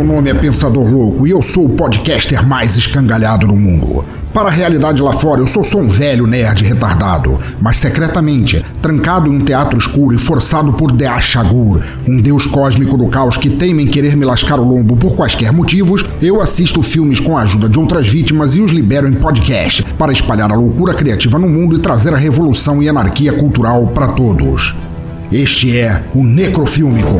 Meu nome é Pensador Louco e eu sou o podcaster mais escangalhado do mundo. Para a realidade lá fora, eu sou só um velho nerd retardado, mas secretamente, trancado em um teatro escuro e forçado por Deashagur, um deus cósmico do caos que teima em querer me lascar o lombo por quaisquer motivos, eu assisto filmes com a ajuda de outras vítimas e os libero em podcast para espalhar a loucura criativa no mundo e trazer a revolução e anarquia cultural para todos. Este é o Necrofilmicon.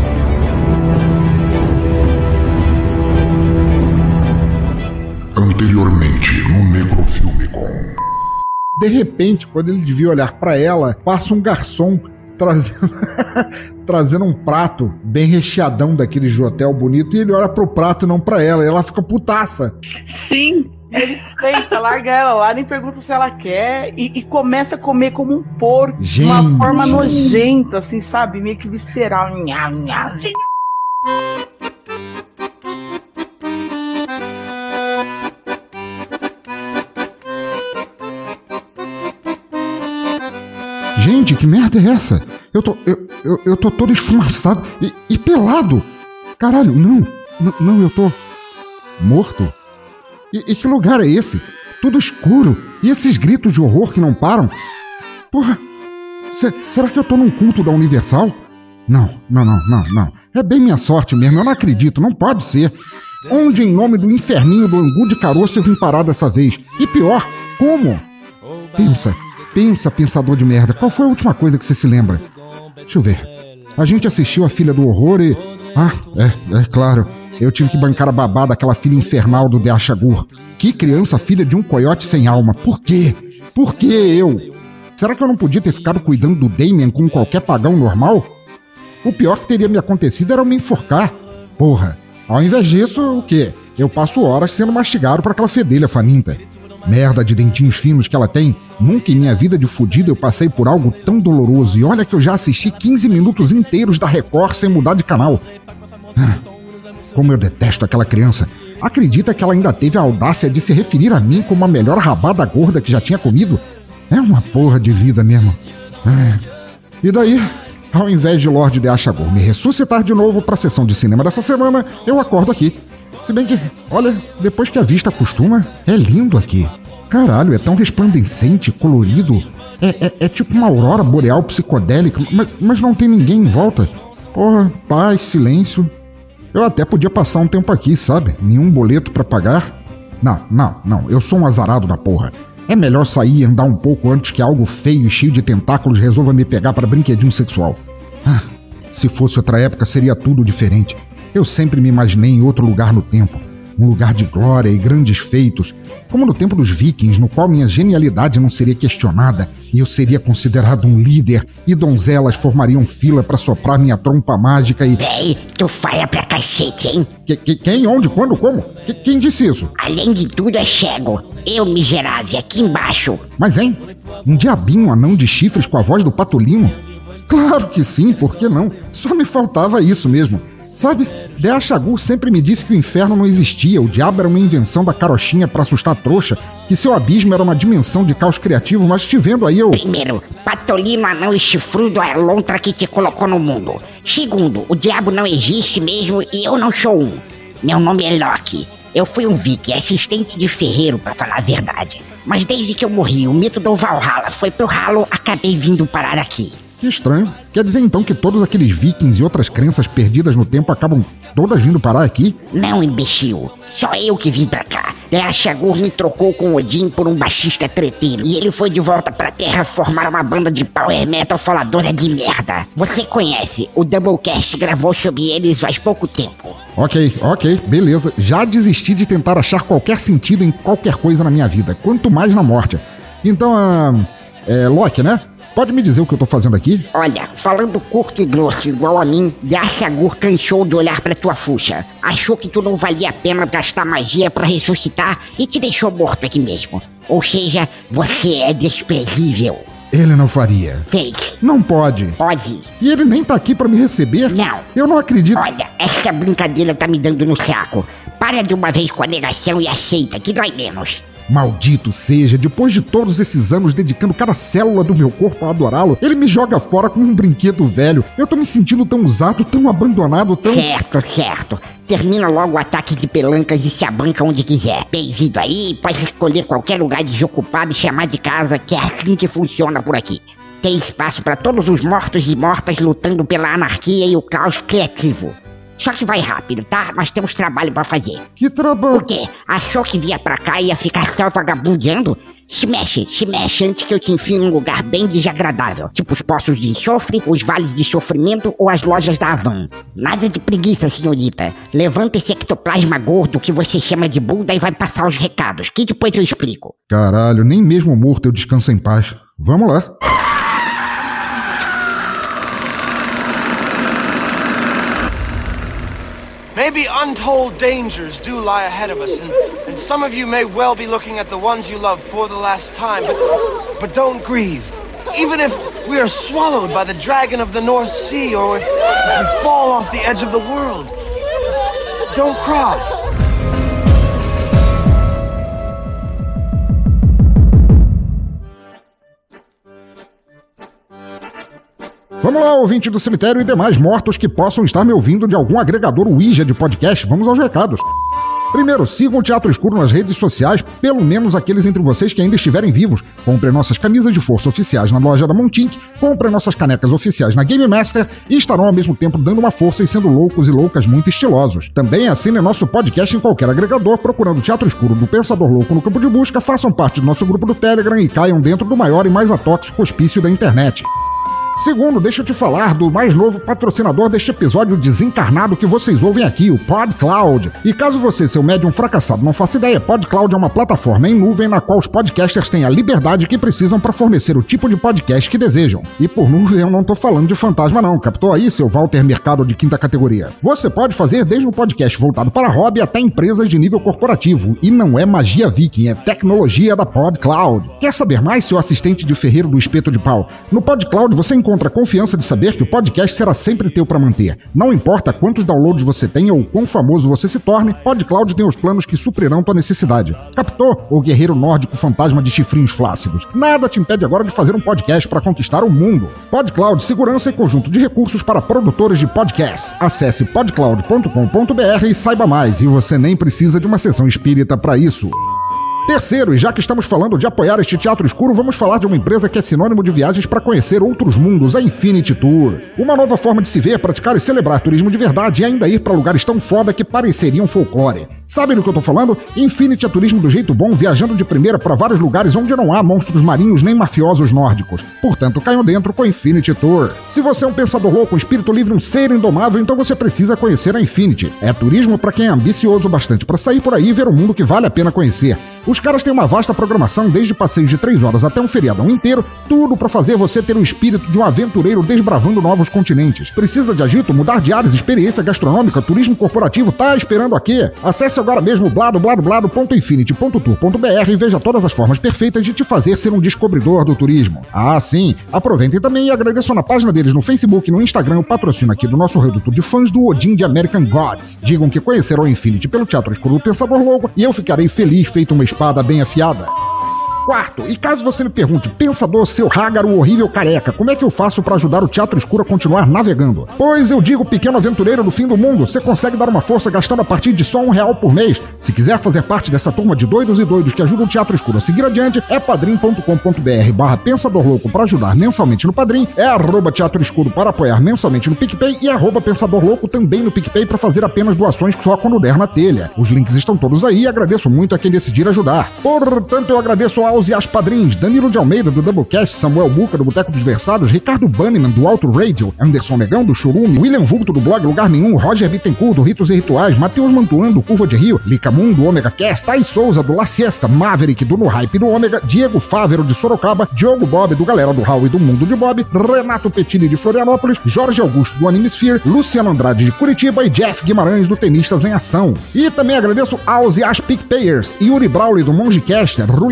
Anteriormente no Necrofilmicon. De repente, quando ele devia olhar pra ela, passa um garçom trazendo um prato bem recheadão daquele de hotel bonito, e ele olha pro prato e não pra ela, e ela fica putaça. Sim, ele senta, larga ela lá, nem pergunta se ela quer, e começa a comer como um porco, de uma forma nojenta, assim, sabe? Meio que visceral. Nha, nha. Gente, que merda é essa? Eu tô todo esfumaçado e pelado. Caralho, não, eu tô morto. E que lugar é esse? Tudo escuro. E esses gritos de horror que não param? Porra, será que eu tô num culto da Universal? Não. É bem minha sorte mesmo, eu não acredito, não pode ser. Onde em nome do inferninho do angu de caroço eu vim parar dessa vez? E pior, como? Pensa, pensador de merda, qual foi a última coisa que você se lembra? Deixa eu ver. A gente assistiu a Filha do Horror e... É claro. Eu tive que bancar a babá daquela filha infernal do Deashagur. Que criança, filha de um coiote sem alma. Por quê? Por que eu? Será que eu não podia ter ficado cuidando do Damien com qualquer pagão normal? O pior que teria me acontecido era eu me enforcar. Porra, ao invés disso, o quê? Eu passo horas sendo mastigado por aquela fedelha faminta. Merda de dentinhos finos que ela tem. Nunca em minha vida de fudido eu passei por algo tão doloroso. E olha que eu já assisti 15 minutos inteiros da Record sem mudar de canal. Como eu detesto aquela criança. Acredita que ela ainda teve a audácia de se referir a mim como a melhor rabada gorda que já tinha comido? É uma porra de vida mesmo. E daí, ao invés de Lord Deashagur me ressuscitar de novo pra sessão de cinema dessa semana, eu acordo aqui. Se bem que, olha, depois que a vista acostuma, é lindo aqui. Caralho, é tão resplandecente, colorido. É tipo uma aurora boreal psicodélica, mas não tem ninguém em volta. Porra, paz, silêncio. Eu até podia passar um tempo aqui, sabe? Nenhum boleto pra pagar. Não, eu sou um azarado da porra. É melhor sair e andar um pouco antes que algo feio e cheio de tentáculos resolva me pegar para brinquedinho sexual. Se fosse outra época seria tudo diferente. Eu sempre me imaginei em outro lugar no tempo, um lugar de glória e grandes feitos, como no tempo dos vikings, no qual minha genialidade não seria questionada e eu seria considerado um líder e donzelas formariam fila pra soprar minha trompa mágica e... Véi, tu falha pra cacete, hein? Quem? Onde? Quando? Como? Quem disse isso? Além de tudo é cego. Eu, miserável, aqui embaixo. Mas, hein? Um diabinho anão de chifres com a voz do Patolino? Claro que sim, por que não? Só me faltava isso mesmo. Sabe, Deashagur sempre me disse que o inferno não existia, o diabo era uma invenção da carochinha pra assustar a trouxa, que seu abismo era uma dimensão de caos criativo, mas te vendo aí eu... Primeiro, Patolino anão e chifrudo é a lontra que te colocou no mundo. Segundo, o diabo não existe mesmo e eu não sou um. Meu nome é Loki. Eu fui um viking, assistente de ferreiro, pra falar a verdade. Mas desde que eu morri, o mito do Valhalla foi pro ralo, acabei vindo parar aqui. Que estranho. Quer dizer então que todos aqueles vikings e outras crenças perdidas no tempo acabam todas vindo parar aqui? Não, imbecil. Só eu que vim pra cá. Deashagur me trocou com Odin por um baixista treteiro. E ele foi de volta pra Terra formar uma banda de power metal faladora de merda. Você conhece, o Doublecast gravou sobre eles faz pouco tempo. Ok, beleza. Já desisti de tentar achar qualquer sentido em qualquer coisa na minha vida. Quanto mais na morte. Então, Loki, né? Pode me dizer o que eu tô fazendo aqui? Olha, falando curto e grosso igual a mim, Deashagur cansou de olhar pra tua fuxa. Achou que tu não valia a pena gastar magia pra ressuscitar e te deixou morto aqui mesmo. Ou seja, você é desprezível. Ele não faria. Fez. Não pode. Pode. E ele nem tá aqui pra me receber? Não. Eu não acredito. Olha, essa brincadeira tá me dando no saco. Para de uma vez com a negação e aceita, que dói menos. Maldito seja, depois de todos esses anos dedicando cada célula do meu corpo a adorá-lo, ele me joga fora como um brinquedo velho. Eu tô me sentindo tão usado, tão abandonado, tão... Certo. Termina logo o ataque de pelancas e se abanca onde quiser. Bem-vindo aí, pode escolher qualquer lugar desocupado e chamar de casa, que é assim que funciona por aqui. Tem espaço para todos os mortos e mortas lutando pela anarquia e o caos criativo. Só que vai rápido, tá? Nós temos trabalho pra fazer. Que trabalho? O quê? Achou que vinha pra cá e ia ficar só vagabundeando? Se mexe antes que eu te enfie num lugar bem desagradável. Tipo os poços de enxofre, os vales de sofrimento ou as lojas da Havan. Nada de preguiça, senhorita. Levanta esse ectoplasma gordo que você chama de Buda e vai passar os recados, que depois eu explico. Caralho, nem mesmo morto eu descanso em paz. Vamos lá. Maybe untold dangers do lie ahead of us, and some of you may well be looking at the ones you love for the last time, but don't grieve. Even if we are swallowed by the dragon of the North Sea, or if we fall off the edge of the world, don't cry. Vamos lá, ouvinte do cemitério e demais mortos que possam estar me ouvindo de algum agregador Ouija de podcast. Vamos aos recados. Primeiro, sigam o Teatro Escuro nas redes sociais, pelo menos aqueles entre vocês que ainda estiverem vivos. Comprem nossas camisas de força oficiais na loja da Montink, comprem nossas canecas oficiais na Game Master e estarão ao mesmo tempo dando uma força e sendo loucos e loucas muito estilosos. Também assinem nosso podcast em qualquer agregador, procurando o Teatro Escuro do Pensador Louco no campo de busca, façam parte do nosso grupo do Telegram e caiam dentro do maior e mais atóxico hospício da internet. Segundo, deixa eu te falar do mais novo patrocinador deste episódio desencarnado que vocês ouvem aqui, o PodCloud. E caso você, seu médium fracassado, não faça ideia, PodCloud é uma plataforma em nuvem na qual os podcasters têm a liberdade que precisam para fornecer o tipo de podcast que desejam. E por nuvem eu não tô falando de fantasma não, captou aí, seu Walter Mercado de quinta categoria? Você pode fazer desde um podcast voltado para hobby até empresas de nível corporativo. E não é magia viking, é tecnologia da PodCloud. Quer saber mais, seu assistente de ferreiro do espeto de pau? No PodCloud você encontra a confiança de saber que o podcast será sempre teu para manter. Não importa quantos downloads você tenha ou quão famoso você se torne, PodCloud tem os planos que suprirão tua necessidade. Captou? O guerreiro nórdico fantasma de chifrinhos flácidos. Nada te impede agora de fazer um podcast para conquistar o mundo. PodCloud, segurança e conjunto de recursos para produtores de podcasts. Acesse podcloud.com.br e saiba mais, e você nem precisa de uma sessão espírita para isso. Terceiro, e já que estamos falando de apoiar este teatro escuro, vamos falar de uma empresa que é sinônimo de viagens para conhecer outros mundos, a Infinity Tour. Uma nova forma de se ver, praticar e celebrar turismo de verdade e ainda ir para lugares tão foda que pareceriam folclore. Sabem do que eu tô falando? Infinity é turismo do jeito bom, viajando de primeira para vários lugares onde não há monstros marinhos nem mafiosos nórdicos. Portanto, caiam dentro com a Infinity Tour. Se você é um pensador louco, um espírito livre, um ser indomável, então você precisa conhecer a Infinity. É turismo para quem é ambicioso bastante para sair por aí e ver um mundo que vale a pena conhecer. Os caras têm uma vasta programação, desde passeios de 3 horas até um feriadão inteiro, tudo para fazer você ter o espírito de um aventureiro desbravando novos continentes. Precisa de agito, mudar de áreas, experiência gastronômica, turismo corporativo, tá esperando a quê? Acesse agora mesmo blado.infinity.tour.br e veja todas as formas perfeitas de te fazer ser um descobridor do turismo. Ah, sim, aproveitem também e agradeçam na página deles no Facebook e no Instagram o patrocínio aqui do nosso reduto de fãs do Odin de American Gods. Digam que conheceram a Infinity pelo Teatro Escuro do Pensador Louco e eu ficarei feliz feito uma espada bem afiada. Quarto, e caso você me pergunte, pensador, seu rágaro horrível careca, como é que eu faço para ajudar o Teatro Escuro a continuar navegando? Pois eu digo, pequeno aventureiro do fim do mundo, você consegue dar uma força gastando a partir de só R$1 por mês. Se quiser fazer parte dessa turma de doidos e doidos que ajudam o Teatro Escuro a seguir adiante, é padrim.com.br/pensador louco para ajudar mensalmente no Padrim, é @Teatro Escuro para apoiar mensalmente no PicPay e @Pensador Louco também no PicPay para fazer apenas doações só quando der na telha. Os links estão todos aí e agradeço muito a quem decidir ajudar. Portanto, eu agradeço aos e às padrinhos Danilo de Almeida, do Doublecast, Samuel Buca, do Boteco dos Versados, Ricardo Banniman, do Alto Radio, Anderson Negão, do Churume, William Vulto, do blog Lugar Nenhum, Roger Bittencourt, do Ritos e Rituais, Matheus Mantuan, do Curva de Rio, Licamun, do Omega Cast, Thais Souza, do La Siesta, Maverick, do No Hype do Ômega, Diego Fávero, de Sorocaba, Diogo Bob, do Galera do Hall e do Mundo de Bob, Renato Pettini, de Florianópolis, Jorge Augusto, do Animesphere, Luciano Andrade, de Curitiba e Jeff Guimarães, do Tenistas em Ação. E também agradeço aos e às PicPayers, Yuri Brawley, do Mongecaster, Julian Catino,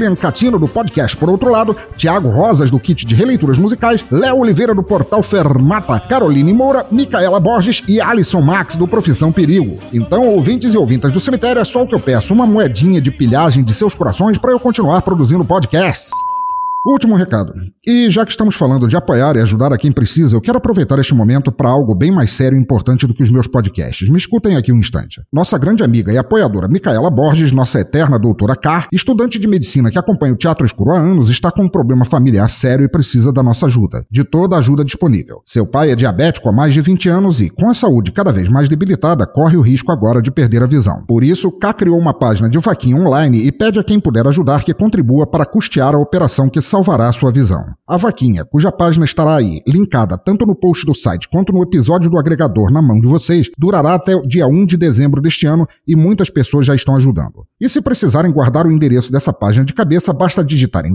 Paulino do podcast Por Outro Lado, Thiago Rosas do Kit de Releituras Musicais, Léo Oliveira do Portal Fermata, Caroline Moura, Micaela Borges e Alisson Max do Profissão Perigo. Então, ouvintes e ouvintas do cemitério, é só o que eu peço, uma moedinha de pilhagem de seus corações para eu continuar produzindo podcasts. Último recado. E já que estamos falando de apoiar e ajudar a quem precisa, eu quero aproveitar este momento para algo bem mais sério e importante do que os meus podcasts. Me escutem aqui um instante. Nossa grande amiga e apoiadora Micaela Borges, nossa eterna doutora Carr, estudante de medicina que acompanha o Teatro Escuro há anos, está com um problema familiar sério e precisa da nossa ajuda. De toda a ajuda disponível. Seu pai é diabético há mais de 20 anos e, com a saúde cada vez mais debilitada, corre o risco agora de perder a visão. Por isso, Carr criou uma página de vaquinha online e pede a quem puder ajudar que contribua para custear a operação que salvará a sua visão. A vaquinha, cuja página estará aí, linkada tanto no post do site quanto no episódio do agregador na mão de vocês, durará até o dia 1 de dezembro deste ano e muitas pessoas já estão ajudando. E se precisarem guardar o endereço dessa página de cabeça, basta digitarem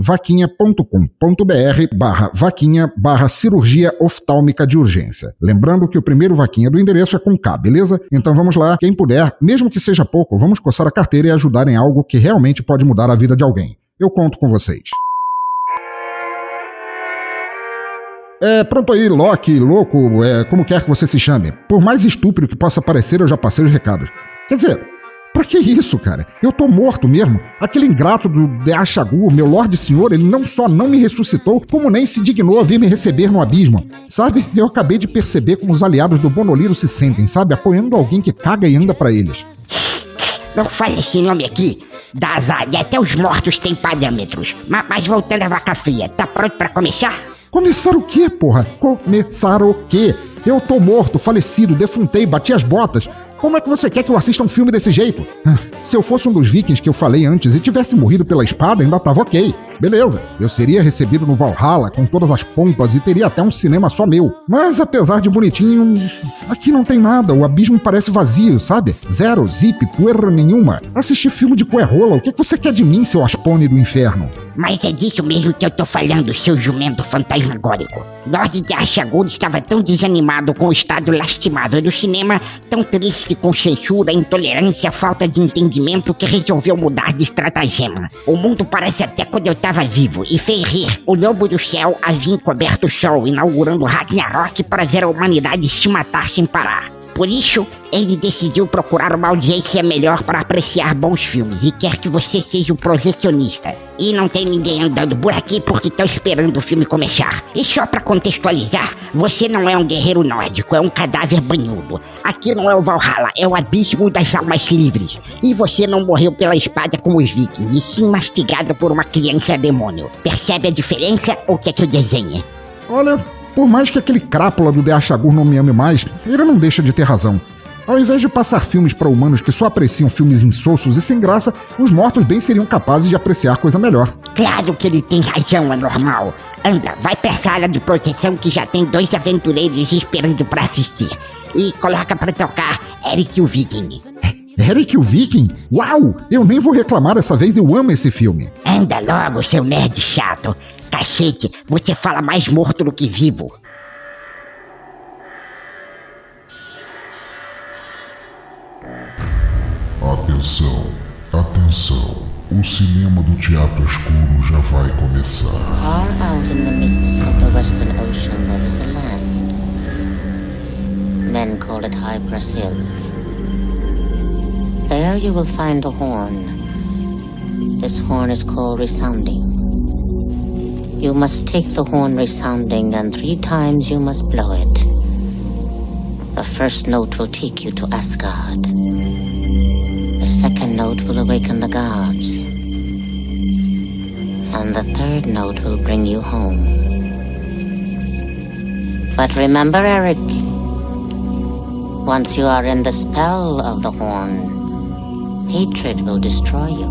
vaquinha.com.br/vaquinha/cirurgia oftálmica de urgência. Lembrando que o primeiro vaquinha do endereço é com K, beleza? Então vamos lá, quem puder, mesmo que seja pouco, vamos coçar a carteira e ajudar em algo que realmente pode mudar a vida de alguém. Eu conto com vocês. Pronto aí, Loki, louco, como quer que você se chame. Por mais estúpido que possa parecer, eu já passei os recados. Quer dizer, pra que isso, cara? Eu tô morto mesmo. Aquele ingrato do Deachagu, meu Lorde Senhor, ele não só não me ressuscitou, como nem se dignou a vir me receber no abismo. Sabe, eu acabei de perceber como os aliados do Bonoliro se sentem, sabe? Apoiando alguém que caga e anda pra eles. Não fale esse nome aqui. Dá azar, e até os mortos têm parâmetros. Mas voltando à vaca fria, tá pronto pra começar? Começar o quê, porra? Começar o quê? Eu tô morto, falecido, defuntei, bati as botas. Como é que você quer que eu assista um filme desse jeito? Se eu fosse um dos vikings que eu falei antes e tivesse morrido pela espada, ainda tava ok. Beleza, eu seria recebido no Valhalla com todas as pompas e teria até um cinema só meu. Mas apesar de bonitinho, aqui não tem nada, o abismo parece vazio, sabe? Zero, zip, poeira nenhuma. Assistir filme de coerrola, o que você quer de mim, seu aspone do inferno? Mas é disso mesmo que eu tô falando, seu jumento fantasmagórico. Lorde Deachagu estava tão desanimado com o estado lastimável do cinema, tão triste com censura, intolerância, falta de entendimento, que resolveu mudar de estratagema. O mundo parece até quando eu tava vivo e fez rir o lobo do céu havia encoberto o sol, inaugurando Ragnarok para ver a humanidade se matar sem parar. Por isso, ele decidiu procurar uma audiência melhor para apreciar bons filmes e quer que você seja o projecionista. E não tem ninguém andando por aqui porque estão esperando o filme começar. E só para contextualizar, você não é um guerreiro nórdico, é um cadáver banhudo. Aqui não é o Valhalla, é o abismo das almas livres. E você não morreu pela espada como os vikings, e sim mastigado por uma criança demônio. Percebe a diferença ou quer que eu desenhe? Olha, por mais que aquele crápula do Deachagur não me ame mais, ele não deixa de ter razão. Ao invés de passar filmes para humanos que só apreciam filmes insossos e sem graça, os mortos bem seriam capazes de apreciar coisa melhor. Claro que ele tem razão, é normal. Anda, vai pra sala de proteção que já tem 2 aventureiros esperando pra assistir. E coloca pra tocar Eric o Viking. Eric o Viking? Uau! Eu nem vou reclamar dessa vez, eu amo esse filme. Anda logo, seu nerd chato. Cacete, você fala mais morto do que vivo. Atenção, atenção. O cinema do Teatro Escuro já vai começar. Far out in the midst of the Western Ocean there is a land. Men call it High Brasil. There you will find a horn. This horn is called Resounding. You must take the horn resounding, and 3 times you must blow it. The first note will take you to Asgard. The second note will awaken the gods. And the third note will bring you home. But remember, Eric, once you are in the spell of the horn, hatred will destroy you.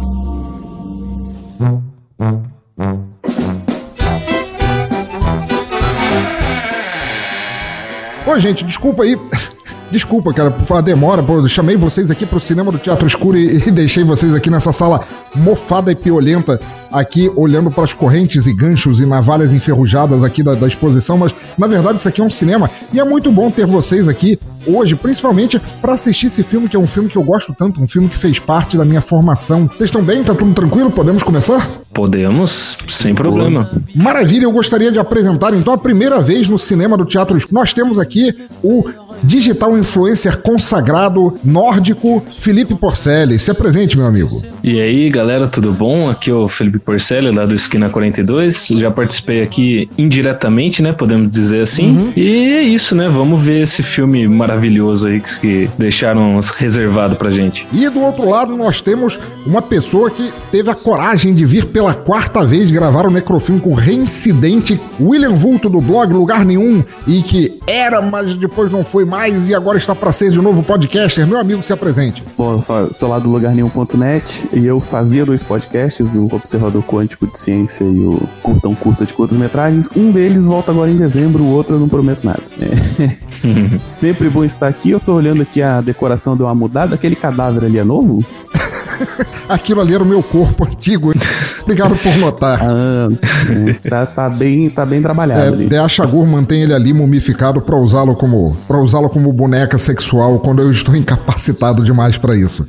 Oi, gente, desculpa aí. Desculpa, cara, por a demora, eu chamei vocês aqui pro cinema do Teatro Escuro e deixei vocês aqui nessa sala mofada e piolenta, aqui olhando para as correntes e ganchos e navalhas enferrujadas aqui da exposição, mas na verdade isso aqui é um cinema e é muito bom ter vocês aqui hoje, principalmente para assistir esse filme, que é um filme que eu gosto tanto, um filme que fez parte da minha formação. Vocês estão bem? Tá tudo tranquilo? Podemos começar? Podemos, sem problema. Maravilha, eu gostaria de apresentar então a primeira vez no cinema do Teatro Escuro. Nós temos aqui o digital influencer consagrado nórdico Felipe Porcelli. Se apresente, meu amigo. E aí, galera, tudo bom? Aqui é o Felipe Porcelli, lá do Esquina 42. Já participei aqui indiretamente, né? Podemos dizer assim. E é isso, né? Vamos ver esse filme maravilhoso aí que deixaram reservado pra gente. E do outro lado nós temos uma pessoa que teve a coragem de vir pela 4ª vez gravar o Necrofilme com reincidente William Vulto do blog Lugar Nenhum, e que era, mas depois não foi mais e agora está para ser de novo podcaster. Meu amigo, se apresente. Bom, eu sou lá do lugarnenhum.net e eu fazia 2 podcasts, o Observador Quântico de Ciência e o Curta de curtas-metragens. Um deles volta agora em dezembro, o outro eu não prometo nada. Sempre bom estar aqui. Eu tô olhando aqui, a decoração deu uma mudada. Aquele cadáver ali é novo? Aquilo ali era o meu corpo antigo. Obrigado por notar. Tá bem trabalhado. A Shagur mantém ele ali mumificado para usá-lo como boneca sexual quando eu estou incapacitado demais para isso.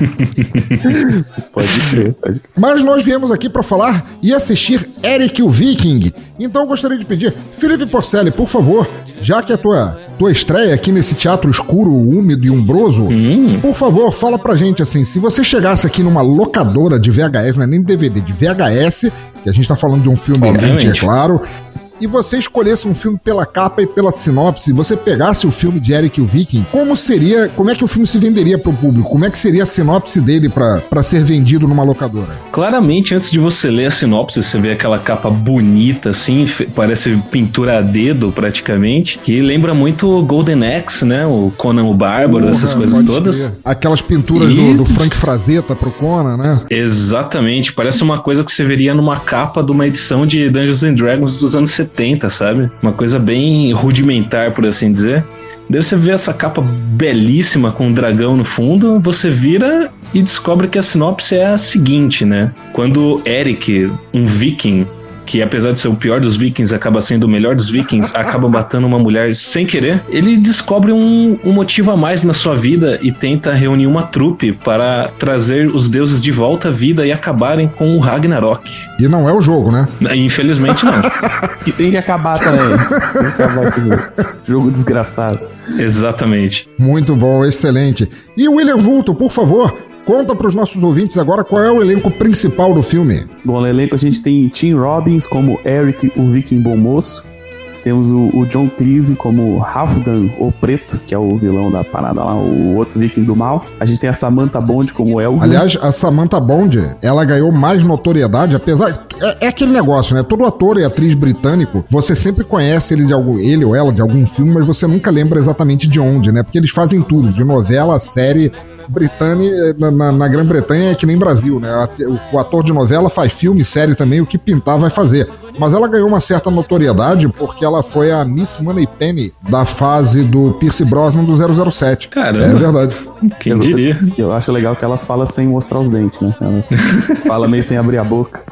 Pode crer. Mas nós viemos aqui para falar e assistir Eric o Viking. Então eu gostaria de pedir, Felipe Porcelli, por favor, já que é a tua estreia aqui nesse teatro escuro, úmido e umbroso, por favor, fala pra gente assim, se você chegasse aqui numa locadora de VHS, não é nem de DVD, de VHS, que a gente tá falando de um filme indie, é claro, e você escolhesse um filme pela capa e pela sinopse, você pegasse o filme de Eric o Viking, como é que o filme se venderia pro público? Como é que seria a sinopse dele pra ser vendido numa locadora? Claramente, antes de você ler a sinopse, você vê aquela capa bonita, assim, parece pintura a dedo, praticamente, que lembra muito Golden Axe, né? O Conan o Bárbaro, essas coisas todas. Ser. Aquelas pinturas do Frank Frazetta pro Conan, né? Exatamente, parece uma coisa que você veria numa capa de uma edição de Dungeons and Dragons dos anos 70, sabe? Uma coisa bem rudimentar, por assim dizer. Daí você vê essa capa belíssima com um dragão no fundo, você vira e descobre que a sinopse é a seguinte, né? Quando Eric, um viking, que apesar de ser o pior dos vikings, acaba sendo o melhor dos vikings, acaba matando uma mulher sem querer, ele descobre um motivo a mais na sua vida e tenta reunir uma trupe para trazer os deuses de volta à vida e acabarem com o Ragnarok. E não é o jogo, né? Infelizmente não. Que tem que acabar também. Tem que acabar com o jogo desgraçado. Exatamente. Muito bom, excelente. E William Vulto, por favor, conta para os nossos ouvintes agora qual é o elenco principal do filme. Bom, no elenco a gente tem Tim Robbins como Eric, o Viking Bom Moço. Temos o John Cleese como Halfdan, o Preto, que é o vilão da parada lá, o outro viking do mal. A gente tem a Samantha Bond como Elga. Aliás, a Samantha Bond, ela ganhou mais notoriedade, apesar... É aquele negócio, né? Todo ator e atriz britânico, você sempre conhece ele ou ela de algum filme, mas você nunca lembra exatamente de onde, né? Porque eles fazem tudo, de novela, série... Britânia, na Grã-Bretanha é que nem Brasil, né? O ator de novela faz filme, série também, o que pintar vai fazer. Mas ela ganhou uma certa notoriedade porque ela foi a Miss Moneypenny da fase do Pierce Brosnan do 007. Caramba. É verdade. Quem diria? Eu acho legal que ela fala sem mostrar os dentes, né? Ela fala meio sem abrir a boca.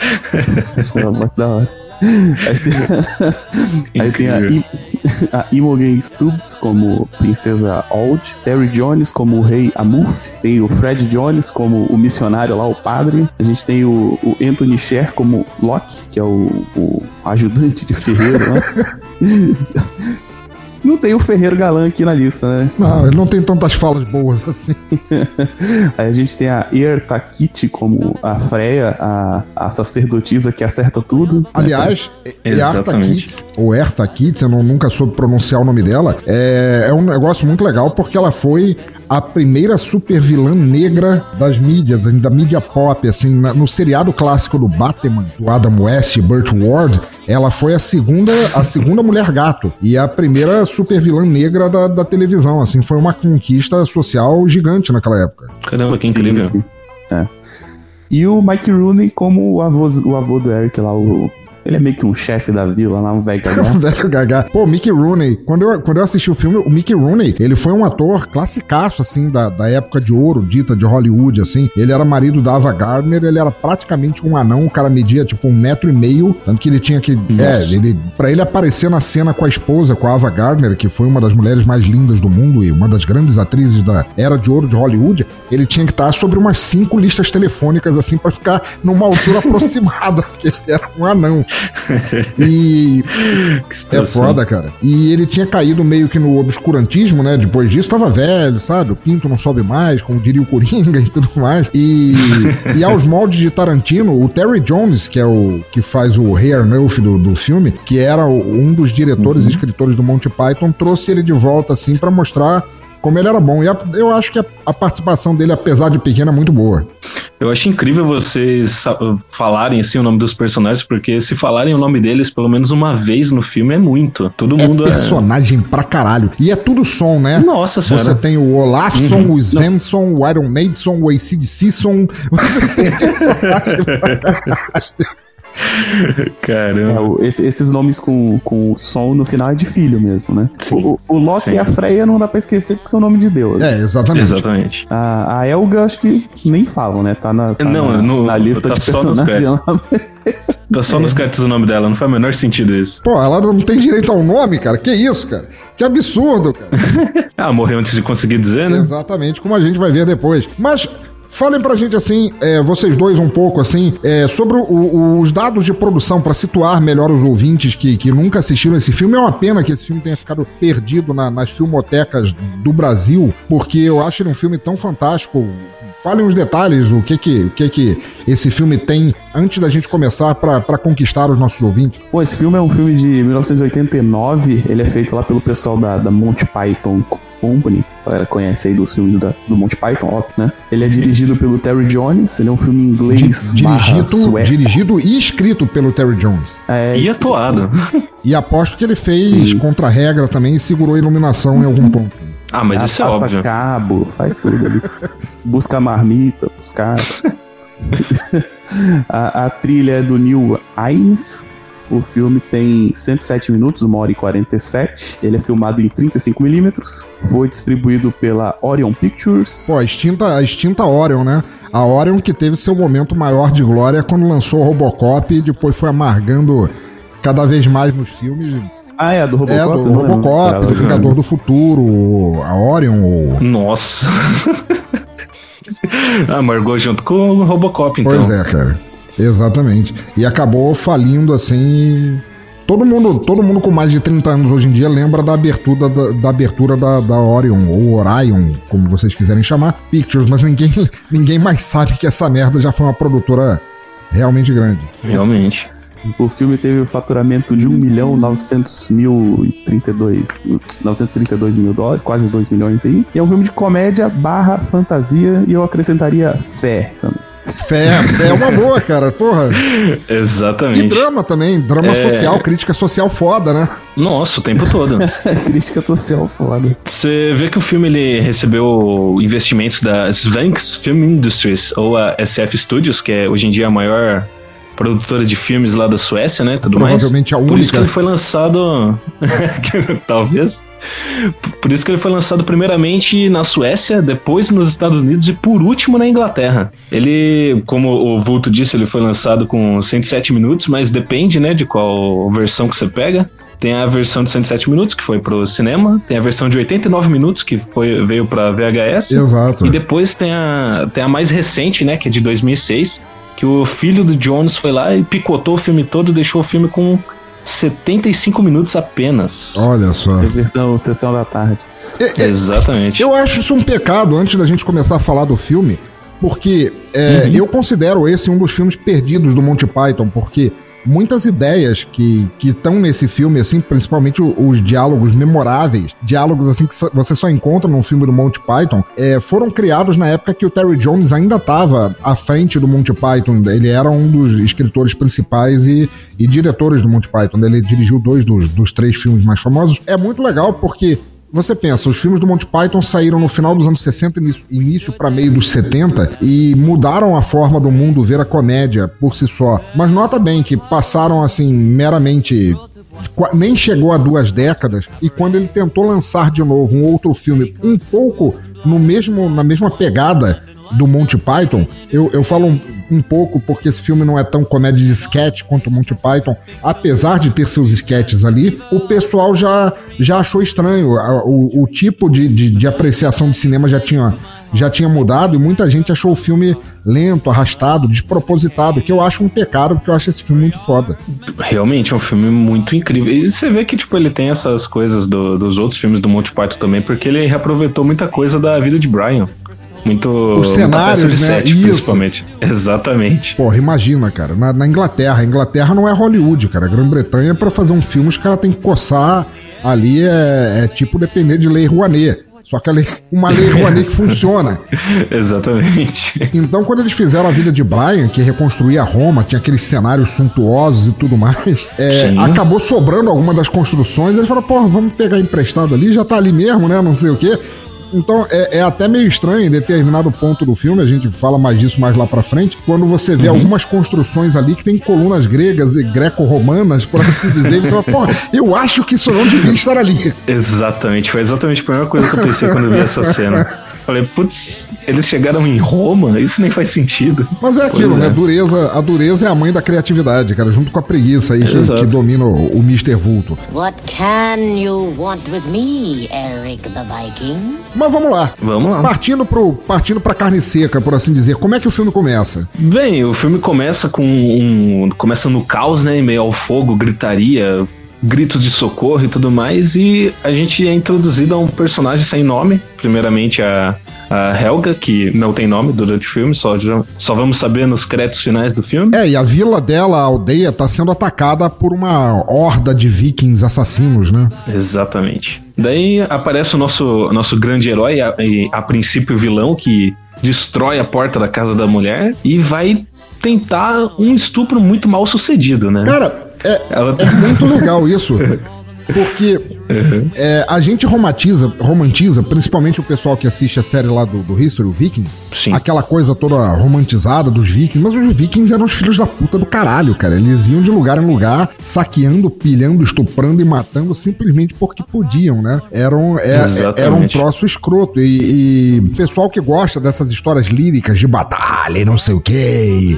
Acho muito da hora. Aí tem a Imogen Stubbs como Princesa Old, Terry Jones como o Rei Amurf, tem o Fred Jones como o missionário lá, o padre, a gente tem o Anthony Sher como Locke, que é o ajudante de ferreiro, né? Não tem o Ferreiro Galã aqui na lista, né? Não, ele não tem tantas falas boas assim. Aí a gente tem a Erta Kitt como a Freya, a sacerdotisa que acerta tudo. Aliás, Erta Kitt, eu nunca soube pronunciar o nome dela, é um negócio muito legal porque ela foi a primeira super vilã negra das mídias, da mídia pop, assim, no seriado clássico do Batman, do Adam West e Burt Ward, ela foi a segunda mulher gato e a primeira super vilã negra da televisão, assim, foi uma conquista social gigante naquela época. Caramba, que incrível. É. E o Mike Rooney como o avô do Eric lá, o Ele é meio que um chefe da vila lá, um velho gagá. Um velho gagá. Pô, Mickey Rooney, quando eu assisti o filme, o Mickey Rooney, ele foi um ator classicaço, assim, da época de ouro, dita de Hollywood, assim. Ele era marido da Ava Gardner, ele era praticamente um anão, o cara media, tipo, 1,5 metro, tanto que ele tinha que... pra ele aparecer na cena com a esposa, com a Ava Gardner, que foi uma das mulheres mais lindas do mundo e uma das grandes atrizes da era de ouro de Hollywood, ele tinha que estar sobre umas 5 listas telefônicas, assim, pra ficar numa altura aproximada, porque ele era um anão. E é foda, cara. E ele tinha caído meio que no obscurantismo, né? Depois disso, tava velho, sabe? O pinto não sobe mais, como diria o Coringa e tudo mais. E aos moldes de Tarantino, o Terry Jones, que é o que faz o Rei Arnulf do filme, que era um dos diretores e escritores do Monty Python, trouxe ele de volta, assim, pra mostrar como ele era bom. E eu acho que a participação dele, apesar de pequena, é muito boa. Eu acho incrível vocês falarem assim o nome dos personagens, porque se falarem o nome deles pelo menos uma vez no filme é muito. Todo mundo personagem pra caralho. E é tudo som, né? Nossa senhora. Você tem o Olafson, o Svensson, o Iron Maidson, o AC/DC. Você tem personagem pra caralho. Caramba. Esses nomes com som no final é de filho mesmo, né? Sim, o Loki e a Freya não dá pra esquecer porque são nome de Deus. Exatamente. A Helga acho que nem falam, né? Tá na lista tá de só nos personagens lá. Tá só nos créditos o nome dela, não faz o menor sentido isso. Pô, ela não tem direito ao nome, cara. Que isso, cara? Que absurdo, cara. Morreu antes de conseguir dizer, né? Exatamente, como a gente vai ver depois. Mas... falem pra gente, assim, vocês dois um pouco, assim, sobre os dados de produção, pra situar melhor os ouvintes que nunca assistiram esse filme. É uma pena que esse filme tenha ficado perdido nas filmotecas do Brasil, porque eu acho ele um filme tão fantástico. Falem os detalhes, o que esse filme tem antes da gente começar pra conquistar os nossos ouvintes. Pô, esse filme é um filme de 1989, ele é feito lá pelo pessoal da Monty Python Company, a galera conhece aí dos filmes do Monty Python, óbvio, né? Ele é dirigido pelo Terry Jones, ele é um filme em inglês dirigido e escrito pelo Terry Jones. E atuado. E aposto que ele fez contra-regra também e segurou a iluminação em algum ponto. Mas isso é óbvio. Passa cabo, faz tudo ali. Busca a marmita, buscar. a trilha é do Neil Hines. O filme tem 107 minutos, 1h47. Ele é filmado em 35mm. Foi distribuído pela Orion Pictures. Pô, a extinta Orion, né? A Orion que teve seu momento maior de glória quando lançou o Robocop e depois foi amargando cada vez mais nos filmes. É do Robocop? Do Robocop, do Vingador do Futuro, a Orion. Nossa. Amargou junto com o Robocop, então. Pois é, cara. Exatamente. E acabou falindo assim. Todo mundo com mais de 30 anos hoje em dia lembra da abertura da Orion, ou Orion, como vocês quiserem chamar, Pictures, mas ninguém mais sabe que essa merda já foi uma produtora realmente grande. Realmente. O filme teve o faturamento de $1.932.000 mil, quase 2 milhões aí. E é um filme de comédia / fantasia, e eu acrescentaria fé também. Fé é uma boa, cara, porra. Exatamente. E drama também, drama social, crítica social foda, né? Nossa, o tempo todo. Crítica social foda. Você vê que o filme ele recebeu investimentos da Svensk Film Industries, ou a SF Studios, que é hoje em dia a maior produtora de filmes lá da Suécia, né? Provavelmente a única. Por isso que ele foi lançado... Talvez... Por isso que ele foi lançado primeiramente na Suécia, depois nos Estados Unidos e por último na Inglaterra. Ele, como o Vulto disse, ele foi lançado com 107 minutos, mas depende, né, de qual versão que você pega. Tem a versão de 107 minutos, que foi pro cinema, tem a versão de 89 minutos, que veio pra VHS. Exato. E depois tem a mais recente, né, que é de 2006, que o filho do Jones foi lá e picotou o filme todo, deixou o filme com 75 minutos apenas. Olha só. Versão Sessão da Tarde. Exatamente. Eu acho isso um pecado antes da gente começar a falar do filme, porque eu considero esse um dos filmes perdidos do Monty Python, porque muitas ideias que estão nesse filme, assim, principalmente os diálogos memoráveis, diálogos assim que você só encontra num filme do Monty Python, foram criados na época que o Terry Jones ainda estava à frente do Monty Python. Ele era um dos escritores principais e diretores do Monty Python. Ele dirigiu 2 dos 3 filmes mais famosos. É muito legal porque você pensa, os filmes do Monty Python saíram no final dos anos 60 e início para meio dos 70 e mudaram a forma do mundo ver a comédia por si só. Mas nota bem que passaram assim meramente... nem chegou a 2 décadas, e quando ele tentou lançar de novo um outro filme um pouco na mesma pegada do Monty Python, eu falo um pouco porque esse filme não é tão comédia de sketch quanto o Monty Python, apesar de ter seus sketches ali, o pessoal já achou estranho, o tipo de apreciação de cinema já tinha mudado, e muita gente achou o filme lento, arrastado, despropositado, que eu acho um pecado, porque eu acho esse filme muito foda. Realmente é um filme muito incrível. E você vê que tipo, ele tem essas coisas dos outros filmes do Monty Python também, porque ele reaproveitou muita coisa da vida de Brian. Os cenários, né? Set, principalmente. Exatamente. Porra, imagina, cara, na Inglaterra. A Inglaterra não é Hollywood, cara. A Grã-Bretanha, pra fazer um filme, os caras têm que coçar ali, é tipo depender de Lei Rouanet. Só que uma Lei Rouanet que funciona. Exatamente. Então, quando eles fizeram a vida de Brian, que reconstruía Roma, tinha aqueles cenários suntuosos e tudo mais, acabou sobrando alguma das construções. Eles falaram, pô, vamos pegar emprestado ali, já tá ali mesmo, né? Não sei o quê. Então é até meio estranho em determinado ponto do filme, a gente fala mais disso mais lá pra frente, quando você vê algumas construções ali que tem colunas gregas e greco-romanas, por assim dizer, e você fala, pô, eu acho que isso não devia estar ali. Exatamente, foi exatamente a primeira coisa que eu pensei quando eu vi essa cena. Falei, putz, eles chegaram em Roma? Isso nem faz sentido. Mas é aquilo, né? A dureza é a mãe da criatividade, cara, junto com a preguiça aí que domina o Mr. Vulto. What can you want with me, Eric the Viking? Mas vamos lá. Partindo pra carne seca, por assim dizer. Como é que o filme começa? Bem, o filme começa começa no caos, né? Em meio ao fogo, gritaria, gritos de socorro e tudo mais. E a gente é introduzido a um personagem sem nome. Primeiramente a Helga, que não tem nome durante o filme, só vamos saber nos créditos finais do filme. E a vila dela, a aldeia, tá sendo atacada por uma horda de vikings assassinos, né? Exatamente. Daí aparece o nosso grande herói, a princípio vilão, que destrói a porta da casa da mulher e vai tentar um estupro muito mal sucedido, né? Cara, é muito legal isso. Porque a gente romantiza, principalmente o pessoal que assiste a série lá do History, o Vikings. Sim. Aquela coisa toda romantizada dos Vikings. Mas os Vikings eram os filhos da puta do caralho, cara. Eles iam de lugar em lugar, saqueando, pilhando, estuprando e matando simplesmente porque podiam, né? Era um troço escroto. E o pessoal que gosta dessas histórias líricas de batalha e não sei o quê,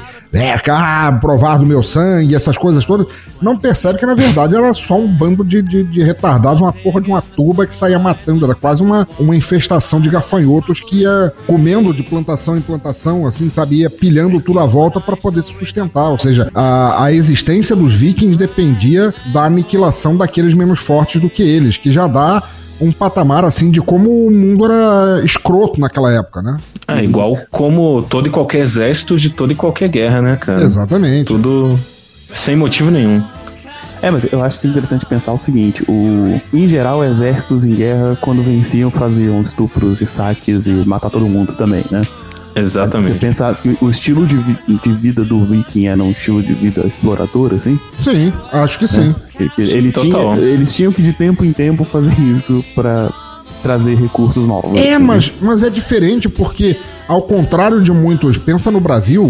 provar do meu sangue, essas coisas todas, não percebe que na verdade era só um bando de retardados, uma porra de uma turba que saía matando, era quase uma infestação de gafanhotos que ia comendo de plantação em plantação, assim, sabe, ia pilhando tudo à volta para poder se sustentar, ou seja, a existência dos vikings dependia da aniquilação daqueles menos fortes do que eles, que já dá um patamar, assim, de como o mundo era escroto naquela época, né? Igual como todo e qualquer exército de toda e qualquer guerra, né, cara? Exatamente. Tudo sem motivo nenhum. Mas eu acho que é interessante pensar o seguinte, em geral, exércitos em guerra, quando venciam, faziam estupros e saques e matar todo mundo também, né? Exatamente. Você pensar que o estilo de vida do viking era um estilo de vida explorador, assim? Sim, acho que sim. Eles tinham que de tempo em tempo fazer isso pra trazer recursos novos. Mas é diferente porque, ao contrário de muitos, pensa no Brasil,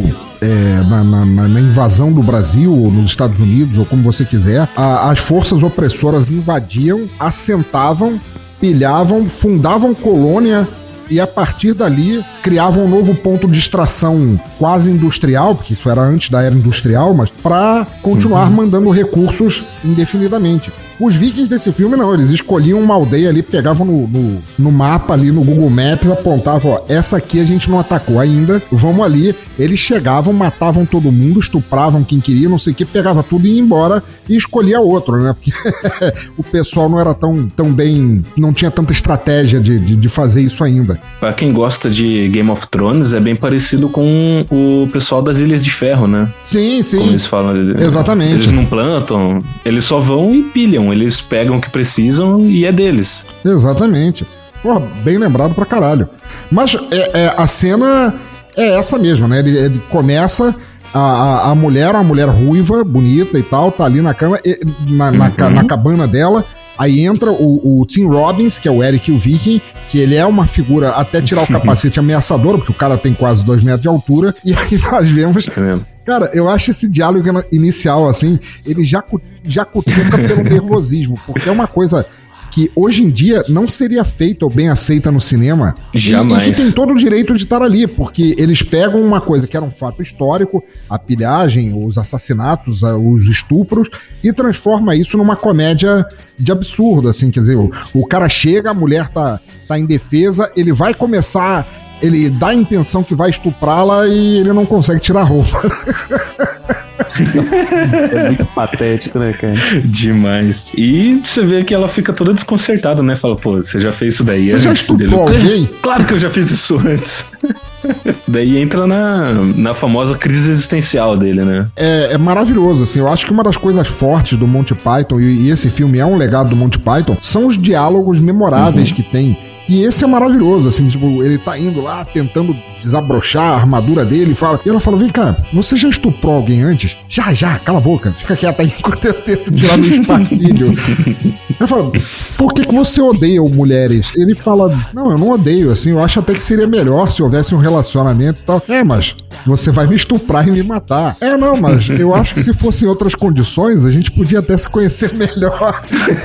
na invasão do Brasil, ou nos Estados Unidos, ou como você quiser, as forças opressoras invadiam, assentavam, pilhavam, fundavam colônia e a partir dali criavam um novo ponto de extração quase industrial, porque isso era antes da era industrial, mas para continuar mandando recursos indefinidamente. Os vikings desse filme não, eles escolhiam uma aldeia ali, pegavam no mapa ali, no Google Maps, apontavam, essa aqui a gente não atacou ainda, vamos ali. Eles chegavam, matavam todo mundo, estupravam quem queria, não sei o que, pegava tudo e ia embora e escolhia outro, né? Porque o pessoal não era tão bem, não tinha tanta estratégia de fazer isso ainda. Pra quem gosta de Game of Thrones, é bem parecido com o pessoal das Ilhas de Ferro, né? Sim. Como eles falam. Exatamente. Eles não plantam, eles só vão e pilham. Eles pegam o que precisam e é deles. Exatamente. Porra, bem lembrado pra caralho. Mas a cena é essa mesmo, né? Ele começa, a mulher, uma mulher ruiva, bonita e tal, tá ali na cama, na cabana dela, Aí entra o Tim Robbins, que é o Eric o Viking, que ele é uma figura, até tirar o capacete, ameaçadora, porque o cara tem quase 2 metros de altura, e aí nós vemos... Cara, eu acho esse diálogo inicial, assim, ele já cutuca pelo nervosismo, porque é uma coisa que hoje em dia não seria feita ou bem aceita no cinema. Jamais. E que tem todo o direito de estar ali, porque eles pegam uma coisa que era um fato histórico, a pilhagem, os assassinatos, os estupros, e transforma isso numa comédia de absurdo, assim, quer dizer, o cara chega, a mulher tá indefesa, ele vai começar... Ele dá a intenção que vai estuprá-la e ele não consegue tirar a roupa. É muito patético, né, cara? Demais. E você vê que ela fica toda desconcertada, né? Fala, pô, você já fez isso daí Você já estuprou alguém? Claro que eu já fiz isso antes. Daí entra na famosa crise existencial dele, né? É maravilhoso, assim. Eu acho que uma das coisas fortes do Monty Python, e esse filme é um legado do Monty Python, são os diálogos memoráveis que tem. E esse é maravilhoso, assim, tipo, ele tá indo lá tentando desabrochar a armadura dele e ela fala, vem cá, você já estuprou alguém antes? Já, cala a boca, fica quieta aí enquanto eu tento tirar meu espartilho. Ela fala, por que você odeia mulheres? Ele fala, não, eu não odeio, assim, eu acho até que seria melhor se houvesse um relacionamento e tal. Mas você vai me estuprar e me matar. Não, mas eu acho que se fossem outras condições, a gente podia até se conhecer melhor.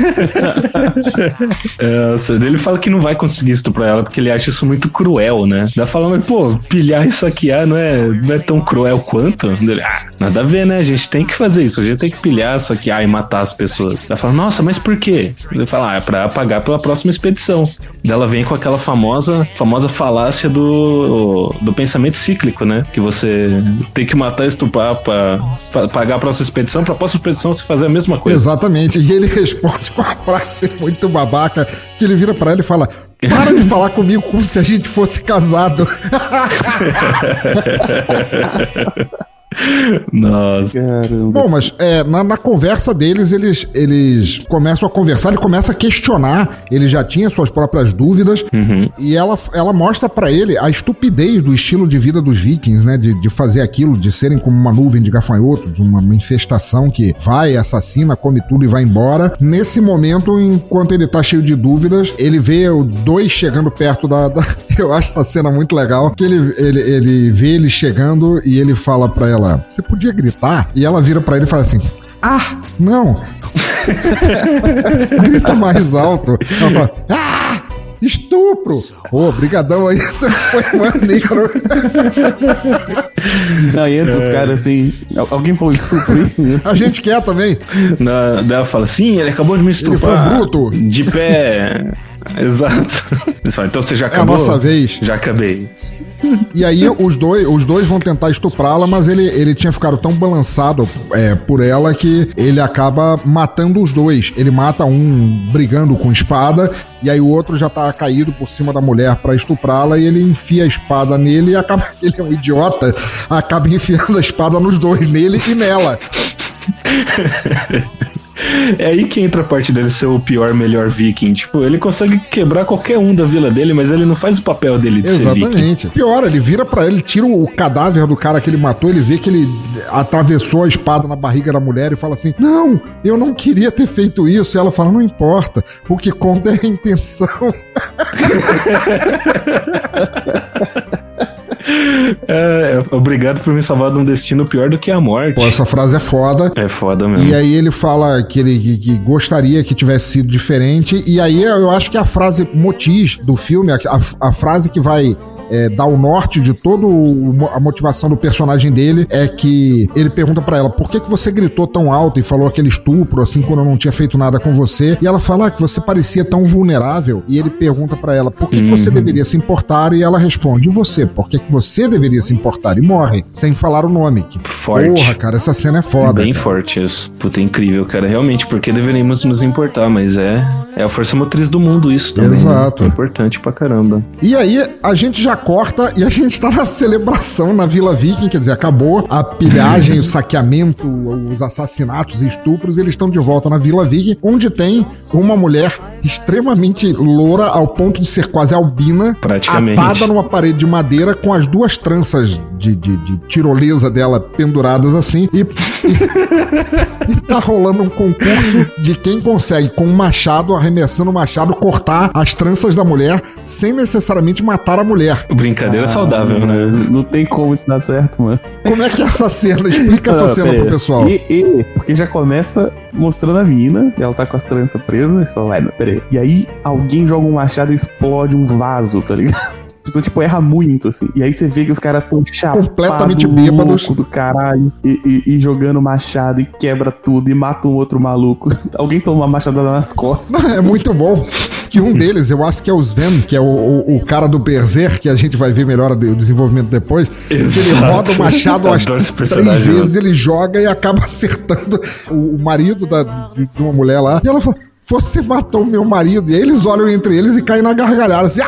Ele fala que não vai conseguir estuprar ela porque ele acha isso muito cruel, né? Ela fala, mas pô, pilhar e saquear não é tão cruel quanto? Ele, nada a ver, né? A gente tem que fazer isso, a gente tem que pilhar, saquear e matar as pessoas. Ela fala, nossa, mas por quê? Ele fala, é pra pagar pela próxima expedição. Daí ela vem com aquela famosa falácia do pensamento cíclico, né? Que você tem que matar e estuprar pra pagar a próxima expedição você fazer a mesma coisa. Exatamente, e ele responde com uma frase muito babaca, que ele vira pra ela e fala, para de falar comigo como se a gente fosse casado. Nossa. Caramba. Bom, mas na conversa deles, eles começam a conversar, ele começa a questionar, ele já tinha suas próprias dúvidas, e ela mostra pra ele a estupidez do estilo de vida dos vikings, né, de fazer aquilo, de serem como uma nuvem de gafanhotos, uma infestação que vai, assassina, come tudo e vai embora. Nesse momento, enquanto ele tá cheio de dúvidas, ele vê o dois chegando perto eu acho essa cena muito legal, que ele vê ele chegando e ele fala pra ela, você podia gritar? E ela vira pra ele e fala assim, não. Grita mais alto. Ela fala, estupro! Brigadão aí, isso foi maneiro. Não, e entre os caras assim, alguém falou estupro aí? A gente quer também. Daí ela fala, sim, ele acabou de me estuprar. Ele foi bruto. De pé. Exato. Eles falam, então você já acabou? É a nossa vez. Já acabei. E aí os dois vão tentar estuprá-la, mas ele tinha ficado tão balançado por ela que ele acaba matando os dois. Ele mata um brigando com espada, e aí o outro já tá caído por cima da mulher pra estuprá-la, e ele enfia a espada nele e acaba... Ele é um idiota, acaba enfiando a espada nos dois, nele e nela. É aí que entra a parte dele ser o pior, melhor viking. Tipo, ele consegue quebrar qualquer um da vila dele, mas ele não faz o papel dele de ser viking. Exatamente. Pior, ele vira pra ele, tira o cadáver do cara que ele matou, ele vê que ele atravessou a espada na barriga da mulher e fala assim, não, eu não queria ter feito isso. E ela fala, não importa, o que conta é a intenção. Obrigado por me salvar de um destino pior do que a morte. Pô, essa frase é foda. É foda mesmo. E aí ele fala que ele gostaria que tivesse sido diferente. E aí eu acho que a frase motiz do filme, a frase que vai dar o norte de toda a motivação do personagem dele, é que ele pergunta pra ela, por que você gritou tão alto e falou aquele estupro assim quando eu não tinha feito nada com você? E ela fala que você parecia tão vulnerável. E ele pergunta pra ela, por que você deveria se importar? E ela responde, e você? Por que você deveria se importar? E morre, sem falar o nome. Forte. Porra, cara, essa cena é foda. Bem cara. Forte isso. Puta, incrível, cara. Realmente, porque deveríamos nos importar, mas é a força motriz do mundo isso também. Exato. É importante pra caramba. E aí, a gente já corta e a gente tá na celebração na Vila Viking, quer dizer, acabou a pilhagem, o saqueamento, os assassinatos e estupros, eles estão de volta na Vila Viking, onde tem uma mulher extremamente loura ao ponto de ser quase albina, praticamente atada numa parede de madeira com as duas tranças de tirolesa dela penduradas assim e tá rolando um concurso de quem consegue com um machado, arremessando o machado, cortar as tranças da mulher sem necessariamente matar a mulher. Brincadeira saudável, né? Não tem como isso dar certo, mano. Como é que é essa cena? Explica essa cena pro pessoal. Porque já começa mostrando a mina, ela tá com as tranças presas, e você fala, vai, mas peraí. E aí alguém joga um machado e explode um vaso, tá ligado? A pessoa, tipo, erra muito, assim. E aí você vê que os caras tão chapados, completamente bêbados do caralho, e jogando machado e quebra tudo e mata um outro maluco. Alguém toma uma machadada nas costas. É muito bom que um deles, eu acho que é o Sven, que é o cara do Berserk, que a gente vai ver melhor o desenvolvimento depois. Ele roda o machado umas 3 vezes, ele joga e acaba acertando o marido de uma mulher lá. E ela fala, você matou meu marido. E aí eles olham entre eles e caem na gargalhada, assim,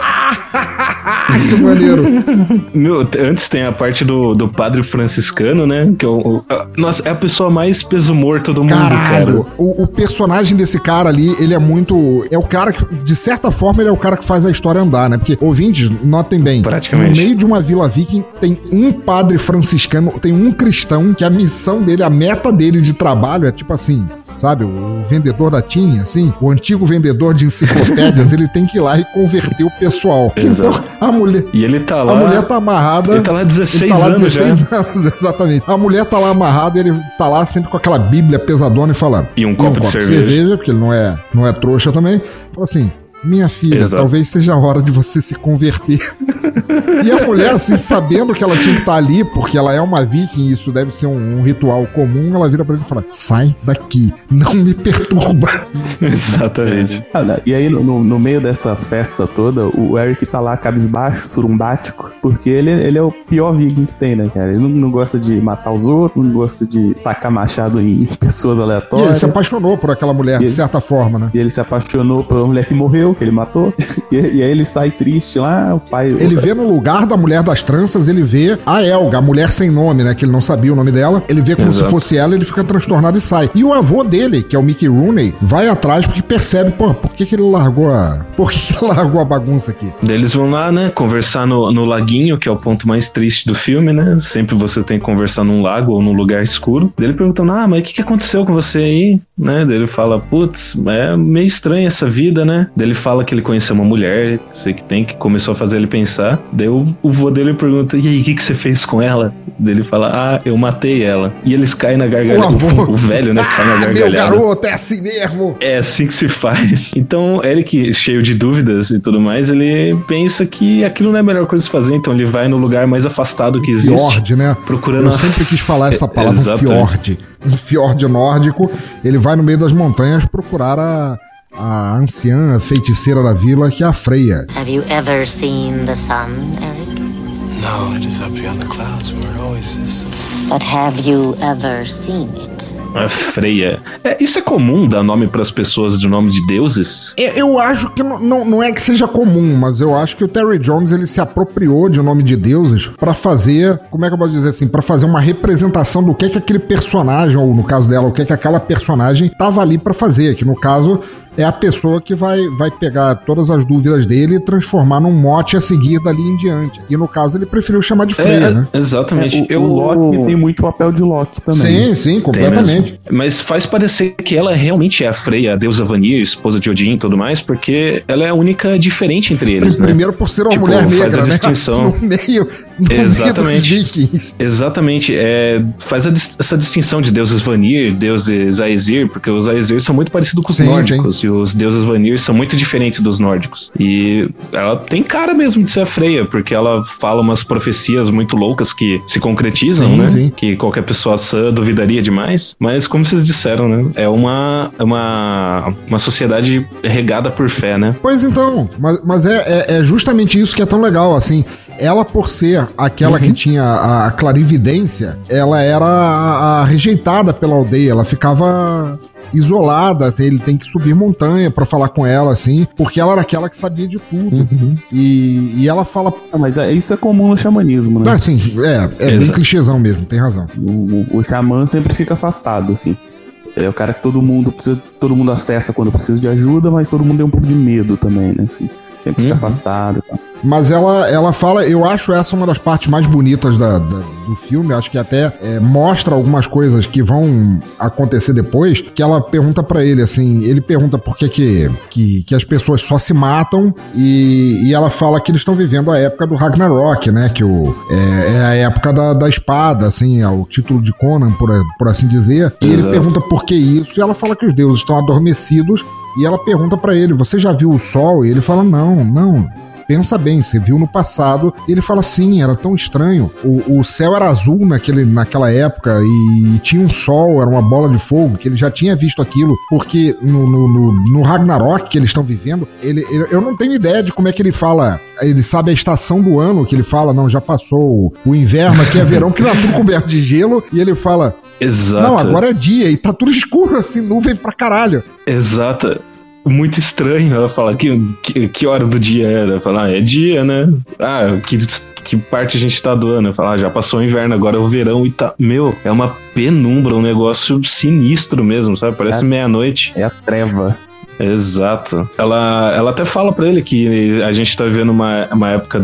que maneiro. Meu, antes tem a parte do padre franciscano, né? Que nossa, é a pessoa mais peso morto do mundo, caralho, cara. O personagem desse cara ali, ele é muito... É o cara que, de certa forma, ele é o cara que faz a história andar, né? Porque, ouvintes, notem bem. Praticamente. No meio de uma vila viking, tem um padre franciscano, tem um cristão, que a missão dele, a meta dele de trabalho é tipo assim, sabe? O vendedor da Tim, assim, o antigo vendedor de enciclopédias, ele tem que ir lá e converter o pessoal. Exato. Então, a mulher... E ele tá lá... A mulher tá amarrada... Ele tá lá 16 anos já. Exatamente. A mulher tá lá amarrada, ele tá lá sempre com aquela bíblia pesadona e fala... E um copo de cerveja. Porque ele não é trouxa também. Fala assim... Minha filha, exato, talvez seja a hora de você se converter. E a mulher, assim, sabendo que ela tinha que estar ali, porque ela é uma viking e isso deve ser um ritual comum, ela vira pra ele e fala, sai daqui, não me perturba. Exatamente. E aí, no meio dessa festa toda, o Eric tá lá cabisbaixo, surumbático, porque ele é o pior viking que tem, né, cara? Ele não gosta de matar os outros, não gosta de tacar machado em pessoas aleatórias. E ele se apaixonou por aquela mulher, de certa forma, né? E ele se apaixonou pela mulher que morreu, que ele matou. E aí ele sai triste lá, o pai... Ele vê no lugar da mulher das tranças, ele vê a Elga, a mulher sem nome, né? Que ele não sabia o nome dela. Ele vê como se fosse ela, ele fica transtornado e sai. E o avô dele, que é o Mickey Rooney, vai atrás porque percebe, pô, por que ele largou a bagunça aqui? Daí eles vão lá, né, conversar no laguinho, que é o ponto mais triste do filme, né? Sempre você tem que conversar num lago ou num lugar escuro. Daí ele pergunta, mas o que aconteceu com você aí? Né? Daí ele fala, putz, é meio estranha essa vida, né? Daí ele fala que ele conheceu uma mulher, sei que tem, que começou a fazer ele pensar. Daí o vô dele pergunta, e aí, o que você fez com ela? Daí ele fala, eu matei ela. E eles caem na gargalhada. O velho, né, cai na gargalhada. Meu garoto, é assim mesmo. É assim que se faz. Então, Eric, cheio de dúvidas e tudo mais, ele pensa que aquilo não é a melhor coisa de fazer, então ele vai no lugar mais afastado que existe. Fiord, né? Procurando... Eu sempre quis falar essa palavra, fiord. Um fiord nórdico. Ele vai no meio das montanhas procurar a anciã, a feiticeira da vila, que é a Freya. Have you ever seen the sun, Eric? No, it is up beyond the clouds where it always is. But have you ever seen it? A Freya. Isso é comum dar nome para as pessoas de nome de deuses? Eu acho que não é que seja comum, mas eu acho que o Terry Jones ele se apropriou de nome de deuses para fazer, como é que eu posso dizer assim, para fazer uma representação do que aquele personagem, ou no caso dela, o que aquela personagem tava ali para fazer, que no caso é a pessoa que vai pegar todas as dúvidas dele e transformar num mote a seguir dali em diante. E no caso ele preferiu chamar de Freya, né? Exatamente. O Loki tem muito papel de Loki também. Sim, completamente. Mas faz parecer que ela realmente é a Freya, a deusa Vanir, esposa de Odin e tudo mais, porque ela é a única diferente entre eles, né? Primeiro por ser uma mulher negra, faz a distinção. No meio Exatamente. dos vikings. Exatamente. Faz essa distinção de deuses Vanir, deuses Aesir, porque os Aesir são muito parecidos com os nórdicos. Sim. E os deuses Vanir são muito diferentes dos nórdicos. E ela tem cara mesmo de ser a Freya, porque ela fala umas profecias muito loucas que se concretizam, né? Sim. Que qualquer pessoa sã duvidaria demais. Mas como vocês disseram, né? É uma sociedade regada por fé, né? Pois então, mas é justamente isso que é tão legal, assim. Ela, por ser aquela que tinha a clarividência, ela era a rejeitada pela aldeia, ela ficava isolada, ele tem que subir montanha pra falar com ela, assim, porque ela era aquela que sabia de tudo. E ela fala... Mas isso é comum no xamanismo, né? Sim, é bem clichêzão mesmo, tem razão. O xamã sempre fica afastado, assim. Ele é o cara que todo mundo acessa quando precisa de ajuda, mas todo mundo tem um pouco de medo também, né? Assim, sempre fica afastado e tal. Mas ela fala, eu acho essa uma das partes mais bonitas do filme, acho que até mostra algumas coisas que vão acontecer depois, que ela pergunta pra ele, assim, ele pergunta por que as pessoas só se matam e ela fala que eles estão vivendo a época do Ragnarok, né, que é a época da espada, assim, é o título de Conan, por assim dizer, e ele pergunta por que isso, e ela fala que os deuses estão adormecidos, e ela pergunta pra ele, você já viu o sol? E ele fala, não, pensa bem, você viu no passado. E ele fala, sim, era tão estranho. O céu era azul naquela época e tinha um sol, era uma bola de fogo, que ele já tinha visto aquilo, porque no Ragnarok que eles estão vivendo, eu não tenho ideia de como é que ele fala, ele sabe a estação do ano que ele fala, não, já passou o inverno, aqui é verão, que tá tudo coberto de gelo, e ele fala, exato, não, agora é dia, e tá tudo escuro, assim, nuvem pra caralho. Exato. Muito estranho. Ela fala, que hora do dia era? Fala, é dia, né? Que parte a gente tá do ano? Eu falo, já passou o inverno, agora é o verão e tá... Meu, é uma penumbra, um negócio sinistro mesmo, sabe? Parece meia-noite. É a treva. Exato. Ela até fala pra ele que a gente tá vivendo uma época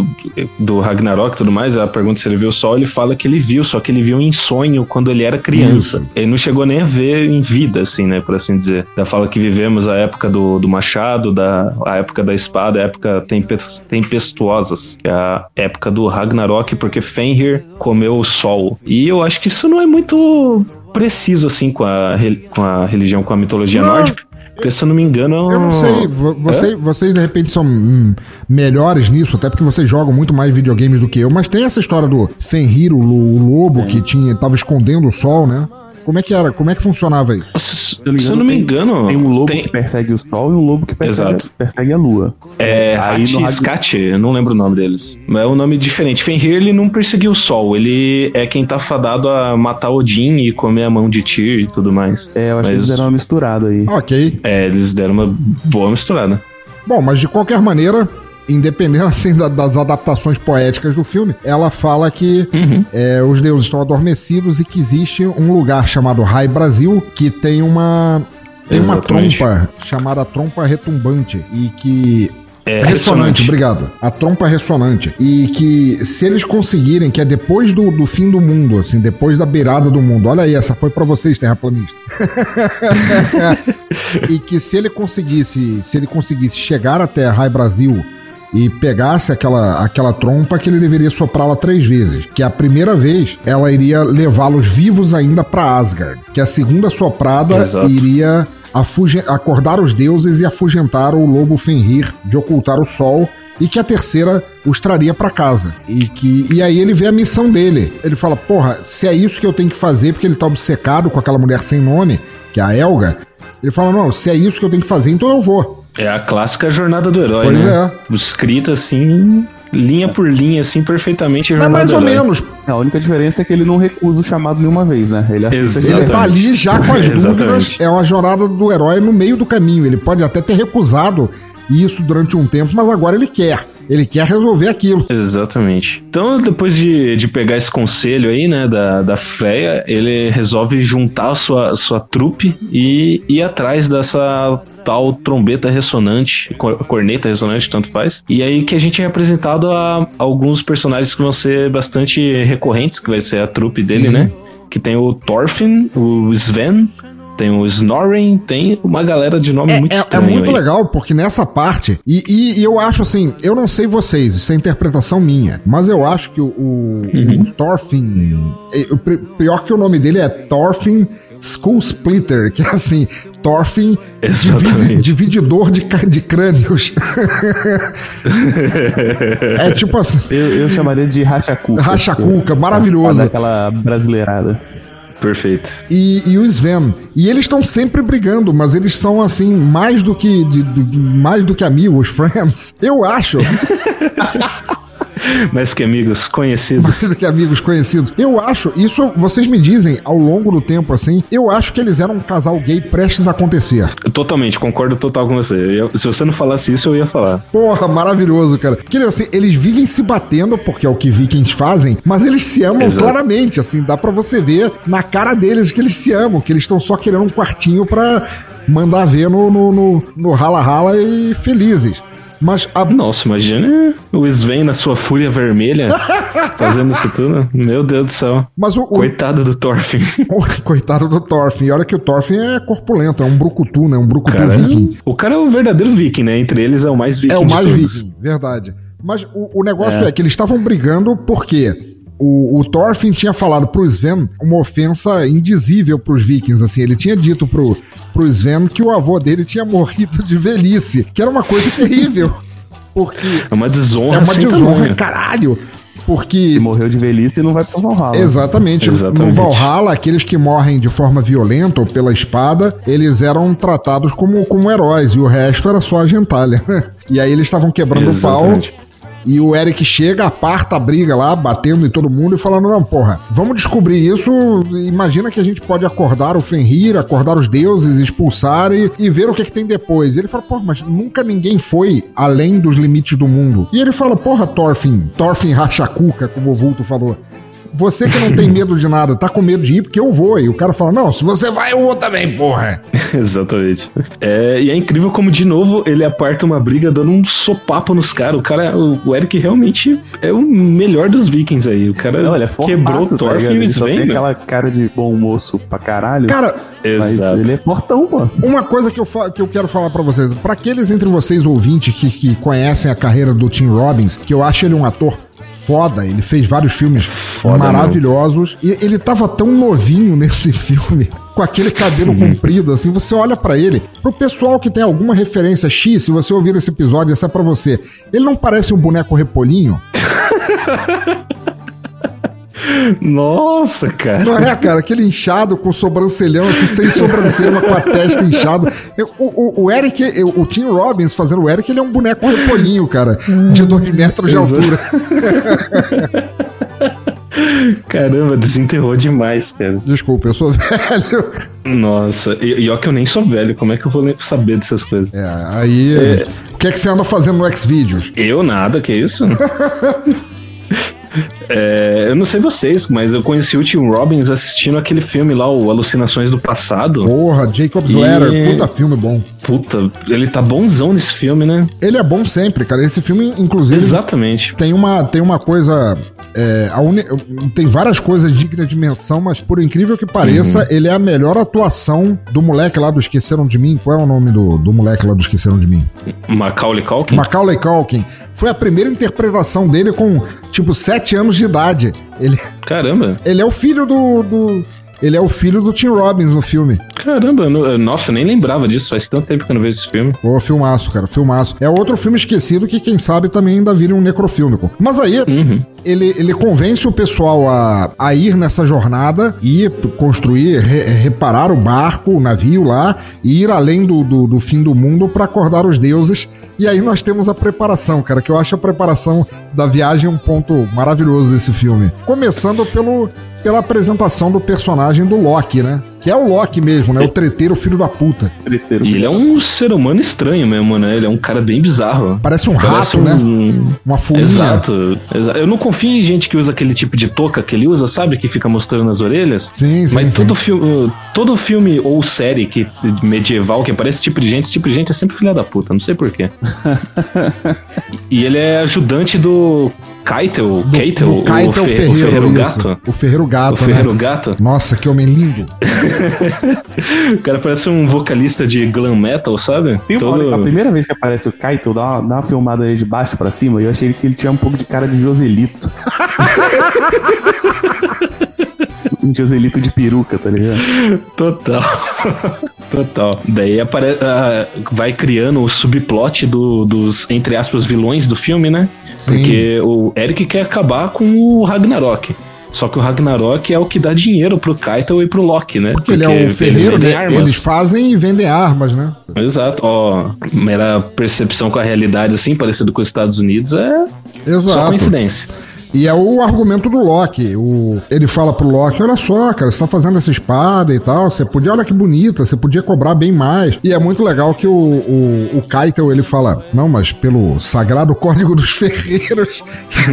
do Ragnarok e tudo mais. Ela pergunta se ele viu o sol, ele fala que ele viu, só que ele viu em sonho quando ele era criança. Isso. Ele não chegou nem a ver em vida, assim, né, por assim dizer. Ela fala que vivemos a época do machado, a época da espada, a época tempestuosas, que é a época do Ragnarok, porque Fenrir comeu o sol. E eu acho que isso não é muito preciso, assim, com a religião, com a mitologia nórdica. Porque, se eu não me engano... Eu não sei, vocês de repente são melhores nisso, até porque vocês jogam muito mais videogames do que eu, mas tem essa história do Fenrir, o lobo, que tava escondendo o sol, né? Como é que era? Como é que funcionava isso? Se eu não me engano... Tem um lobo que persegue o sol e um lobo que persegue a lua. Scat, eu não lembro o nome deles. Mas é um nome diferente. Fenrir, ele não perseguiu o sol. Ele é quem tá fadado a matar Odin e comer a mão de Tyr e tudo mais. Eu acho que eles deram uma misturada aí. Ok. Eles deram uma boa misturada. Bom, mas de qualquer maneira... Independente assim, das adaptações poéticas do filme, ela fala que os deuses estão adormecidos e que existe um lugar chamado Rai Brasil que tem uma trompa chamada trompa retumbante e que... ressonante, obrigado. A trompa ressonante. E que se eles conseguirem, que é depois do fim do mundo, assim, depois da beirada do mundo, olha aí, essa foi pra vocês, terraplanista. E que se ele conseguisse chegar até Rai Brasil e pegasse aquela trompa, que ele deveria soprá-la 3 vezes. Que a primeira vez ela iria levá-los vivos ainda pra Asgard. Que a segunda soprada iria acordar os deuses e afugentar o lobo Fenrir de ocultar o sol. E que a terceira os traria pra casa. E aí ele vê a missão dele. Ele fala, porra, se é isso que eu tenho que fazer, porque ele tá obcecado com aquela mulher sem nome, que é a Helga. Ele fala, não, se é isso que eu tenho que fazer, então eu vou. É a clássica jornada do herói, né? Escrita assim, linha por linha, assim, perfeitamente. Não, mais ou menos. A única diferença é que ele não recusa o chamado nenhuma vez, né? Ele tá ali já com as dúvidas. É uma jornada do herói no meio do caminho. Ele pode até ter recusado isso durante um tempo, mas agora ele quer. Ele quer resolver aquilo. Exatamente. Então, depois de pegar esse conselho aí, né, da Freya, ele resolve juntar a sua trupe e ir atrás dessa tal trombeta ressonante, corneta ressonante, tanto faz. E aí que a gente é apresentado a alguns personagens que vão ser bastante recorrentes, que vai ser a trupe dele, né? Que tem o Thorfinn, o Sven... Tem o Snorri, tem uma galera de nome muito estranho. É muito legal, porque nessa parte... E eu acho assim, eu não sei vocês, isso é interpretação minha, mas eu acho que o Thorfinn... Pior que o nome dele é Thorfinn Skull Splitter, que é assim... Thorfinn, divididor de crânios. É tipo assim... Eu chamaria de Rachacuca. Rachacuca, maravilhoso. Aquela brasileirada. Perfeito. E o Sven. E eles estão sempre brigando, mas eles são, assim, mais do que amigos, friends. Eu acho. Mais que amigos conhecidos. Mais que amigos conhecidos. Eu acho, isso vocês me dizem ao longo do tempo, assim, eu acho que eles eram um casal gay prestes a acontecer. Totalmente, concordo total com você. Se você não falasse isso, eu ia falar. Porra, maravilhoso, cara. Porque assim, eles vivem se batendo, porque é o que vikings fazem, mas eles se amam claramente, assim, dá pra você ver na cara deles que eles se amam, que eles estão só querendo um quartinho pra mandar ver no rala-rala e felizes. Mas Nossa, imagina o Sven na sua fúria vermelha fazendo isso tudo. Meu Deus do céu. Mas coitado do Thorfinn. Coitado do Thorfinn. E olha que o Thorfinn é corpulento, é um brucutu, né? Um brucutu viking. O cara é o verdadeiro viking, né? Entre eles é o mais viking. É o mais viking, verdade. Mas o negócio é que eles estavam brigando porque o Thorfinn tinha falado pro Sven uma ofensa indizível pros vikings, assim. Ele tinha dito pro Sven que o avô dele tinha morrido de velhice, que era uma coisa terrível. Porque é uma desonra. É uma desonra, caralho. Porque morreu de velhice e não vai pro Valhalla. Exatamente. No Valhalla, aqueles que morrem de forma violenta ou pela espada, eles eram tratados como heróis, e o resto era só a gentalha. E aí eles estavam quebrando o pau. E o Eric chega, aparta a briga lá, batendo em todo mundo e falando, não, porra, vamos descobrir isso, imagina que a gente pode acordar o Fenrir, acordar os deuses, expulsar e ver o que tem depois. E ele fala, porra, mas nunca ninguém foi além dos limites do mundo. E ele fala, porra, Thorfinn racha a cuca, como o Vulto falou. Você que não tem medo de nada, tá com medo de ir porque eu vou. E o cara fala, não, se você vai, eu vou também, porra. Exatamente. E é incrível como, de novo, ele aparta uma briga dando um sopapo nos caras. O Eric realmente é o melhor dos vikings aí. O cara não, ele é quebrou o Thorfinn e o Sven. Tem aquela cara de bom moço pra caralho. Cara, mas ele é fortão, pô. Uma coisa que eu quero falar pra vocês. Pra aqueles entre vocês ouvintes que conhecem a carreira do Tim Robbins, que eu acho ele um ator foda, ele fez vários filmes maravilhosos, e ele tava tão novinho nesse filme, com aquele cabelo comprido, assim, você olha pra ele, pro pessoal que tem alguma referência X, se você ouvir esse episódio, essa é pra você, ele não parece um boneco Repolinho? Nossa, cara. Não é, cara? Aquele inchado com sobrancelhão, assim, sem sobrancelha, mas com a testa inchada. O Eric, o Tim Robbins fazendo o Eric, ele é um boneco Repolinho, cara, de 2 metros de altura. Caramba, desenterrou demais, cara. Desculpa, eu sou velho. Nossa, e ó que eu nem sou velho, como é que eu vou saber dessas coisas? Aí... O que é que você anda fazendo no Xvideos? Eu nada, que isso? Eu não sei vocês, mas eu conheci o Tim Robbins assistindo aquele filme lá, o Alucinações do Passado. Porra, Jacob's Ladder, puta filme bom. Puta, ele tá bonzão nesse filme, né? Ele é bom sempre, cara. Esse filme, inclusive... Exatamente. Tem uma coisa... tem várias coisas dignas de menção, mas por incrível que pareça, ele é a melhor atuação do moleque lá do Esqueceram de Mim. Qual é o nome do moleque lá do Esqueceram de Mim? Macaulay Culkin? Macaulay Culkin. Foi a primeira interpretação dele com, 7 anos de idade. Caramba. Ele é o filho Ele é o filho do Tim Robbins no filme. Caramba, nossa, eu nem lembrava disso. Faz tanto tempo que eu não vejo esse filme. Pô, filmaço, cara, filmaço. É outro filme esquecido que, quem sabe, também ainda vira um necrofílmico. Mas aí, ele convence o pessoal a ir nessa jornada e construir, reparar o barco, o navio lá, e ir além do fim do mundo pra acordar os deuses. E aí nós temos a preparação, cara, que eu acho a preparação da viagem um ponto maravilhoso desse filme. Começando pela apresentação do personagem do Loki, né? Que é o Loki mesmo, né? O treteiro filho da puta. E ele é um ser humano estranho mesmo, né? Ele é um cara bem bizarro. Parece um rato, né? Uma furinha. Exato. Eu não confio em gente que usa aquele tipo de touca que ele usa, sabe? Que fica mostrando as orelhas. Sim. Mas todo filme ou série medieval que aparece esse tipo de gente é sempre filha da puta. Não sei porquê. E ele é ajudante do Keitel, o Ferreiro Gato. O Ferreiro Gato, O Ferreiro Gato. Nossa, que homem lindo. O cara parece um vocalista de glam metal, sabe? A primeira vez que aparece o Keitel, dá uma filmada aí de baixo pra cima, e eu achei que ele tinha um pouco de cara de Joselito. Um Joselito de peruca, tá ligado? Total. Daí vai criando o subplot dos, entre aspas, vilões do filme, né? Sim. Porque o Eric quer acabar com o Ragnarok. Só que o Ragnarok é o que dá dinheiro pro Keitel e pro Loki, né? Porque ele é um ferreiro, né? Eles fazem e vendem armas, né? Exato. Ó, mera percepção com a realidade, assim, parecido com os Estados Unidos, é só coincidência. E é o argumento do Loki. Ele fala pro Loki, olha só, cara, você tá fazendo essa espada e tal, você podia, olha que bonita, você podia cobrar bem mais. E é muito legal que o Keitel, ele fala, não, mas pelo sagrado código dos ferreiros.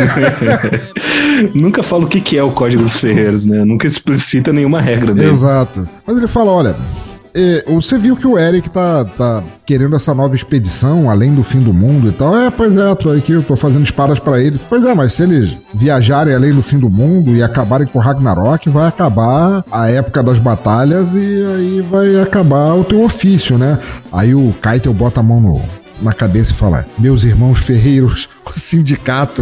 Nunca fala o que é o código dos ferreiros, né? Nunca explicita nenhuma regra dele. Exato. Mas ele fala, olha... Você viu que o Eric tá querendo essa nova expedição, além do fim do mundo e tal. Pois é, tô aqui, eu tô fazendo espadas pra ele. Pois é, mas se eles viajarem além do fim do mundo e acabarem com o Ragnarok, vai acabar a época das batalhas e aí vai acabar o teu ofício, né? Aí o Keitel bota a mão na cabeça e fala, meus irmãos ferreiros, o sindicato.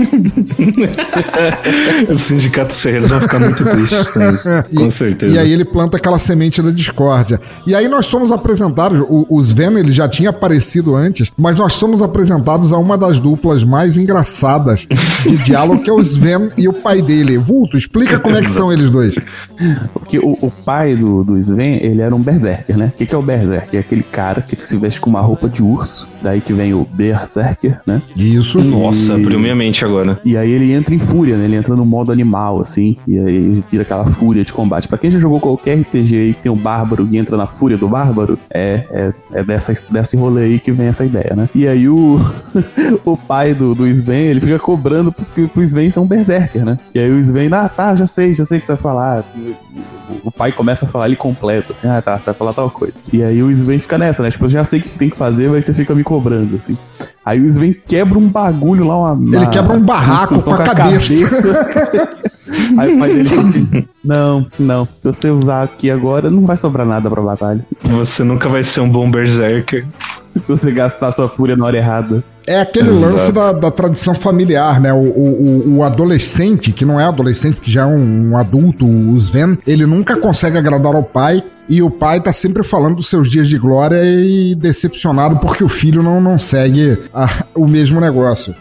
Os sindicatos ferreiros vão ficar muito tristes, com certeza. E aí ele planta aquela semente da discórdia. E aí nós somos apresentados, o Sven, ele já tinha aparecido antes, mas nós somos apresentados a uma das duplas mais engraçadas de diálogo, que é o Sven e o pai dele. Vulto, explica como é que são eles dois. Porque o pai do Sven, ele era um berserker, né? O que é o berserker? É aquele cara que se veste com uma roupa de urso, daí que vem o berserker, né? Isso. Nossa, abriu minha mente agora. E aí ele entra em fúria, né? Ele entra no modo animal, assim, e aí vira aquela fúria de combate. Pra quem já jogou qualquer RPG aí que tem um bárbaro e entra na fúria do bárbaro, é desse rolê aí que vem essa ideia, né? E aí o pai do Sven, ele fica cobrando pro Sven ser um berserker, né? E aí o Sven, já sei o que você vai falar. O pai começa a falar ali completo, assim, você vai falar tal coisa. E aí o Sven fica nessa, né? Tipo, eu já sei o que tem que fazer, mas você fica me cobrando, assim. Aí o Sven quebra um bagulho lá, ele quebra um barraco com a cabeça. Aí o pai dele fala assim, não, se você usar aqui agora, não vai sobrar nada pra batalha. Você nunca vai ser um bom berserker. Se você gastar sua fúria na hora errada. É aquele lance da tradição familiar, né? O adolescente, que não é adolescente, que já é um adulto, o Sven, ele nunca consegue agradar ao pai, e o pai tá sempre falando dos seus dias de glória e decepcionado porque o filho não segue o mesmo negócio.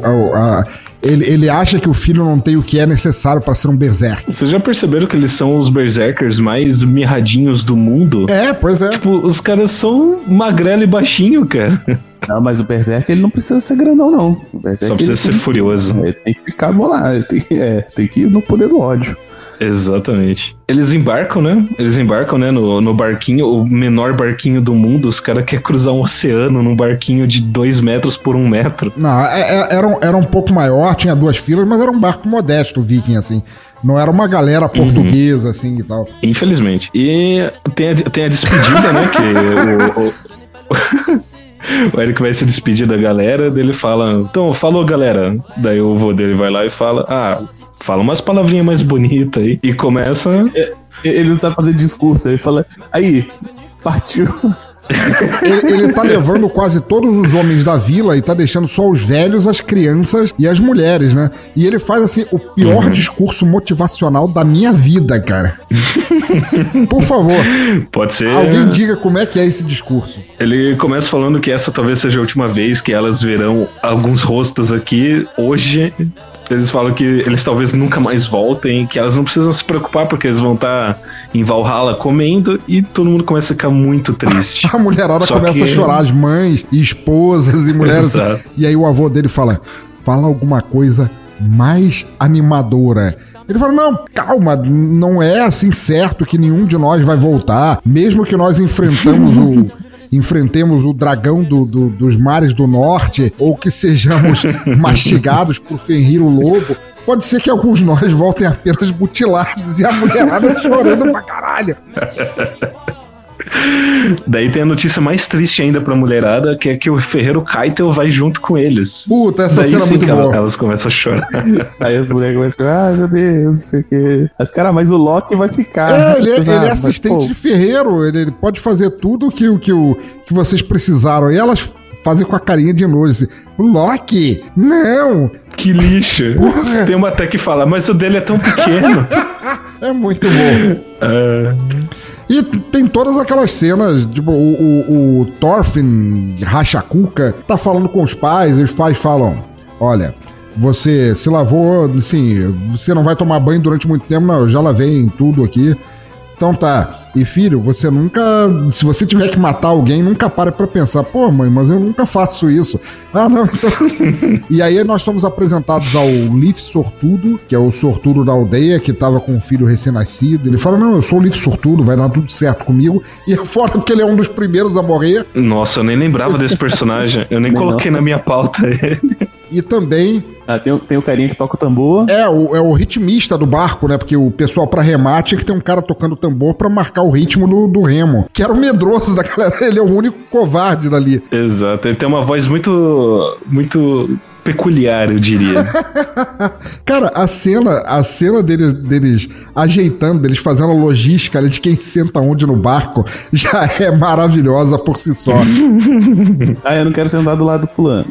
Ele acha que o filho não tem o que é necessário pra ser um berserker. Vocês já perceberam que eles são os berserkers mais mirradinhos do mundo? Pois é. Tipo, os caras são magrelo e baixinho, cara. Não, mas o berserker, ele não precisa ser grandão, não. O berserker, só precisa ser furioso. Ele tem que ficar bolado, tem que ir no poder do ódio. Exatamente. Eles embarcam, né? No barquinho, o menor barquinho do mundo. Os caras querem cruzar um oceano num barquinho de 2 metros por 1 metro. Não, era um pouco maior, tinha 2 filas, mas era um barco modesto, viking, assim. Não era uma galera portuguesa, assim, e tal. Infelizmente. E tem a despedida, né? Que o Eric vai se despedir da galera, dele fala, então, falou, galera. Daí o vô dele vai lá e fala, fala umas palavrinhas mais bonitas aí. E começa... Ele não sabe fazer discurso, ele fala, aí, partiu... Ele tá levando quase todos os homens da vila e tá deixando só os velhos, as crianças e as mulheres, né? E ele faz, assim, o pior discurso motivacional da minha vida, cara. Por favor. Pode ser. Alguém diga como é que é esse discurso. Ele começa falando que essa talvez seja a última vez que elas verão alguns rostos aqui hoje. Eles falam que eles talvez nunca mais voltem, que elas não precisam se preocupar porque eles vão estar em Valhalla comendo, e todo mundo começa a ficar muito triste. A mulherada começa a chorar, as mães, e esposas e mulheres. E aí o avô dele fala alguma coisa mais animadora. Ele fala, não, calma, não é assim certo que nenhum de nós vai voltar, mesmo que nós enfrentemos o dragão dos mares do norte, ou que sejamos mastigados por Fenrir o lobo, pode ser que alguns de nós voltem apenas mutilados, e a mulherada chorando pra caralho. Daí tem a notícia mais triste ainda pra mulherada, que é que o ferreiro Keitel vai junto com eles. Puta, essa cena é muito boa. Elas começam a chorar. Aí as mulheres começam a chorar, meu Deus, não sei o que. Mas o Loki vai ficar. Ele é assistente de ferreiro, ele pode fazer tudo que vocês precisaram. E elas fazem com a carinha de nojo assim, Loki, não! Que lixo. Porra. Tem uma até que fala, mas o dele é tão pequeno. É muito bom. E tem todas aquelas cenas, tipo, o Thorfinn Rachacuca tá falando com os pais, e os pais falam, olha, você se lavou, assim, você não vai tomar banho durante muito tempo, não, eu já lavei em tudo aqui. Então tá. E filho, você nunca, se você tiver que matar alguém, nunca para pra pensar, pô mãe, mas eu nunca faço isso. Ah não, então... E aí nós somos apresentados ao Leaf Sortudo, que é o sortudo da aldeia, que tava com um filho recém-nascido. Ele fala, não, eu sou o Leaf Sortudo, vai dar tudo certo comigo. E é fora porque ele é um dos primeiros a morrer. Nossa, eu nem lembrava desse personagem, eu nem coloquei na minha pauta ele. E também... tem o carinha que toca o tambor. É o ritmista do barco, né? Porque o pessoal pra remar tinha que ter um cara tocando tambor pra marcar o ritmo do remo. Que era o medroso da galera, ele é o único covarde dali. Exato, ele tem uma voz muito peculiar, eu diria. Cara, a cena deles ajeitando, deles fazendo a logística ali de quem senta onde no barco, já é maravilhosa por si só. Eu não quero sentar do lado do fulano.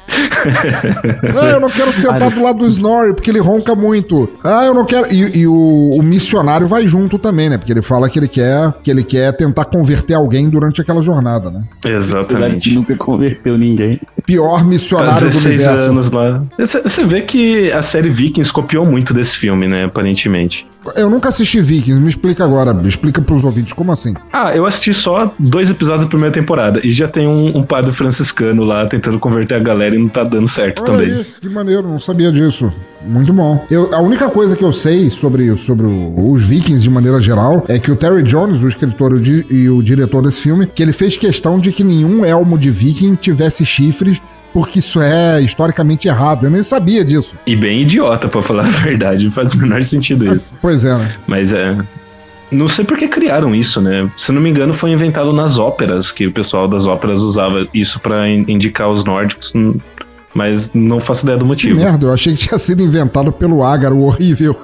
Eu não quero sentar do lado do Snorri, porque ele ronca muito. Eu não quero... E o missionário vai junto também, né? Porque ele fala que ele quer tentar converter alguém durante aquela jornada, né? Exatamente. Que nunca converteu ninguém. Pior missionário do universo. 16 anos lá. Você vê que a série Vikings copiou muito desse filme, né? Aparentemente. Eu nunca assisti Vikings, me explica agora. Explica pros ouvintes, como assim? Eu assisti só 2 episódios da primeira temporada. E já tem um padre franciscano lá tentando converter a galera e não tá dando certo também. Aí, que maneiro, não sabia disso. Muito bom. A única coisa que eu sei sobre os Vikings de maneira geral é que o Terry Jones, o escritor e o diretor desse filme, que ele fez questão de que nenhum elmo de Viking tivesse chifres, porque isso é historicamente errado. Eu nem sabia disso. E bem idiota, pra falar a verdade. Não faz o menor sentido isso. Pois é, né? Mas não sei por que criaram isso, né? Se não me engano, foi inventado nas óperas, que o pessoal das óperas usava isso pra indicar os nórdicos. Mas não faço ideia do motivo. Que merda, eu achei que tinha sido inventado pelo Ágaro, horrível.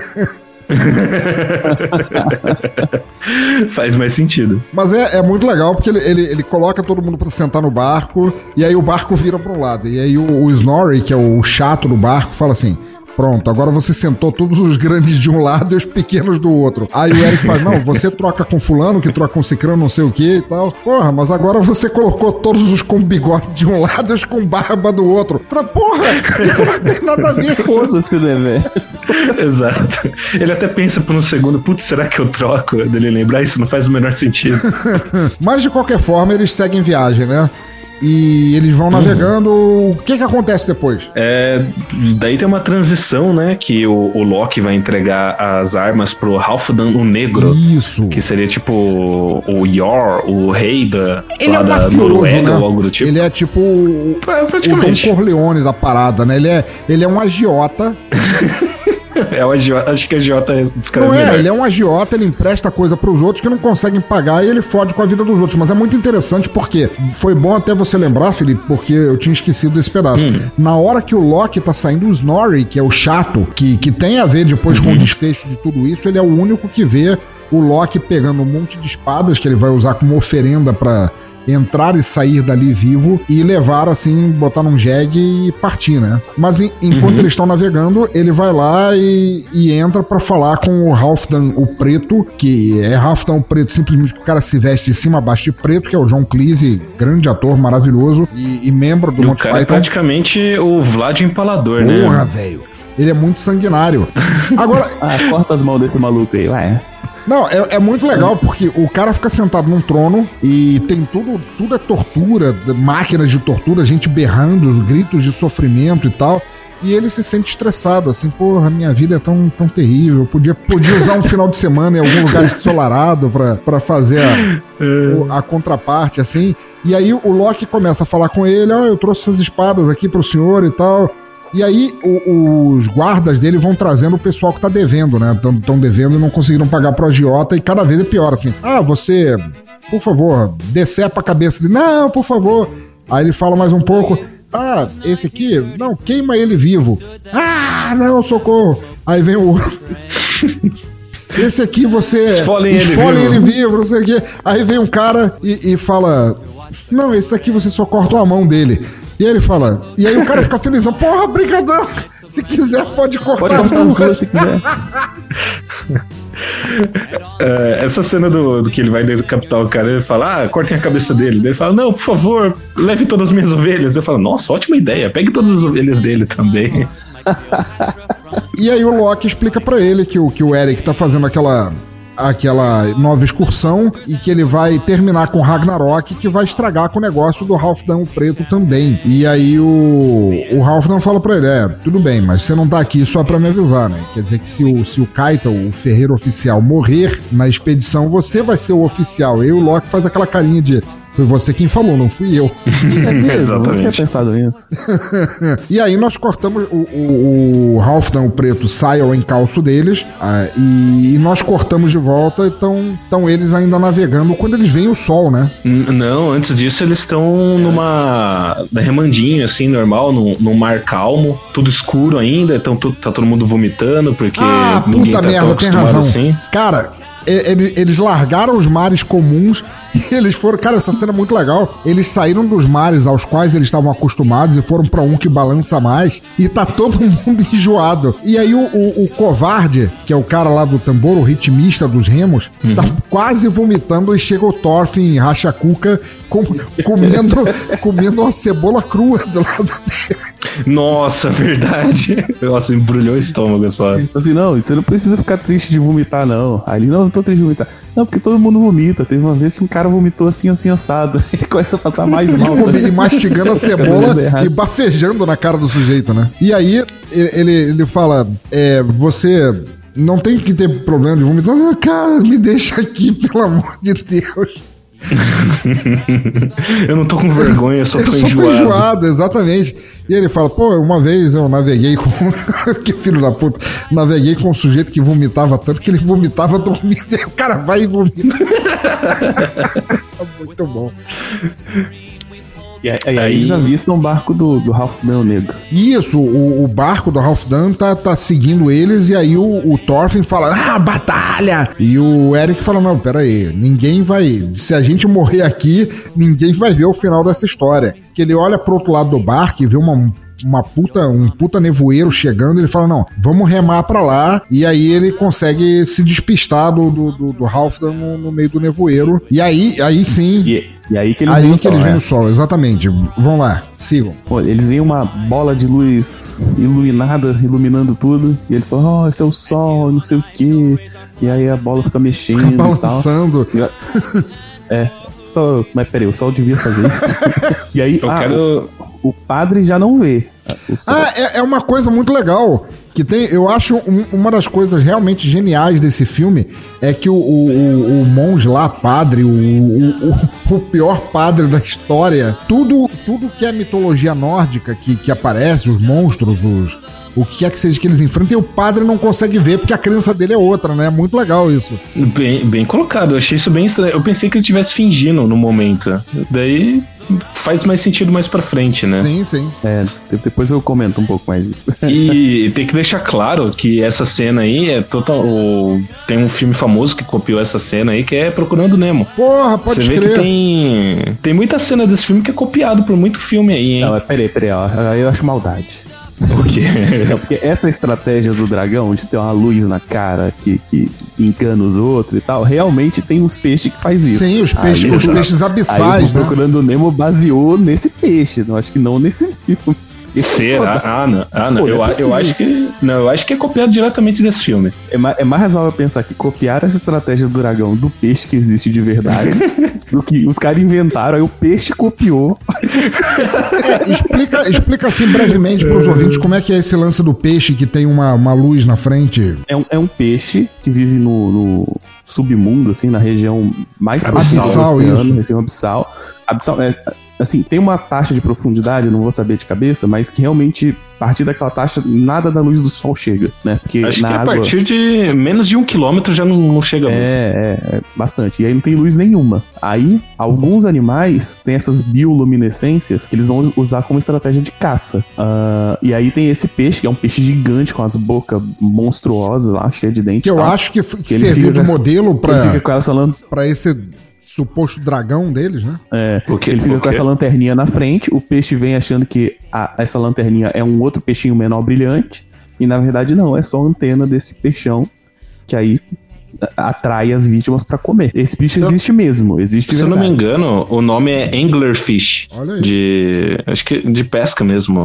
Faz mais sentido. Mas é muito legal porque ele coloca todo mundo pra sentar no barco e aí o barco vira pra um lado. E aí o Snorri, que é o chato do barco, fala assim: pronto, agora você sentou todos os grandes de um lado e os pequenos do outro. Aí o Eric fala, não, você troca com fulano, que troca com cicrano, não sei o que e tal. Porra, mas agora você colocou todos os com bigode de um lado e os com barba do outro. Porra, isso não tem nada a ver. Foda-se, né, velho? Exato. Ele até pensa por um segundo, putz, será que eu troco? Dele lembrar, isso não faz o menor sentido. Mas de qualquer forma, eles seguem viagem, né? E eles vão navegando. O que acontece depois? Daí tem uma transição, né? Que o Loki vai entregar as armas pro Halfdan o Negro. Isso. Que seria tipo o Yor, o rei da Noruega, né? Ou algo do tipo. Ele é tipo o Don Corleone da parada, né? Ele é um agiota. Acho que a agiota é descreve melhor. Ele é um agiota, ele empresta coisa pros outros que não conseguem pagar e ele fode com a vida dos outros. Mas é muito interessante porque foi bom até você lembrar, Felipe, porque eu tinha esquecido desse pedaço. Na hora que o Loki tá saindo, o Snorri, que é o chato, que tem a ver depois com o desfecho de tudo isso, ele é o único que vê o Loki pegando um monte de espadas que ele vai usar como oferenda pra entrar e sair dali vivo e levar assim, botar num jegue e partir, né? Mas enquanto eles estão navegando, ele vai lá e entra pra falar com o Halfdan o Preto, que é Halfdan o Preto, simplesmente que o cara se veste de cima a baixo de preto, que é o John Cleese, grande ator, maravilhoso, e membro do Monty Python. É praticamente o Vlad Empalador, né? Porra, velho. Ele é muito sanguinário. Agora... corta as mãos desse maluco aí, vai. Não, é muito legal porque o cara fica sentado num trono e tem tudo é tortura, máquinas de tortura, gente berrando, os gritos de sofrimento e tal. E ele se sente estressado, assim, porra, minha vida é tão terrível. Podia usar um final de semana em algum lugar ensolarado pra fazer a contraparte, assim. E aí o Loki começa a falar com ele, eu trouxe essas espadas aqui pro senhor e tal. E aí os guardas dele vão trazendo o pessoal que tá devendo, né? Estão devendo e não conseguiram pagar pro agiota e cada vez é pior, assim. Você, por favor, decepa a cabeça dele. Não, por favor. Aí ele fala mais um pouco. Esse aqui? Não, queima ele vivo. Não, socorro. Aí vem o... Esse aqui você... Esfolem ele vivo, não sei o quê. Aí vem um cara e fala... Não, esse aqui você só corta a mão dele. E aí ele fala... E aí o cara fica felizão. Porra, brigadão. Se quiser, pode cortar as duas se quiser. Essa cena do que ele vai decapitar o cara, ele fala, cortem a cabeça dele. Ele fala, não, por favor, leve todas as minhas ovelhas. Eu falo, nossa, ótima ideia, pegue todas as ovelhas dele também. E aí o Loki explica pra ele que o Eric tá fazendo aquela nova excursão e que ele vai terminar com Ragnarok, que vai estragar com o negócio do Halfdan Preto também. E aí o Halfdan fala pra ele, tudo bem, mas você não tá aqui só pra me avisar, né? Quer dizer que se o Kaita, o ferreiro oficial, morrer na expedição, você vai ser o oficial. E o Loki faz aquela carinha de... Foi você quem falou, não fui eu. É mesmo, eu não tinha pensado nisso. E aí nós cortamos o Halfdan, o Preto, sai ao encalço deles e nós cortamos de volta e estão eles ainda navegando quando eles veem o sol, né? Não, antes disso eles estão numa remandinho, assim, normal, num mar calmo, tudo escuro ainda, tá todo mundo vomitando, porque ninguém puta tá merda, tem razão. Assim. Cara, eles largaram os mares comuns e eles foram... Cara, essa cena é muito legal. Eles saíram dos mares aos quais eles estavam acostumados e foram pra um que balança mais e tá todo mundo enjoado. E aí o covarde, que é o cara lá do tambor, o ritmista dos remos, tá quase vomitando e chega o Thorfinn Rachacuca comendo uma cebola crua do lado dele. Nossa, verdade. Nossa, embrulhou o estômago só. Assim, não, você não precisa ficar triste de vomitar, não. Aí ele, não tô triste de vomitar. Não, porque todo mundo vomita. Teve uma vez que um cara vomitou assim, assado. Ele começa a passar mais mal. E mastigando a cebola e bafejando na cara do sujeito, né? E aí, ele fala, você não tem que ter problema de vomitar. Cara, me deixa aqui, pelo amor de Deus. Eu não tô com vergonha, eu só tô enjoado, exatamente. E ele fala, uma vez eu naveguei com... que filho da puta. Naveguei com um sujeito que vomitava tanto que ele vomitava dormindo. O cara vai e vomita. Muito bom. E aí eles avistam o barco do Halfdan, nego. Isso, o barco do Halfdan tá seguindo eles. E aí o Thorfinn fala, batalha! E o Eric fala, não, pera aí, ninguém vai... Se a gente morrer aqui, ninguém vai ver o final dessa história. Que ele olha pro outro lado do barco e vê um puta nevoeiro chegando, ele fala, não, vamos remar pra lá, e aí ele consegue se despistar do Halfdan no meio do nevoeiro, e aí sim... E aí que eles veem o sol, exatamente. Vão lá, sigam. Olha, eles veem uma bola de luz iluminando tudo, e eles falam, esse é o sol, não sei o quê, e aí a bola fica mexendo e tal. Balançando. Mas peraí, o sol devia fazer isso. E aí, o padre já não vê. É uma coisa muito legal. Que tem, eu acho uma das coisas realmente geniais desse filme é que o monge lá, padre, o pior padre da história, tudo que é mitologia nórdica que aparece, os monstros, o que é que seja que eles enfrentam, e o padre não consegue ver porque a crença dele é outra, né? É muito legal isso. Bem colocado, eu achei isso bem estranho. Eu pensei que ele estivesse fingindo no momento. Daí faz mais sentido mais pra frente, né? Sim. Depois eu comento um pouco mais isso. E tem que deixar claro que essa cena aí é total... Tem um filme famoso que copiou essa cena aí, que é Procurando Nemo. Porra, pode crer. Você vê que tem muita cena desse filme que é copiado por muito filme aí, hein? Não, mas peraí, ó, eu acho maldade. Por quê? Porque essa estratégia do dragão, de ter uma luz na cara que engana os outros e tal, realmente tem uns peixes que faz isso. Sim, os peixes abissais, aí, né? Procurando Nemo baseou nesse peixe, não acho que não nesse filme. Será? Não. Eu acho que é copiado diretamente desse filme. É mais razoável pensar que copiaram essa estratégia do dragão do peixe que existe de verdade do que os caras inventaram, aí o peixe copiou. Explica assim brevemente pros ouvintes como é que é esse lance do peixe que tem uma luz na frente. É um peixe que vive no submundo, assim, na região mais abissal do oceano, região abissal. Abissal assim, tem uma taxa de profundidade, não vou saber de cabeça, mas que realmente, a partir daquela taxa, nada da luz do sol chega, né? Porque acho na que água... a partir de menos de 1 quilômetro já não chega luz. Bastante. E aí não tem luz nenhuma. Aí, alguns animais têm essas bioluminescências que eles vão usar como estratégia de caça. E aí tem esse peixe, que é um peixe gigante, com as bocas monstruosas lá, cheia de dentes. Que eu acho que serviu de modelo pra esse... suposto dragão deles, né? Porque ele fica com essa lanterninha na frente, o peixe vem achando que essa lanterninha é um outro peixinho menor brilhante, e na verdade não, é só a antena desse peixão, que aí atrai as vítimas pra comer. Esse bicho existe mesmo, existe de verdade. Se eu não me engano, o nome é Anglerfish. Olha aí. Acho que de pesca mesmo.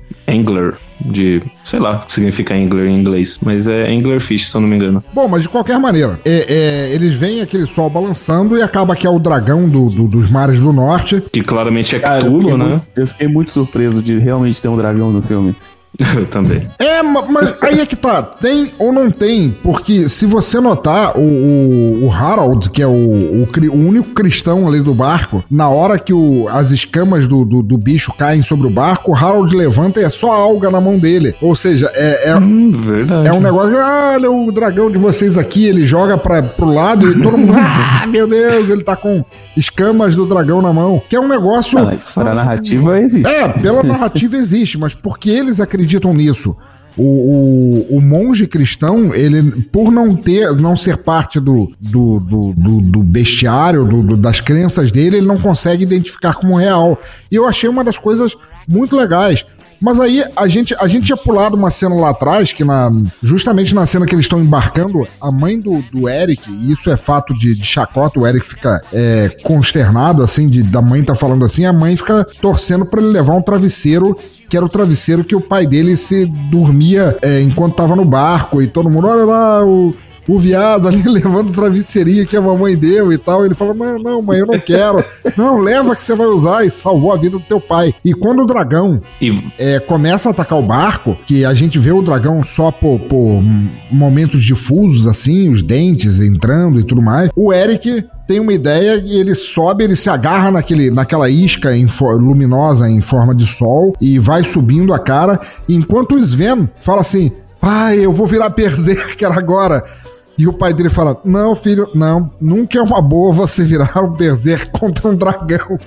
angler, de, sei lá o que significa angler em inglês, mas é anglerfish, se eu não me engano. Bom, mas de qualquer maneira, eles veem aquele sol balançando e acaba que é o dragão dos mares do norte. Que claramente é Cthulhu, né? Eu fiquei muito surpreso de realmente ter um dragão no filme. Eu também. Mas aí é que tá, tem ou não tem, porque se você notar, o Harold, que é o único cristão ali do barco, na hora que as escamas do bicho caem sobre o barco, o Harold levanta e é só alga na mão dele. Ou seja, verdade. É um negócio, olha o dragão de vocês aqui, ele joga pro lado e todo mundo, meu Deus, ele tá com escamas do dragão na mão, que é um negócio... Para a narrativa existe. Pela narrativa existe, mas porque eles acreditam nisso. O monge cristão, ele, por não ser parte do bestiário, das crenças dele, ele não consegue identificar como real. E eu achei uma das coisas muito legais. Mas aí a gente tinha pulado uma cena lá atrás, que justamente na cena que eles estão embarcando, a mãe do Eric, e isso é fato de chacota, o Eric fica consternado, assim, da mãe tá falando assim, a mãe fica torcendo pra ele levar um travesseiro, que era o travesseiro que o pai dele se dormia enquanto tava no barco, e todo mundo, olha lá, o viado ali levando travesseirinha que a mamãe deu e tal. Ele fala, não, mãe, eu não quero. Não, leva que você vai usar, e salvou a vida do teu pai. E quando o dragão começa a atacar o barco, que a gente vê o dragão só por momentos difusos, assim, os dentes entrando e tudo mais, o Eric tem uma ideia e ele sobe, ele se agarra naquela isca luminosa em forma de sol e vai subindo a cara, enquanto o Sven fala assim, pai, eu vou virar berserker agora. E o pai dele fala, não, filho, não, nunca é uma boa você virar um berserker contra um dragão.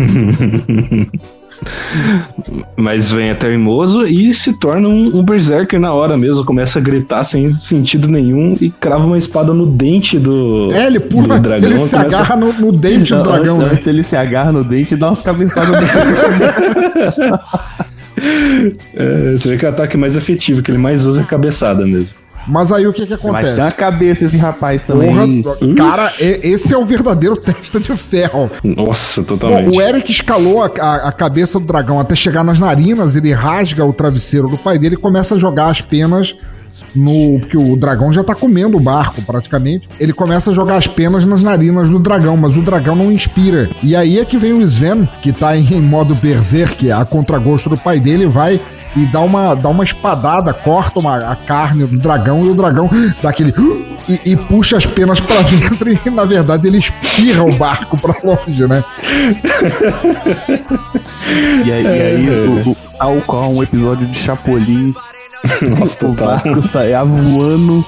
Mas vem é teimoso e se torna um berserker na hora mesmo, começa a gritar sem sentido nenhum e crava uma espada no dente do ele pula, do dragão. Ele se agarra no dente do dragão, né? Antes ele se agarra no dente e dá umas cabeçadas no dente. Você vê que é o ataque mais efetivo, que ele mais usa é a cabeçada mesmo. Mas aí o que acontece? Mas dá a cabeça esse rapaz também. Cara, esse é o verdadeiro testa de ferro. Nossa, totalmente. Bom, o Eric escalou a cabeça do dragão até chegar nas narinas, ele rasga o travesseiro do pai dele e começa a jogar as penas porque o dragão já tá comendo o barco praticamente. Ele começa a jogar as penas nas narinas do dragão, mas o dragão não inspira. E aí é que vem o Sven, que tá em modo berserk, a contragosto do pai dele, vai e dá uma espadada, corta a carne do dragão, e o dragão dá aquele e puxa as penas pra dentro, e na verdade ele espirra o barco pra longe, né? E aí tal qual um episódio de Chapolin. Nossa, o barco sai voando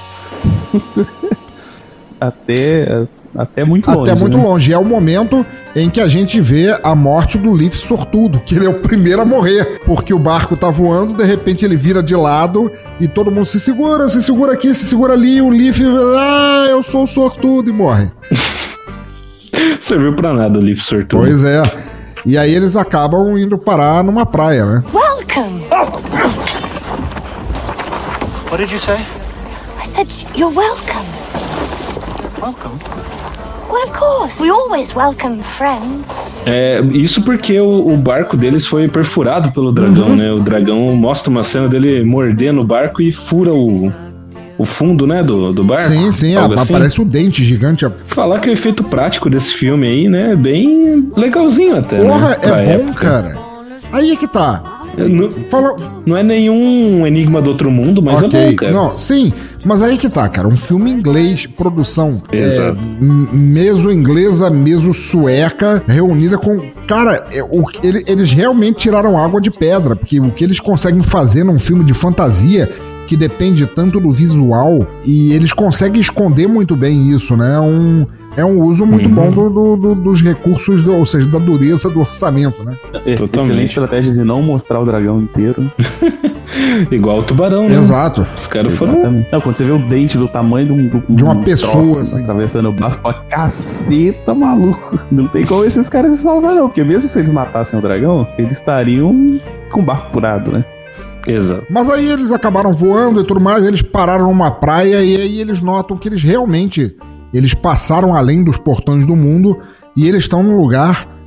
até muito longe. Até muito longe. É o momento em que a gente vê a morte do Leaf sortudo, que ele é o primeiro a morrer, porque o barco tá voando, de repente ele vira de lado e todo mundo se segura aqui, se segura ali, e o Leaf, eu sou o sortudo, e morre. Serviu pra nada o Leaf sortudo. Pois é. E aí eles acabam indo parar numa praia, né? Welcome! What did you say? I said you're welcome. Welcome? Well, of course. We always welcome friends. Isso porque o barco deles foi perfurado pelo dragão, né? O dragão mostra uma cena dele mordendo o barco e fura o fundo, né, do barco. Sim, aparece o dente gigante. Falar que o efeito prático desse filme aí, né, é bem legalzinho até. Porra, né, é bom, cara. Aí é que tá. Não é nenhum enigma do outro mundo, mas é bom, cara. Não, sim, mas aí que tá, cara. Um filme inglês, produção meso-inglesa, meso-sueca, reunida com... Cara, eles realmente tiraram água de pedra, porque o que eles conseguem fazer num filme de fantasia, que depende tanto do visual, e eles conseguem esconder muito bem isso, né? É um uso muito bom dos recursos, ou seja, da dureza do orçamento, né? Excelente estratégia de não mostrar o dragão inteiro. Igual o tubarão, né? Exato. Os caras foram... Não, quando você vê o dente do tamanho de uma pessoa, troço, assim, atravessando o barco, fala, caceta, maluco. Não tem como esses caras se salvar, não. Porque mesmo se eles matassem o dragão, eles estariam com o barco furado, né? Exato. Mas aí eles acabaram voando e tudo mais, eles pararam numa praia e aí eles notam que eles passaram além dos portões do mundo e eles estão num lugar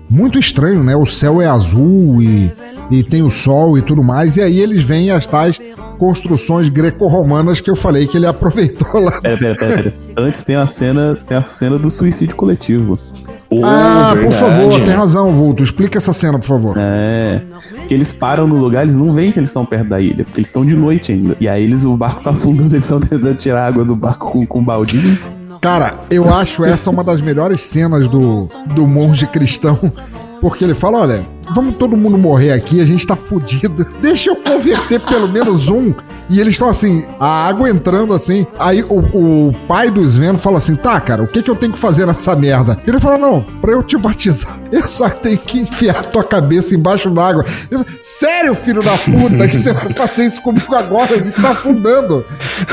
muito estranho, né? O céu é azul e tem o sol e tudo mais, e aí eles veem as tais construções greco-romanas que eu falei que ele aproveitou lá. Pera. Antes tem a cena do suicídio coletivo. Verdade. Por favor, tem razão, Vulto. Explica essa cena, por favor. Que eles param no lugar, eles não veem que eles estão perto da ilha, porque eles estão de noite ainda. E aí o barco tá afundando, eles estão tentando tirar água do barco com um baldinho. Cara, eu acho essa uma das melhores cenas do monge cristão, porque ele fala, olha, vamos todo mundo morrer aqui, a gente tá fudido, deixa eu converter pelo menos um. E eles estão assim, a água entrando assim, aí o pai do Sven fala assim, tá, cara, o que eu tenho que fazer nessa merda? Ele fala, não, pra eu te batizar, eu só tenho que enfiar tua cabeça embaixo d'água. Sério, filho da puta, que você vai fazer isso comigo agora? A gente tá afundando.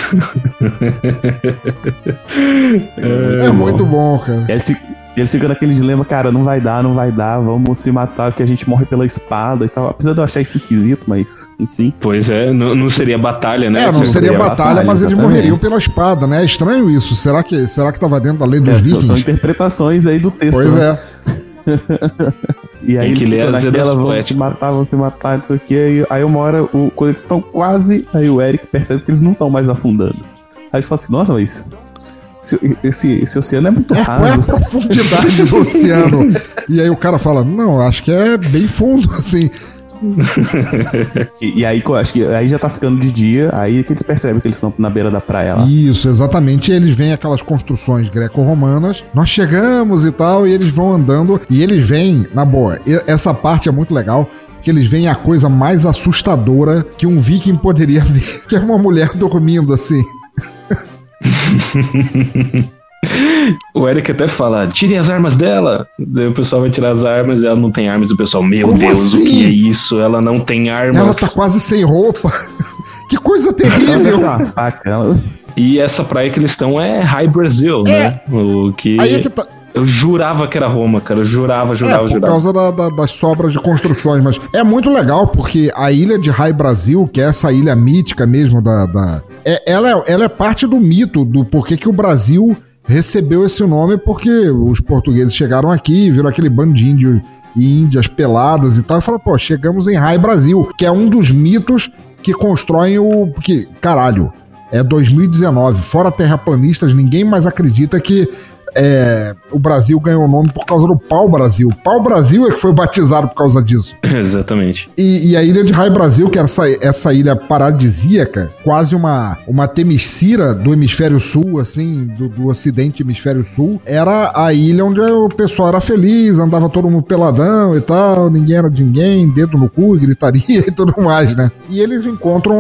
É muito bom, cara. Eles ficam naquele dilema, cara, não vai dar, vamos se matar, porque a gente morre pela espada e tal. Apesar de eu achar isso esquisito, mas, enfim. Pois é, não seria batalha, né? Não seria batalha, mas eles morreriam pela espada, né? É estranho isso. Será que tava dentro da lei dos vikings? São interpretações aí do texto. Pois né? E aí eles ficam naquela, vão se matar, não sei o que. Aí uma hora, quando eles estão quase, aí o Eric percebe que eles não estão mais afundando. Aí ele fala assim, nossa, mas... Esse oceano é muito raso. Qual é a profundidade do oceano? E aí o cara fala, não, acho que é bem fundo, assim. E aí, acho que aí já tá ficando de dia, aí que eles percebem que eles estão na beira da praia lá. Isso, exatamente. E eles veem aquelas construções greco-romanas, nós chegamos e tal, e eles vão andando, e eles veem, na boa, essa parte é muito legal, que eles veem a coisa mais assustadora que um viking poderia ver, que é uma mulher dormindo, assim. O Eric até fala, tirem as armas dela. Daí o pessoal vai tirar as armas e ela não tem armas. Do pessoal, meu Como Deus, assim? O que é isso? Ela não tem armas. Ela tá quase sem roupa. Que coisa terrível. E essa praia que eles estão é High Brasil, né? O que... Aí é que tá... Eu jurava que era Roma, cara. Eu jurava. Por causa das sobras de construções. Mas é muito legal, porque a ilha de High Brasil, que é essa ilha mítica mesmo ela é parte do mito do porquê que o Brasil recebeu esse nome, porque os portugueses chegaram aqui, viram aquele bando de índios e índias peladas e tal, e falaram, pô, chegamos em High Brasil, que é um dos mitos que constroem o... Porque, caralho, é 2019, fora terraplanistas, ninguém mais acredita que o Brasil ganhou o nome por causa do pau-brasil. Pau-brasil é que foi batizado por causa disso. Exatamente. E a ilha de High Brasil, que era essa ilha paradisíaca, quase uma Temescira do hemisfério sul, assim, do ocidente hemisfério sul, era a ilha onde o pessoal era feliz, andava todo mundo peladão e tal, ninguém era de ninguém, dedo no cu, gritaria e tudo mais, né? E eles encontram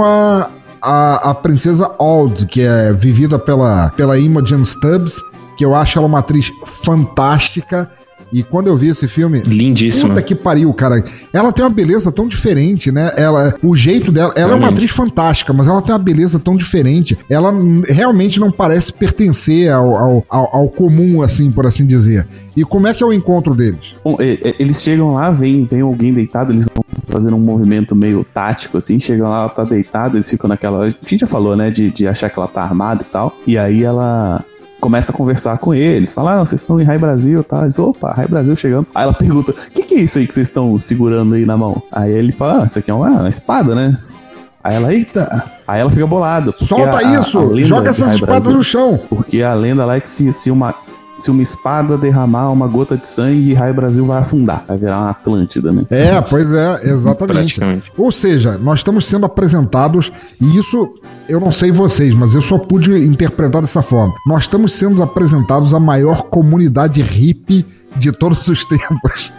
a princesa Aud, que é vivida pela Imogen Stubbs, que eu acho ela uma atriz fantástica. E quando eu vi esse filme... Lindíssima. Puta que pariu, cara. Ela tem uma beleza tão diferente, né? O jeito dela... Ela é uma atriz fantástica, mas ela tem uma beleza tão diferente. Ela realmente não parece pertencer ao comum, assim, por assim dizer. E como é que é o encontro deles? Bom, eles chegam lá, vem alguém deitado, eles vão fazendo um movimento meio tático, assim. Chegam lá, ela tá deitada, eles ficam naquela... A gente já falou, né? De achar que ela tá armada e tal. E aí ela... começa a conversar com eles, fala, vocês estão em High Brasil, tá? Eles, opa, High Brasil chegando. Aí ela pergunta, o que é isso aí que vocês estão segurando aí na mão? Aí ele fala, isso aqui é uma espada, né? Aí ela, eita! Aí ela fica bolada. Solta isso! Joga essas espadas no chão! Porque a lenda lá é que se uma espada derramar uma gota de sangue, High Brasil vai afundar. Vai virar uma Atlântida, né? Pois é, exatamente. Ou seja, nós estamos sendo apresentados, e isso, eu não sei vocês, mas eu só pude interpretar dessa forma. Nós estamos sendo apresentados à maior comunidade hippie de todos os tempos.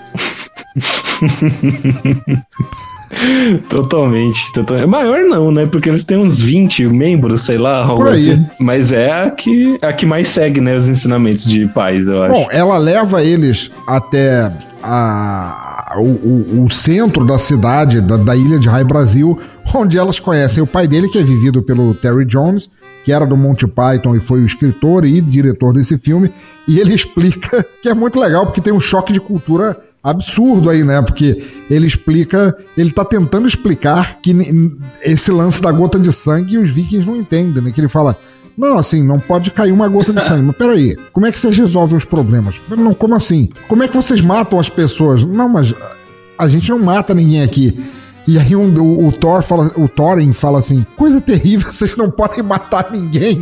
Totalmente. Maior não, né? Porque eles têm uns 20 membros, sei lá, algo assim. Mas é a que mais segue, né, os ensinamentos de pais, eu acho. Bom, ela leva eles até o centro da cidade, da ilha de High Brasil, onde elas conhecem o pai dele, que é vivido pelo Terry Jones, que era do Monty Python e foi o escritor e diretor desse filme, e ele explica que é muito legal, porque tem um choque de cultura absurdo aí, né? Porque ele tá tentando explicar que esse lance da gota de sangue os vikings não entendem, né? Que ele fala, Não, assim, não pode cair uma gota de sangue. Mas peraí, como é que vocês resolvem os problemas? Não, como assim? Como é que vocês matam as pessoas? Não, mas a gente não mata ninguém aqui. E aí o Thorin fala assim, coisa terrível, vocês não podem matar ninguém.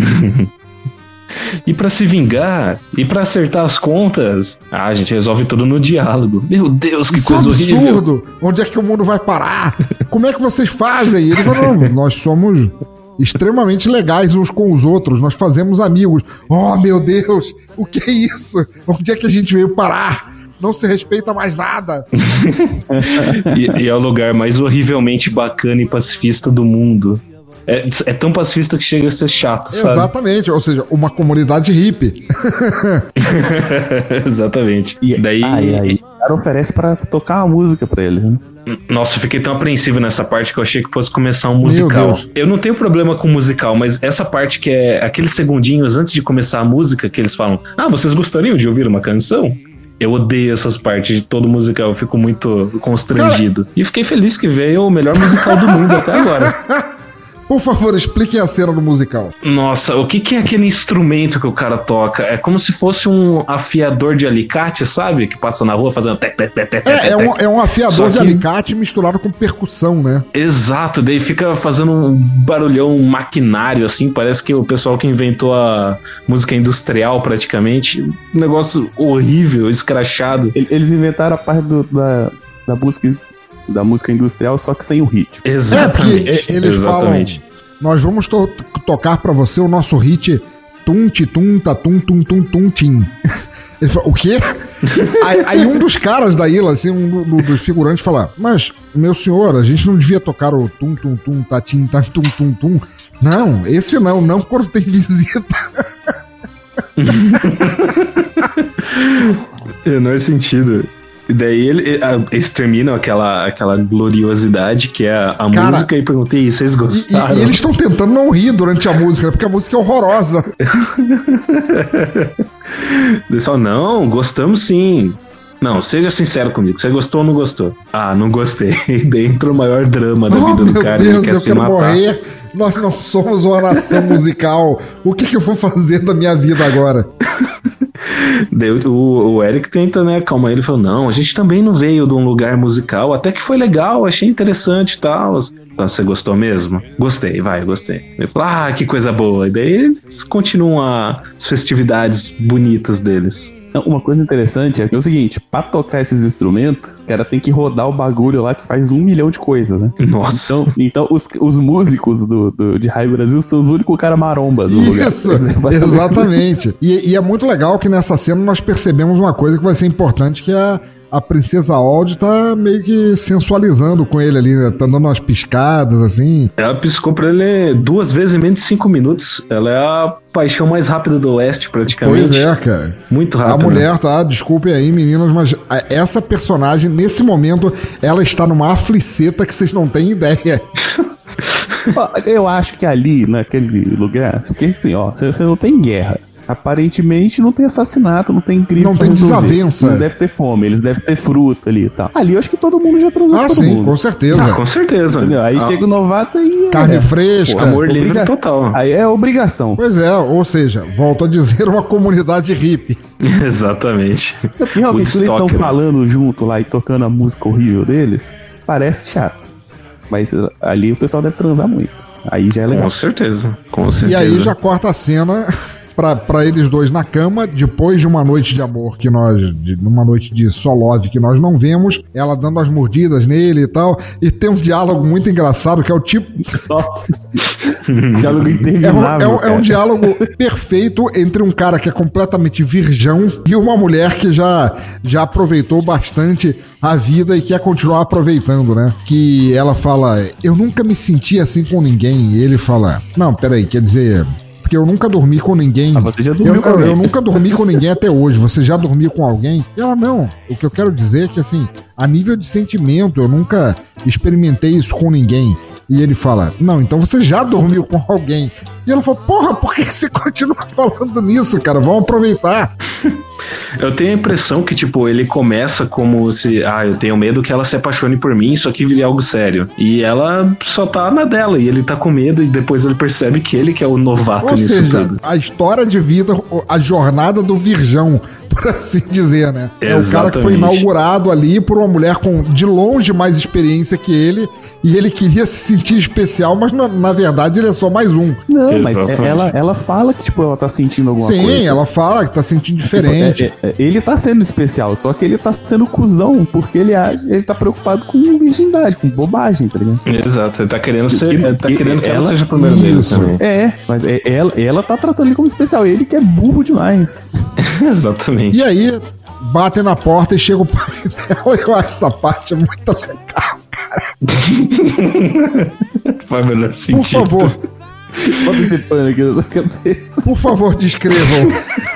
E pra se vingar, e pra acertar as contas, a gente resolve tudo no diálogo. Meu Deus, que coisa horrível. Absurdo! Onde é que o mundo vai parar? Como é que vocês fazem? E ele falou, não, nós somos extremamente legais uns com os outros, nós fazemos amigos. Oh, meu Deus, o que é isso? Onde é que a gente veio parar? Não se respeita mais nada. e é o lugar mais horrivelmente bacana e pacifista do mundo. É tão pacifista que chega a ser chato, sabe? Exatamente, ou seja, uma comunidade hippie. Exatamente. E daí o cara oferece pra tocar uma música pra ele, né? Nossa, eu fiquei tão apreensivo nessa parte que eu achei que fosse começar um musical. Eu não tenho problema com musical, mas essa parte que é aqueles segundinhos antes de começar a música, que eles falam, vocês gostariam de ouvir uma canção? Eu odeio essas partes de todo musical, eu fico muito constrangido. E fiquei feliz que veio o melhor musical do mundo até agora. Por favor, expliquem a cena do musical. Nossa, o que é aquele instrumento que o cara toca? É como se fosse um afiador de alicate, sabe? Que passa na rua fazendo É um afiador de alicate misturado com percussão, né? Exato, daí fica fazendo um barulhão, um maquinário, assim. Parece que o pessoal que inventou a música industrial, praticamente. Um negócio horrível, escrachado. Eles inventaram a parte da música industrial, só que sem o ritmo. Exatamente. Porque eles falam, nós vamos tocar pra você o nosso hit tum-ti-tum-ta-tum-tum-tum-tum-tim. Ele fala, o quê? aí um dos caras da ilha, assim, um dos figurantes fala, mas, meu senhor, a gente não devia tocar o tum-tum-tum-ta-tim-ta-tum-tum-tum. Não, esse não quando tem visita. Menor sentido. E daí eles terminam aquela gloriosidade que é a música e perguntei, vocês gostaram? E eles estão tentando não rir durante a música, porque a música é horrorosa. Pessoal, não, gostamos sim. Não, seja sincero comigo, você gostou ou não gostou? Não gostei. Daí entra o maior drama da vida do cara. Meu Deus, eu quero morrer. Nós não somos uma nação musical. O que eu vou fazer da minha vida agora? Daí o Eric tenta, né, acalmar ele, falou, não, a gente também não veio de um lugar musical, até que foi legal, achei interessante e tal. Você gostou mesmo? Gostei. Ele falou, que coisa boa. E daí eles continuam as festividades bonitas deles. Uma coisa interessante é que é o seguinte, pra tocar esses instrumentos, o cara tem que rodar o bagulho lá que faz 1 milhão de coisas, né? Nossa. Então os músicos de Raio Brasil são os únicos cara maromba do lugar. Isso, exatamente. E é muito legal que nessa cena nós percebemos uma coisa que vai ser importante, que é a Princesa Aud tá meio que sensualizando com ele ali, né? Tá dando umas piscadas, assim. Ela piscou pra ele 2 vezes em menos de 5 minutos. Ela é a paixão mais rápida do Oeste, praticamente. Pois é, cara. Muito rápido. A mulher, tá? Desculpem aí, meninas, mas essa personagem, nesse momento, ela está numa afliceta que vocês não têm ideia. Eu acho que ali, naquele lugar, porque assim, você não tem guerra. Aparentemente não tem assassinato, não tem crime. Não tem desavença. Não deve ter fome, eles devem ter fruta ali e tal. Ali eu acho que todo mundo já transou com todo mundo. Com certeza. Com certeza. Entendeu? Aí chega o novato e... Carne fresca. Amor livre total. Aí é obrigação. Pois é, ou seja, volto a dizer, uma comunidade hippie. Exatamente. E realmente, quando eles estão falando junto lá e tocando a música horrível deles, parece chato. Mas ali o pessoal deve transar muito. Aí já é legal. Com certeza. E aí já corta a cena... Pra eles dois na cama, depois de uma noite de amor uma noite de só love que nós não vemos, ela dando as mordidas nele e tal, e tem um diálogo muito engraçado que é o tipo... Nossa, diálogo interminável. É um diálogo perfeito entre um cara que é completamente virgão e uma mulher que já aproveitou bastante a vida e quer continuar aproveitando, né? Que ela fala, eu nunca me senti assim com ninguém, e ele fala, não, peraí, quer dizer... Porque eu nunca dormi com ninguém. Você já dormiu com alguém. Eu nunca dormi com ninguém até hoje. Você já dormiu com alguém? E ela, não. O que eu quero dizer é que, assim, a nível de sentimento, eu nunca experimentei isso com ninguém. E ele fala, não, então você já dormiu com alguém. E ela falou, porra, por que você continua falando nisso, cara? Vamos aproveitar. Eu tenho a impressão que, tipo, ele começa como se... eu tenho medo que ela se apaixone por mim, isso aqui vire algo sério. E ela só tá na dela, e ele tá com medo, e depois ele percebe que ele que é o novato nisso tudo. A história de vida, a jornada do virgão, por assim dizer, né? Exatamente. É o cara que foi inaugurado ali por uma mulher com, de longe, mais experiência que ele, e ele queria se sentir especial, mas na verdade ele é só mais um. Não, exatamente. Mas ela fala que, tipo, ela tá sentindo alguma coisa. Sim, ela fala que tá sentindo diferente. Ele tá sendo especial, só que ele tá sendo cuzão, porque ele tá preocupado com virgindade, com bobagem, tá ligado? Exato, ele tá querendo que ela seja a primeira dele também. Mas ela tá tratando ele como especial, ele que é burro demais. Exatamente. E aí, batem na porta e chega o pai dela, eu acho essa parte muito legal, cara. Faz melhor sentido. Por favor. Bota esse pano aqui na sua cabeça. Por favor, descrevam.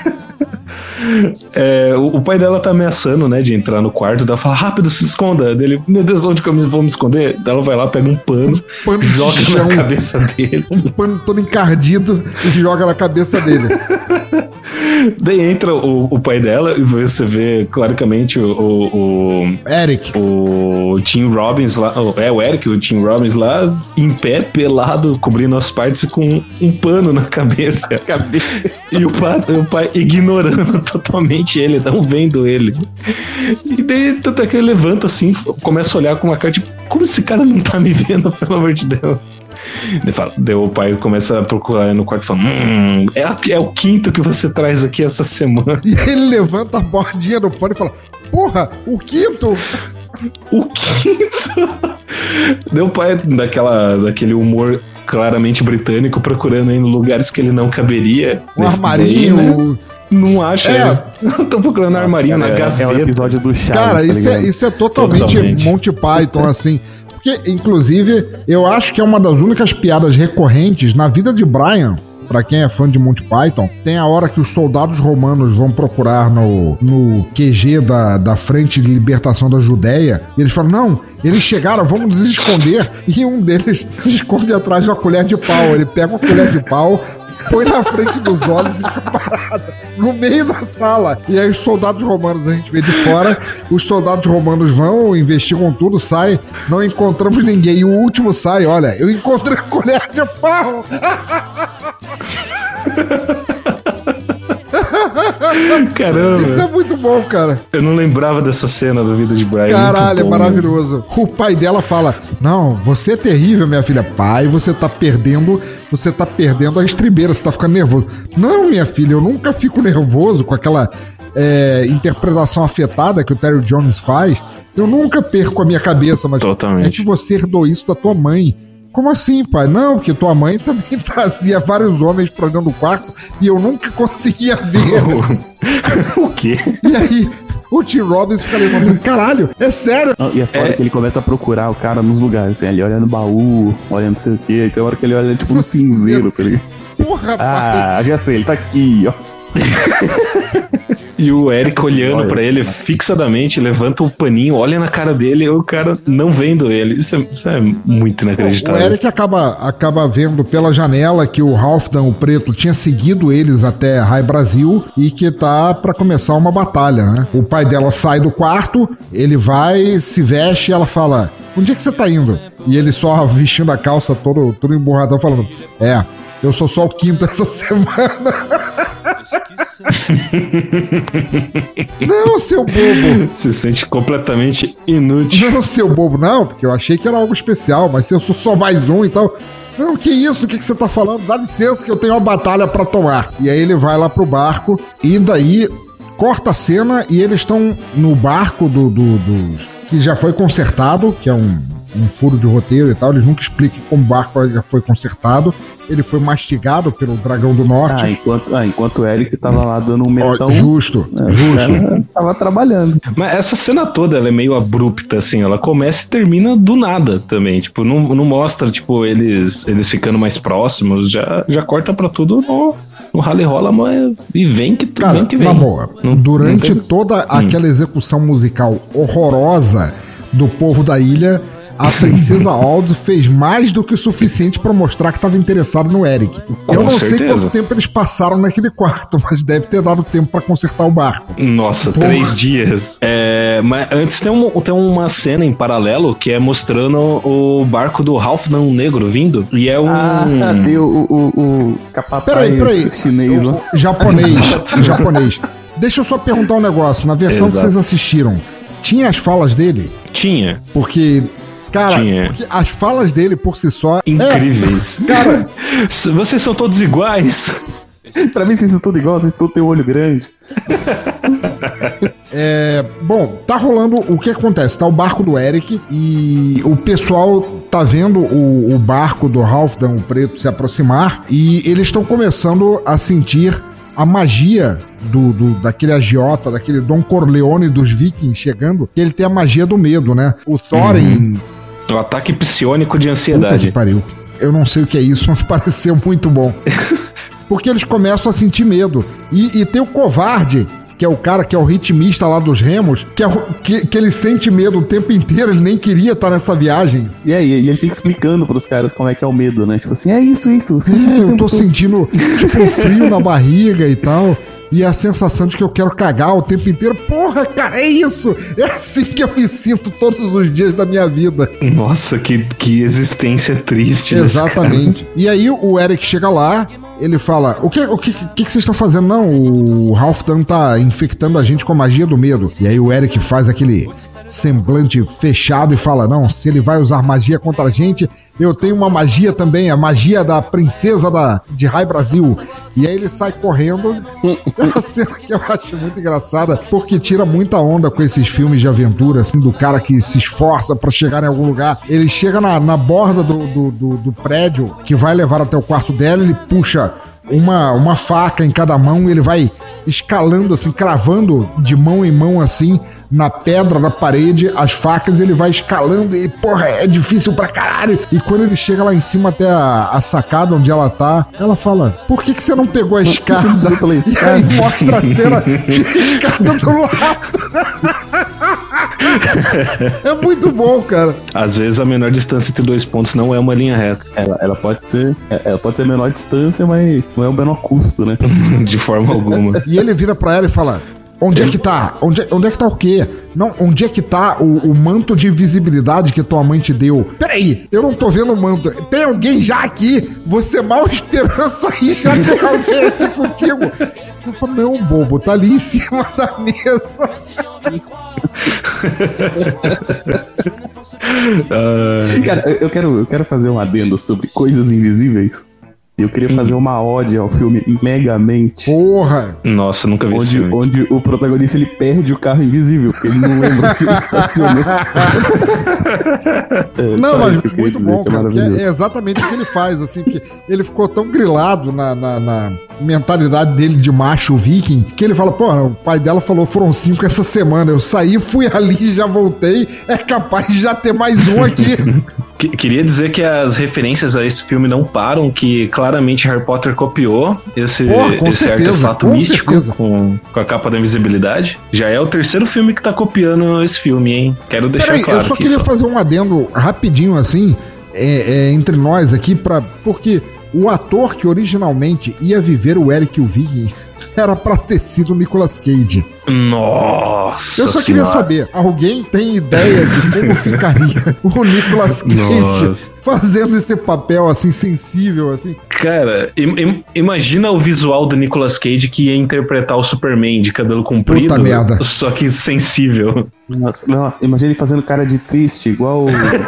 O pai dela tá ameaçando, né, de entrar no quarto, dela fala, rápido, se esconda. Dele, meu Deus, onde que eu vou me esconder? Daí ela vai lá, pega um pano joga na cabeça dele. Um pano todo encardido e joga na cabeça dele. Daí entra o pai dela e você vê claramente o Eric. O Tim Robbins lá, o Eric, o Tim Robbins lá, em pé, pelado, cobrindo as partes com um pano na cabeça. E o pai ignorando totalmente ele, não vendo ele. E daí, tanto é que ele levanta assim, começa a olhar com uma cara tipo, como esse cara não tá me vendo, pelo amor de Deus. Daí o pai começa a procurar no quarto e fala, é o quinto que você traz aqui essa semana. E ele levanta a bordinha do pano e fala, porra, o quinto? O quinto? Daí o pai daquele humor claramente britânico, procurando em lugares que ele não caberia. Um armarinho, daí, né? Não acha. Tô procurando armarinho na gaveta. É o episódio do Chaves. Cara, isso é totalmente Monty Python, assim. Porque, inclusive, eu acho que é uma das únicas piadas recorrentes na vida de Brian. Pra quem é fã de Monty Python, tem a hora que os soldados romanos vão procurar no QG da Frente de Libertação da Judéia, e eles falam, não, eles chegaram, vamos nos esconder, e um deles se esconde atrás de uma colher de pau. Ele pega uma colher de pau, põe na frente dos olhos e fica parado no meio da sala. E aí os soldados romanos, a gente vê de fora, os soldados romanos vão, investigam tudo, saem, não encontramos ninguém. E o último sai, olha, eu encontrei a colher de pau. Caramba. Isso é muito bom, cara. Eu não lembrava dessa cena da vida de Brian. Caralho, é maravilhoso. O pai dela fala, não, você é terrível, minha filha. Pai, você tá perdendo a estribeira, você tá ficando nervoso. Não, minha filha, eu nunca fico nervoso com aquela interpretação afetada que o Terry Jones faz. Eu nunca perco a minha cabeça, mas totalmente. É que você herdou isso da tua mãe. Como assim, pai? Não, porque tua mãe também trazia vários homens pra dentro do quarto e eu nunca conseguia ver. O quê? E aí, o Tim Robbins fica levantando, caralho, é sério? Não, e é foda que ele começa a procurar o cara nos lugares, assim, ele olha no baú, olha não sei o quê, e tem uma hora que ele olha tipo no cinzeiro, tá ligado? Porra, pai. Já sei, ele tá aqui, ó. E o Eric olhando pra ele fixadamente, levanta o paninho, olha na cara dele e o cara não vendo ele. Isso é muito inacreditável. O Eric acaba vendo pela janela que o Halfdan, o preto, tinha seguido eles até High Brasil e que tá pra começar uma batalha, né? O pai dela sai do quarto, ele vai, se veste e ela fala, onde é que você tá indo? E ele só vestindo a calça todo emburradão falando, eu sou só o quinto essa semana. Não, seu bobo. Se sente completamente inútil. Não, seu bobo, não, porque eu achei que era algo especial, mas se eu sou só mais um e tal. Não, que isso? O que você tá falando? Dá licença que eu tenho uma batalha pra tomar. E aí ele vai lá pro barco e daí corta a cena e eles estão no barco do que já foi consertado, que é um furo de roteiro e tal, eles nunca explicam como o barco já foi consertado. Ele foi mastigado pelo Dragão do Norte. Enquanto o Eric tava lá dando um metão. Justo. Tava trabalhando. Mas essa cena toda, ela é meio abrupta, assim, ela começa e termina do nada também, tipo, não mostra, tipo, eles ficando mais próximos, já corta pra tudo no rally rola, mas e vem que vem que vem. Na boa, durante toda aquela execução musical horrorosa do povo da ilha, a princesa Aldous fez mais do que o suficiente pra mostrar que estava interessado no Eric. Eu não sei quanto tempo eles passaram naquele quarto, mas deve ter dado tempo pra consertar o barco. Nossa, 3 dias. Mas antes tem uma cena em paralelo que é mostrando o barco do Halfdan Negro vindo. E é um... Tem o capataz chinês lá. Japonês. Deixa eu só perguntar um negócio. Na versão que vocês assistiram, tinha as falas dele? Tinha. Porque as falas dele por si só... Incríveis. Cara... Vocês são todos iguais. Pra mim vocês são todos iguais, vocês todos têm um olho grande. Bom, tá rolando o que acontece? Tá o barco do Eric e o pessoal tá vendo o barco do Halfdan, o preto, se aproximar e eles estão começando a sentir a magia daquele agiota, daquele Don Corleone dos vikings chegando, que ele tem a magia do medo, né? O Thorin... O ataque psiônico de ansiedade. Puta que pariu. Eu não sei o que é isso, mas pareceu muito bom. Porque eles começam a sentir medo. E tem o covarde, que é o cara que é o ritmista lá dos remos, que ele sente medo o tempo inteiro, ele nem queria estar nessa viagem. E ele fica explicando pros caras como é que é o medo, né? Tipo assim, é isso. Eu tô sentindo tipo um frio na barriga e tal. E a sensação de que eu quero cagar o tempo inteiro. Porra, cara, é isso! É assim que eu me sinto todos os dias da minha vida. Nossa, que existência triste. Exatamente. E aí o Eric chega lá, ele fala, o que vocês estão fazendo? Não, o Halfdan tá infectando a gente com a magia do medo. E aí o Eric faz aquele semblante fechado e fala, não, se ele vai usar magia contra a gente, eu tenho uma magia também, a magia da princesa de High Brasil. E aí ele sai correndo. É uma cena que eu acho muito engraçada, porque tira muita onda com esses filmes de aventura, assim, do cara que se esforça pra chegar em algum lugar. Ele chega na borda do prédio que vai levar até o quarto dela, ele puxa uma faca em cada mão, ele vai escalando assim, cravando de mão em mão assim, na pedra da parede, as facas, ele vai escalando e, porra, é difícil pra caralho. E quando ele chega lá em cima até a sacada onde ela tá, ela fala, por que você não pegou a escada? E aí mostra a cena de escada do lado. É muito bom, cara. Às vezes a menor distância entre 2 pontos não é uma linha reta. Ela pode ser a menor distância, mas não é o menor custo, né? De forma alguma. E ele vira pra ela e fala, onde é que tá? Onde é que tá o quê? Não, onde é que tá o manto de invisibilidade que tua mãe te deu? Peraí, eu não tô vendo o manto. Tem alguém já aqui? Você mal esperança aí, já tem alguém aqui contigo. Eu falo, não, bobo, tá ali em cima da mesa. Cara, eu quero fazer um adendo sobre coisas invisíveis. Eu queria fazer uma ode ao filme Megamente. Porra! Nossa, nunca vi esse filme. Onde o protagonista, ele perde o carro invisível, porque ele não lembra onde ele estacionou. Não, mas muito bom, cara, porque é exatamente o que ele faz, assim, porque ele ficou tão grilado na mentalidade dele de macho viking, que ele fala, pô, o pai dela falou, foram 5 essa semana, eu saí, fui ali, já voltei, é capaz de já ter mais um aqui. Queria dizer que as referências a esse filme não param, que claramente Harry Potter copiou esse artefato místico com a capa da invisibilidade. Já é o 3º filme que tá copiando esse filme, hein? Quero deixar claro. Eu só queria fazer um adendo rapidinho, assim, entre nós aqui, porque o ator que originalmente ia viver o Eric o Viking era pra ter sido o Nicolas Cage. Nossa! Eu só queria saber, alguém tem ideia de como ficaria o Nicolas Cage fazendo esse papel assim, sensível, assim? Cara, imagina o visual do Nicolas Cage que ia interpretar o Superman de cabelo comprido. Puta merda. Só que sensível. Nossa, imagina ele fazendo cara de triste, igual...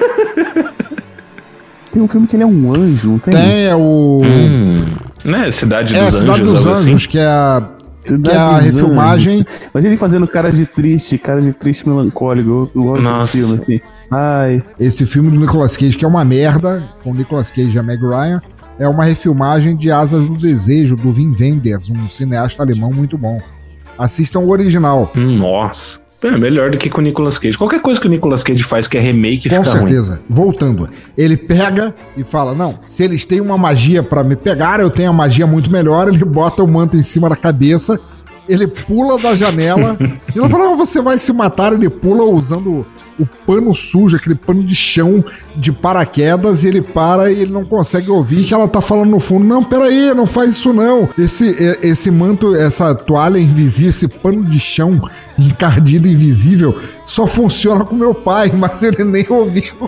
Tem um filme que ele é um anjo, não tem? Tem, é o... Né? Cidade dos Anjos. Cidade dos Anjos, assim. que é a refilmagem. Imagina ele fazendo cara de triste melancólico. Nossa. Filme, assim. Ai. Esse filme do Nicolas Cage, que é uma merda, com o Nicolas Cage e a Meg Ryan, é uma refilmagem de Asas do Desejo, do Wim Wenders, um cineasta alemão muito bom. Assistam o original. Nossa. É melhor do que com o Nicolas Cage. Qualquer coisa que o Nicolas Cage faz que é remake fica ruim. Com certeza. Voltando. Ele pega e fala, não, se eles têm uma magia pra me pegar, eu tenho a magia muito melhor. Ele bota o manto em cima da cabeça, ele pula da janela e ela fala, não, você vai se matar. Ele pula usando o pano sujo, aquele pano de chão de paraquedas, e ele para e ele não consegue ouvir que ela tá falando no fundo, não, peraí, não faz isso não. Esse manto, essa toalha invisível, esse pano de chão encardido invisível, só funciona com meu pai, mas ele nem ouviu.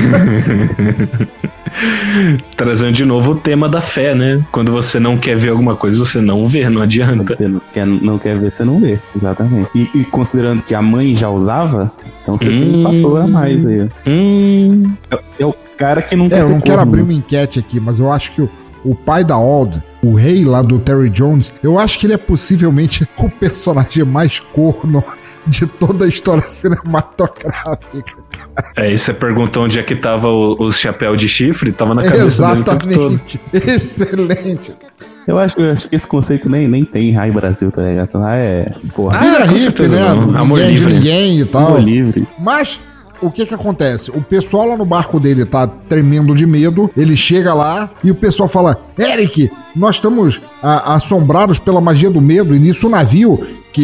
Trazendo de novo o tema da fé, né? Quando você não quer ver alguma coisa, você não vê, não adianta. Você não quer ver, você não vê, exatamente. E considerando que a mãe já usava, então você tem um fator a mais aí. É o cara que não quer ser. Eu não quero abrir uma enquete aqui, mas eu acho que o pai da Old, o rei lá do Terry Jones, eu acho que ele é possivelmente o personagem mais corno de toda a história cinematográfica, cara. Aí você perguntou onde é que tava o chapéu de chifre, tava na cabeça dele o tempo todo. Exatamente, excelente. Eu acho que esse conceito nem tem Rai Brasil, tá ligado? Lá é, porra. Hippie, né? Amor livre. Ninguém e tal. Amor livre. Mas o que acontece? O pessoal lá no barco dele tá tremendo de medo, ele chega lá e o pessoal fala, Eric, nós estamos assombrados pela magia do medo, e nisso o navio,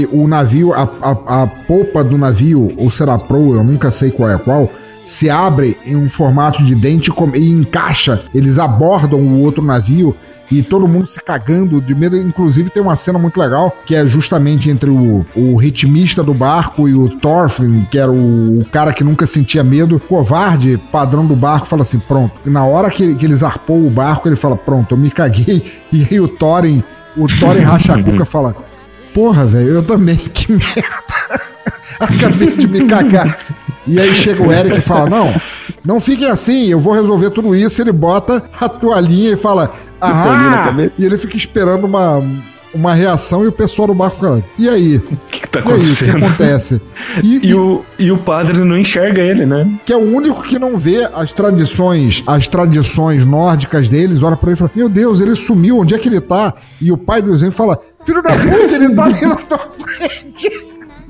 a polpa do navio, ou será pro, eu nunca sei qual é qual, se abre em um formato de dente e encaixa, eles abordam o outro navio, e todo mundo se cagando de medo. Inclusive tem uma cena muito legal, que é justamente entre o ritmista do barco e o Thorfinn, que era o cara que nunca sentia medo, covarde, padrão do barco, fala assim, pronto. E na hora que eles arpou o barco, ele fala, pronto, eu me caguei. E aí o Thorin racha a cuca, fala, porra, velho, eu também, que merda. Acabei de me cagar. E aí chega o Eric e fala, não fiquem assim, eu vou resolver tudo isso. Ele bota a toalhinha e fala, e ele fica esperando uma reação, e o pessoal do barco fala, e aí? O que tá acontecendo? O que acontece? E o padre não enxerga ele, né? Que é o único que não vê as tradições nórdicas deles, olha pra ele e fala, meu Deus, ele sumiu, onde é que ele tá? E o pai do Zen fala, filho da puta, ele tá ali na tua frente.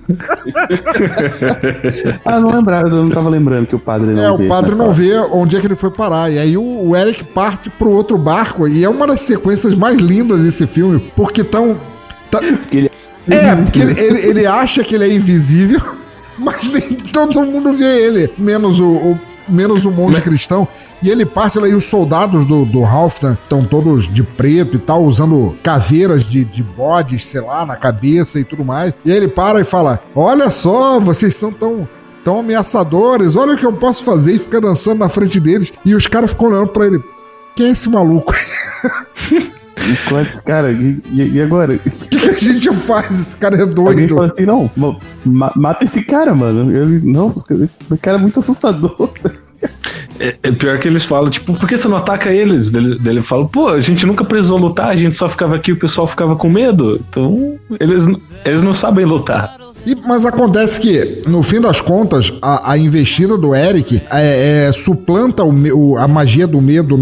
Eu não tava lembrando que o padre não vê. O padre não vê onde é que ele foi parar. E aí o Eric parte pro outro barco, e é uma das sequências mais lindas desse filme, porque porque ele acha que ele é invisível, mas nem todo mundo vê ele, menos o monge cristão. E ele parte lá, e os soldados do Halfdan estão todos de preto e tal, usando caveiras de bodes, sei lá, na cabeça e tudo mais. E aí ele para e fala, olha só, vocês são tão ameaçadores, olha o que eu posso fazer, e fica dançando na frente deles. E os caras ficam olhando pra ele, quem é esse maluco? Cara, e agora? O que a gente faz? Esse cara é doido. Alguém fala assim, não, mata esse cara, mano. O cara é muito assustador. É pior que eles falam, tipo, por que você não ataca eles? Ele fala, pô, a gente nunca precisou lutar, a gente só ficava aqui e o pessoal ficava com medo. Então, eles não sabem lutar. Mas acontece que, no fim das contas, a investida do Eric suplanta a magia do medo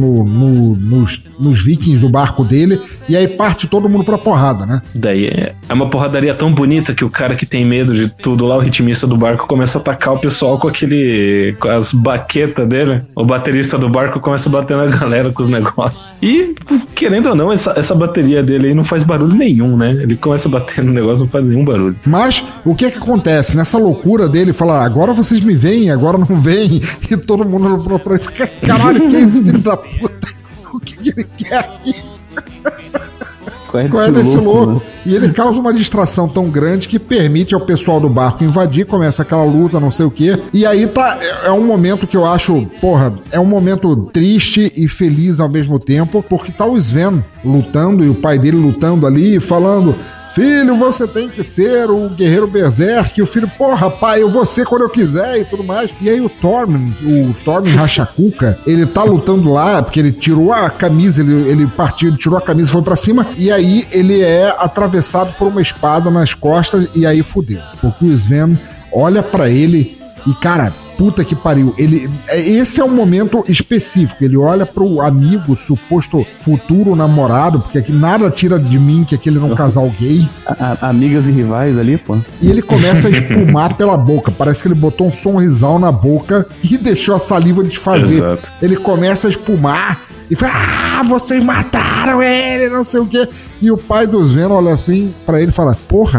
nos vikings do barco dele, e aí parte todo mundo pra porrada, né? Daí é uma porradaria tão bonita que o cara que tem medo de tudo lá, o ritmista do barco, começa a atacar o pessoal com as baquetas dele. O baterista do barco começa a bater na galera com os negócios. E, querendo ou não, essa bateria dele aí não faz barulho nenhum, né? Ele começa a bater no negócio, não faz nenhum barulho. Mas o que acontece? Nessa loucura dele, fala, agora vocês me veem, agora não veem, e todo mundo olhou pra ele, fica, caralho, que é esse filho da puta? O que ele quer aqui? Qual é desse louco? E ele causa uma distração tão grande que permite ao pessoal do barco invadir, começa aquela luta, não sei o quê. E aí é um momento que eu acho, é um momento triste e feliz ao mesmo tempo, porque tá o Sven lutando, e o pai dele lutando ali, falando, filho, você tem que ser o guerreiro berserk. E o filho, porra, pai, eu vou ser quando eu quiser e tudo mais. E aí o Thorfinn Rachacuca, ele tá lutando lá, porque ele tirou a camisa, ele tirou a camisa e foi pra cima. E aí ele é atravessado por uma espada nas costas, e aí fudeu. Porque o Sven olha pra ele e, cara, puta que pariu. Esse é um momento específico. Ele olha pro amigo, suposto futuro namorado, porque aqui nada tira de mim que aquele não casal gay. Amigas e rivais ali, pô. E ele começa a espumar pela boca. Parece que ele botou um sorrisal na boca e deixou a saliva desfazer. Exato. Ele começa a espumar e fala, vocês mataram ele, não sei o quê. E o pai do Sven olha assim pra ele e fala, porra,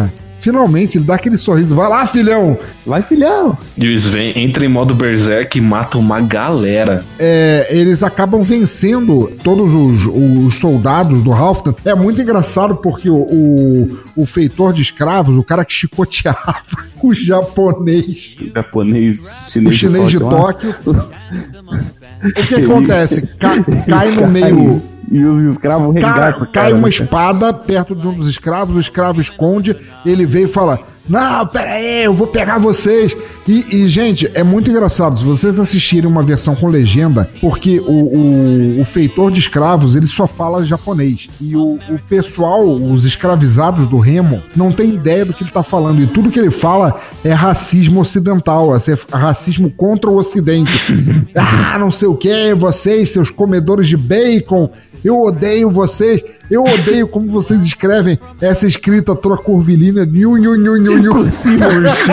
Finalmente, ele dá aquele sorriso. Vai lá, filhão! Vai, filhão! E o Sven entra em modo berserk e mata uma galera. Eles acabam vencendo todos os soldados do Halfdan. É muito engraçado porque o feitor de escravos, o cara que chicoteava o japonês. Chinês de Tóquio. O que acontece? Cai no meio... E os escravos resgatam. Cai uma espada perto de um dos escravos, o escravo esconde, ele veio e fala: não, pera aí, eu vou pegar vocês. E, gente, é muito engraçado se vocês assistirem uma versão com legenda, porque o feitor de escravos, ele só fala japonês. E o pessoal, os escravizados do Remo, não tem ideia do que ele tá falando. E tudo que ele fala é racismo ocidental, é racismo contra o ocidente. Não sei o que, vocês, seus comedores de bacon, eu odeio vocês, eu odeio como vocês escrevem essa escrita toda curvilínea. Cursiva.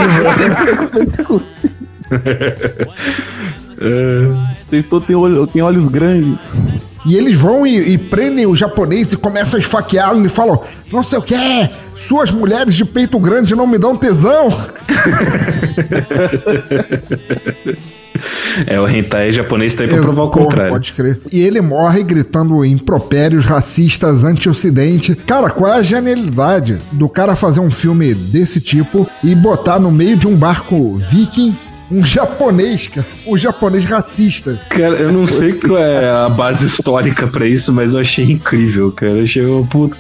Vocês todos têm olhos grandes. E eles vão e prendem o japonês e começam a esfaqueá-lo e falam: não sei o que, suas mulheres de peito grande não me dão tesão. O hentai japonês tá aí pra provar o contrário. Pode crer. E ele morre gritando impropérios racistas anti-ocidente. Cara, qual é a genialidade do cara fazer um filme desse tipo e botar no meio de um barco viking um japonês, cara? Um japonês racista. Cara, eu não sei qual é a base histórica pra isso, mas eu achei incrível, cara. Eu achei uma puta...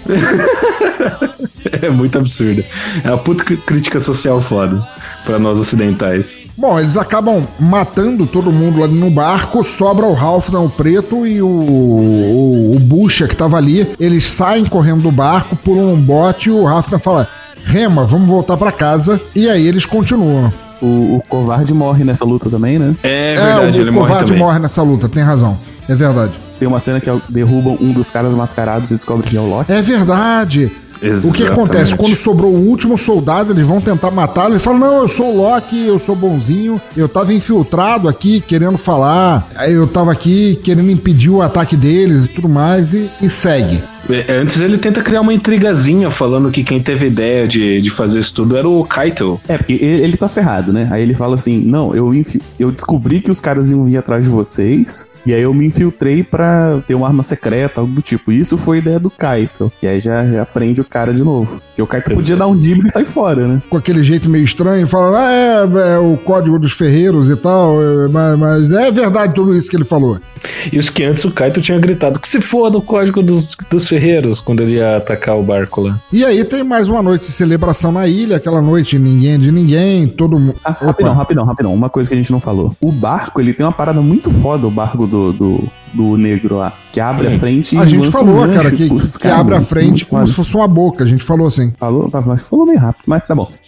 É muito absurdo. É uma puta crítica social foda pra nós ocidentais. Bom, eles acabam matando todo mundo lá no barco, sobra o Halfdan, o preto, e o Bucha que tava ali. Eles saem correndo do barco, pulam um bote e o Halfdan fala: rema, vamos voltar pra casa. E aí eles continuam. O covarde morre nessa luta também, né? É verdade, ele morre também. O covarde morre nessa luta, tem razão. É verdade. Tem uma cena que derrubam um dos caras mascarados e descobre que é o Loki. É verdade. Exatamente. O que acontece? Quando sobrou o último soldado, eles vão tentar matá-lo. Ele fala: não, eu sou o Loki, eu sou bonzinho. Eu tava infiltrado aqui, querendo falar. Eu tava aqui querendo impedir o ataque deles e tudo mais. E segue. Antes ele tenta criar uma intrigazinha falando que quem teve ideia de fazer isso tudo era o Kaito. Porque ele tá ferrado, né? Aí ele fala assim: não, eu descobri que os caras iam vir atrás de vocês. E aí eu me infiltrei pra ter uma arma secreta, algo do tipo. Isso foi a ideia do Kaito. E aí já prende o cara de novo. Porque o Kaito podia dar um drible e sair fora, né? Com aquele jeito meio estranho, falando: é o código dos ferreiros e tal. Mas é verdade tudo isso que ele falou. Isso que antes o Kaito tinha gritado: que se foda o código dos ferreiros, quando ele ia atacar o barco lá. E aí tem mais uma noite de celebração na ilha. Aquela noite ninguém é de ninguém, todo mundo... Rapidão. Uma coisa que a gente não falou. O barco, ele tem uma parada muito foda, o barco do negro lá, que abre a frente e a gente falou, cara, que abre a frente como se fosse uma boca. A gente falou assim. Falou meio rápido, mas tá bom.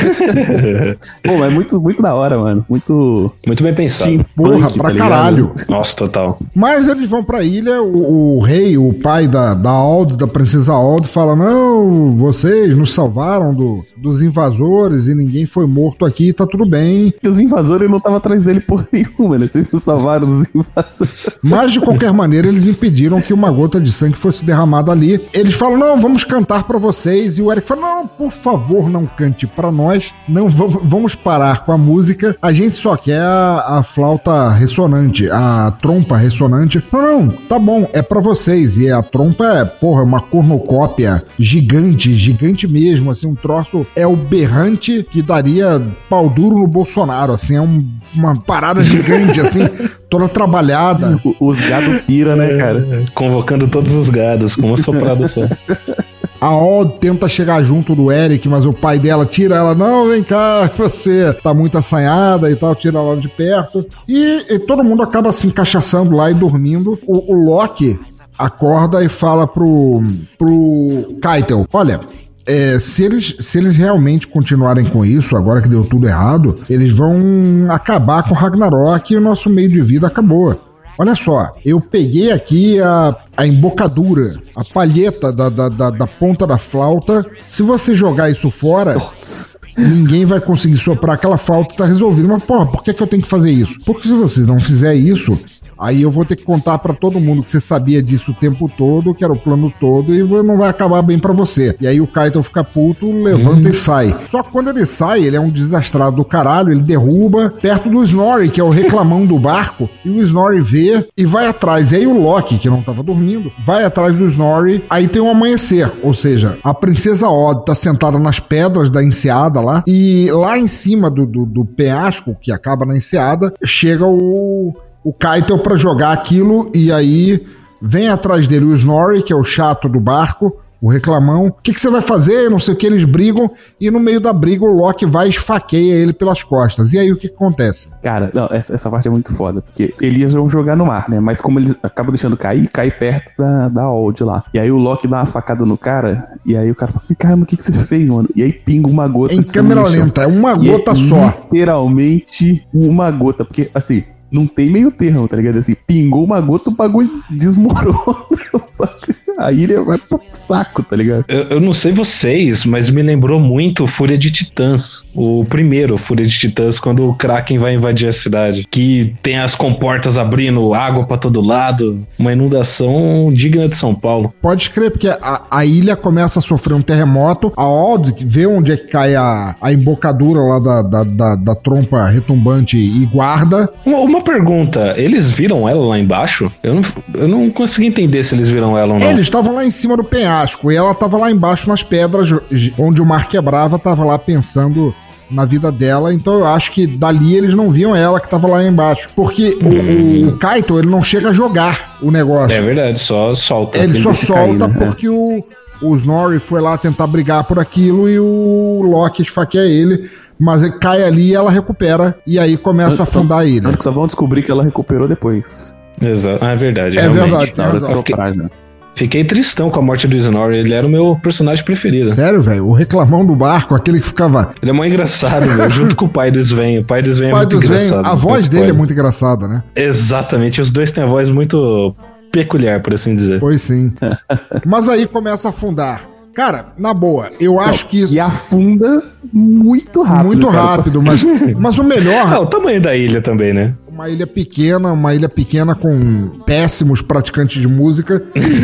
Pô, é muito, muito da hora, mano. Muito bem pensado. Porra, pra caralho. Nossa, total. Mas eles vão pra ilha, o rei, o pai da Aldo, da princesa Aldo, fala: não, vocês nos salvaram dos invasores e ninguém foi morto aqui, tá tudo bem. E os invasores não estavam atrás dele por nenhuma, né? Vocês se salvaram dos invasores. Mas de qualquer maneira eles impediram que uma gota de sangue fosse derramada ali. Eles falam: não, vamos cantar pra vocês. E o Eric fala: não, por favor, não cante pra nós. Não vamos parar com a música. A gente só quer a flauta ressonante, a trompa ressonante. Não, tá bom, é pra vocês. E a trompa é, uma cornucópia gigante mesmo, assim, um troço o berrante que daria pau duro no Bolsonaro, assim, é uma parada gigante, assim, toda trabalhada. Os gados pira, né, cara? Convocando todos os gados, com uma soprada só. A Odd tenta chegar junto do Eric, mas o pai dela tira ela: não, vem cá, você tá muito assanhada e tal, tira ela de perto. E todo mundo acaba se encaixaçando lá e dormindo. O Loki acorda e fala pro Kaito: olha, se eles realmente continuarem com isso, agora que deu tudo errado, eles vão acabar com o Ragnarok e o nosso meio de vida acabou. Olha só, eu peguei aqui a embocadura, a palheta da ponta da flauta. Se você jogar isso fora, ninguém vai conseguir soprar aquela flauta, tá resolvido. Mas, por que eu tenho que fazer isso? Porque se você não fizer isso, Aí eu vou ter que contar pra todo mundo que você sabia disso o tempo todo, que era o plano todo, e não vai acabar bem pra você. E aí o Kaito fica puto, levanta e sai. Só que quando ele sai, ele é um desastrado do caralho, ele derruba perto do Snorri, que é o reclamão do barco, e o Snorri vê e vai atrás. E aí o Loki, que não tava dormindo, vai atrás do Snorri, aí tem um amanhecer, ou seja, a princesa Odd tá sentada nas pedras da enseada lá, e lá em cima do penhasco, que acaba na enseada, chega o Kaito pra jogar aquilo, e aí vem atrás dele o Snorri, que é o chato do barco, o reclamão. O que você vai fazer? Não sei o que, eles brigam, e no meio da briga o Loki vai e esfaqueia ele pelas costas. E aí o que acontece? Cara, não, essa parte é muito foda, porque eles vão jogar no mar, né? Mas como eles acabam deixando cair, cai perto da Old lá. E aí o Loki dá uma facada no cara, e aí o cara fala, caramba, o que você fez, mano? E aí pinga uma gota. Em câmera lenta, é uma gota só. Literalmente uma gota, porque assim, não tem meio termo, tá ligado? Assim, pingou uma gota, o bagulho desmorona. A ilha vai pro saco, tá ligado? Eu não sei vocês, mas me lembrou muito Fúria de Titãs. O primeiro Fúria de Titãs, quando o Kraken vai invadir a cidade. Que tem as comportas abrindo, água pra todo lado. Uma inundação digna de São Paulo. Pode escrever, porque a ilha começa a sofrer um terremoto. A Odd vê onde é que cai a embocadura lá da trompa retumbante e guarda. Uma pergunta, eles viram ela lá embaixo? Eu não consegui entender se eles viram ela ou não. Eles estavam lá em cima do penhasco e ela estava lá embaixo nas pedras, onde o mar quebrava, estava lá pensando na vida dela. Então eu acho que dali eles não viam ela que estava lá embaixo. Porque o Kaito, ele não chega a jogar o negócio. É verdade, só solta. Ele só solta cair, né? Porque o Snorri foi lá tentar brigar por aquilo e o Loki esfaqueia ele. Mas ele cai ali e ela recupera. E aí começa a afundar a ilha. Tanto que só vão descobrir que ela recuperou depois. Exato, é verdade. É verdade. Na hora de soprar, né? Fiquei tristão com a morte do Snorri, ele era o meu personagem preferido. Sério, velho? O reclamão do barco, aquele que ficava... Ele é muito engraçado, velho, junto com o pai do Sven. O pai do Sven é muito engraçado. A voz dele é muito engraçada, né? Exatamente, os dois têm a voz muito peculiar, por assim dizer. Pois sim. Mas aí começa a afundar. Cara, na boa, eu acho que isso... E afunda muito rápido. Muito rápido, mas o melhor... o tamanho da ilha também, né? Uma ilha pequena com péssimos praticantes de música.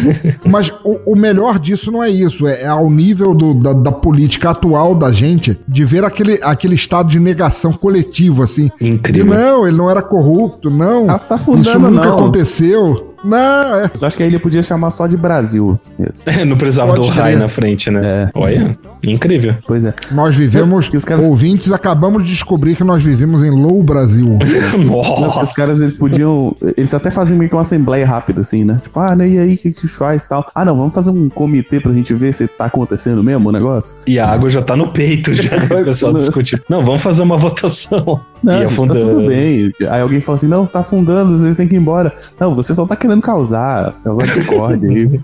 Mas o melhor disso não é isso, é ao nível da política atual da gente, de ver aquele estado de negação coletivo, assim. Incrível. De, não, ele não era corrupto, não. Tá afundando, isso nunca aconteceu. Não, Eu acho que a ilha podia chamar só de Brasil mesmo. Não precisava do raio na frente, né? Olha, incrível. Pois é. Nós vivemos, ouvintes, acabamos de descobrir que nós vivemos em Low Brasil. Nossa. Os caras, eles até fazem meio que uma assembleia rápida, assim, né? Tipo, né, e aí, o que a gente faz e tal? Não, vamos fazer um comitê pra gente ver se tá acontecendo mesmo o negócio? E a água já tá no peito, já, o pessoal discutindo. Não, vamos fazer uma votação. Não, tá tudo bem. Aí alguém fala assim, não, tá afundando, vocês têm que ir embora. Não, você só tá querendo causar discórdia aí.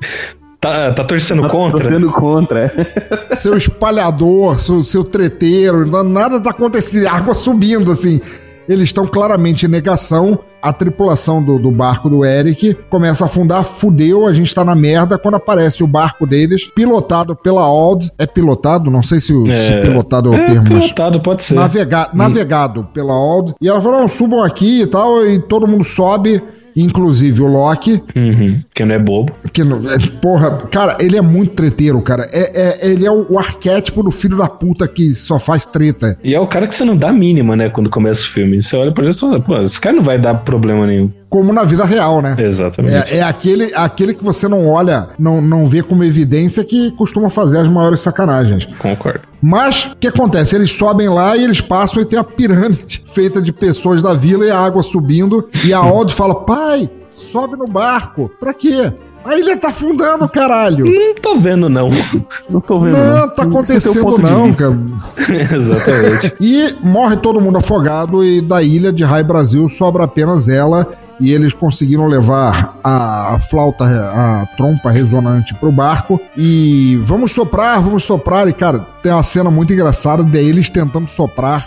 Tá torcendo contra? Torcendo contra, Seu espalhador, seu treteiro, nada tá acontecendo, água subindo, assim. Eles estão claramente em negação. A tripulação do barco do Eric começa a afundar, fudeu, a gente tá na merda. Quando aparece o barco deles, pilotado pela Odd. É pilotado? Não sei se pilotado é o termo. Pilotado, pode ser. Navegado pela Odd. E ela falou, subam aqui e tal, e todo mundo sobe. Inclusive o Loki. Que não é bobo. Porra, cara, ele é muito treteiro, cara. Ele é o arquétipo do filho da puta que só faz treta. E é o cara que você não dá a mínima, né, quando começa o filme. Você olha pra ele e fala, pô, esse cara não vai dar problema nenhum. Como na vida real, né? Exatamente. É aquele que você não olha, não vê como evidência, que costuma fazer as maiores sacanagens. Concordo. Mas, o que acontece? Eles sobem lá e eles passam e tem a pirâmide feita de pessoas da vila e a água subindo. E a Odd fala, pai, sobe no barco. Pra quê? A ilha tá afundando, caralho. Não tô vendo, não. Não tô vendo, não. Tá acontecendo, não, cara. Exatamente. E morre todo mundo afogado e da ilha de Rai Brasil sobra apenas ela. E eles conseguiram levar a flauta, a trompa ressonante pro barco. E vamos soprar. E, cara, tem uma cena muito engraçada deles tentando soprar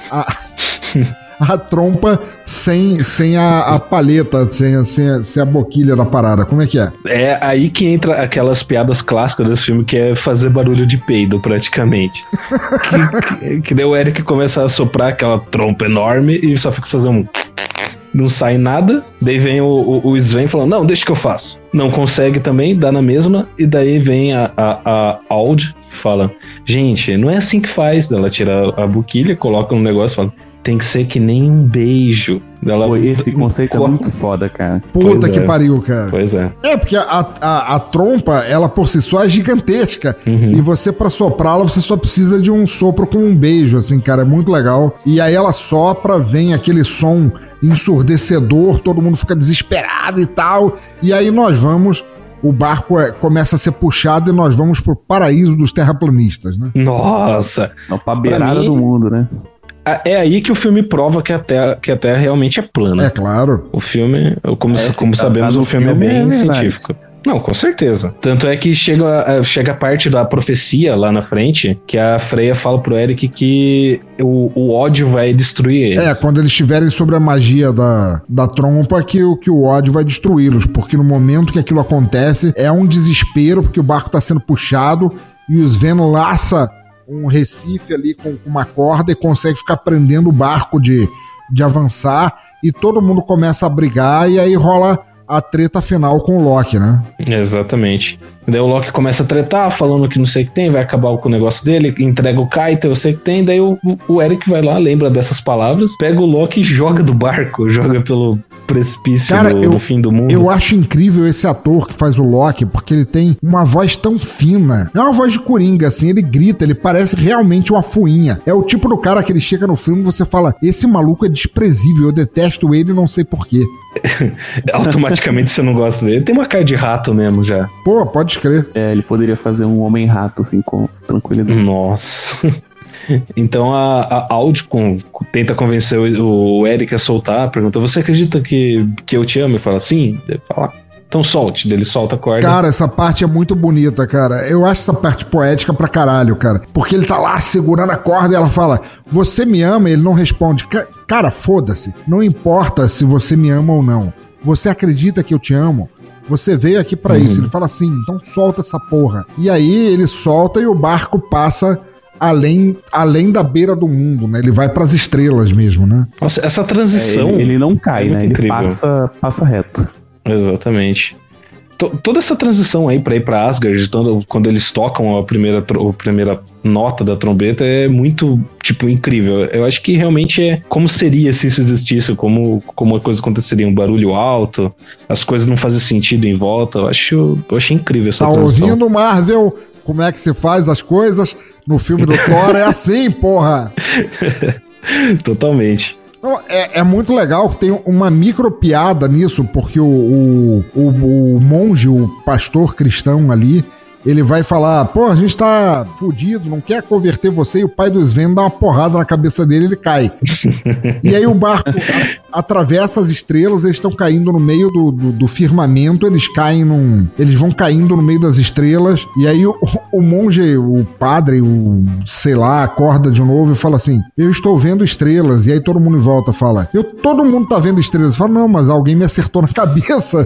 a trompa sem a palheta, sem a boquilha da parada. Como é que é? É aí que entra aquelas piadas clássicas desse filme, que é fazer barulho de peido, praticamente. que daí o Eric começa a soprar aquela trompa enorme e só fica fazendo um... não sai nada. Daí vem o Sven falando, não, deixa que eu faço. Não consegue também, dá na mesma. E daí vem a Aud que fala, gente, não é assim que faz. Ela tira a buquilha, coloca no negócio e fala, tem que ser que nem um beijo. Ela... Pô, esse conceito é muito foda, cara. Puta que pariu, cara. Pois é. É, porque a trompa, ela por si só é gigantesca. E você, pra soprá-la, você só precisa de um sopro com um beijo, assim, cara. É muito legal. E aí ela sopra, vem aquele som ensurdecedor, todo mundo fica desesperado e tal. E aí nós vamos... O barco começa a ser puxado e nós vamos pro paraíso dos terraplanistas, né? Nossa! Pra beirada do mundo, né? É aí que o filme prova que a Terra realmente é plana. É claro. O filme, como sabemos, o filme é bem científico. Não, com certeza. Tanto é que chega a parte da profecia lá na frente, que a Freya fala pro Eric que o ódio vai destruir eles. Quando eles estiverem sobre a magia da trompa, que o ódio vai destruí-los. Porque no momento que aquilo acontece, é um desespero, porque o barco tá sendo puxado e o Sven laça um recife ali com uma corda e consegue ficar prendendo o barco de avançar, e todo mundo começa a brigar, e aí rola a treta final com o Loki, né? Exatamente. Daí o Loki começa a tretar, falando que não sei o que tem, vai acabar com o negócio dele, entrega o Kaito, eu sei o que tem, daí o Eric vai lá, lembra dessas palavras, pega o Loki e joga do barco, joga pelo precipício do fim do mundo. Eu acho incrível esse ator que faz o Loki, porque ele tem uma voz tão fina. É uma voz de coringa, assim, ele grita, ele parece realmente uma fuinha. É o tipo do cara que ele chega no filme e você fala, esse maluco é desprezível, eu detesto ele, não sei porquê. Automaticamente você não gosta dele. Ele tem uma cara de rato mesmo já. Pô, pode crer. Ele poderia fazer um homem-rato, assim, com tranquilidade. Nossa. Então a Aud tenta convencer o Eric a soltar, pergunta, você acredita que eu te amo? Ele fala, sim. Ele fala, então solte. Ele solta a corda. Cara, essa parte é muito bonita, cara. Eu acho essa parte poética pra caralho, cara. Porque ele tá lá segurando a corda e ela fala, você me ama? E ele não responde. Cara, foda-se. Não importa se você me ama ou não. Você acredita que eu te amo? Você veio aqui pra isso. Ele fala assim, então solta essa porra. E aí ele solta e o barco passa além da beira do mundo, né? Ele vai pras estrelas mesmo, né? Nossa, essa transição... Ele não cai, né? Ele incrível. passa reto. Exatamente. Toda essa transição aí pra ir pra Asgard, quando eles tocam a primeira nota da trombeta, é muito, incrível. Eu acho que realmente é como seria se isso existisse, como a coisa aconteceria, um barulho alto, as coisas não fazem sentido em volta. Eu achei incrível essa transição. Tá ouvindo, Marvel? Como é que se faz as coisas? No filme do Thor é assim, porra! Totalmente. É muito legal que tem uma micro piada nisso, porque o monge, o pastor cristão ali, ele vai falar, pô, a gente tá fudido, não quer converter você, e o pai do Sven dá uma porrada na cabeça dele e ele cai. E aí o barco atravessa as estrelas, eles estão caindo no meio do firmamento, eles vão caindo no meio das estrelas, e aí o monge, o padre, sei lá, acorda de novo e fala assim, eu estou vendo estrelas, e aí todo mundo em volta fala, todo mundo tá vendo estrelas. Fala, não, mas alguém me acertou na cabeça.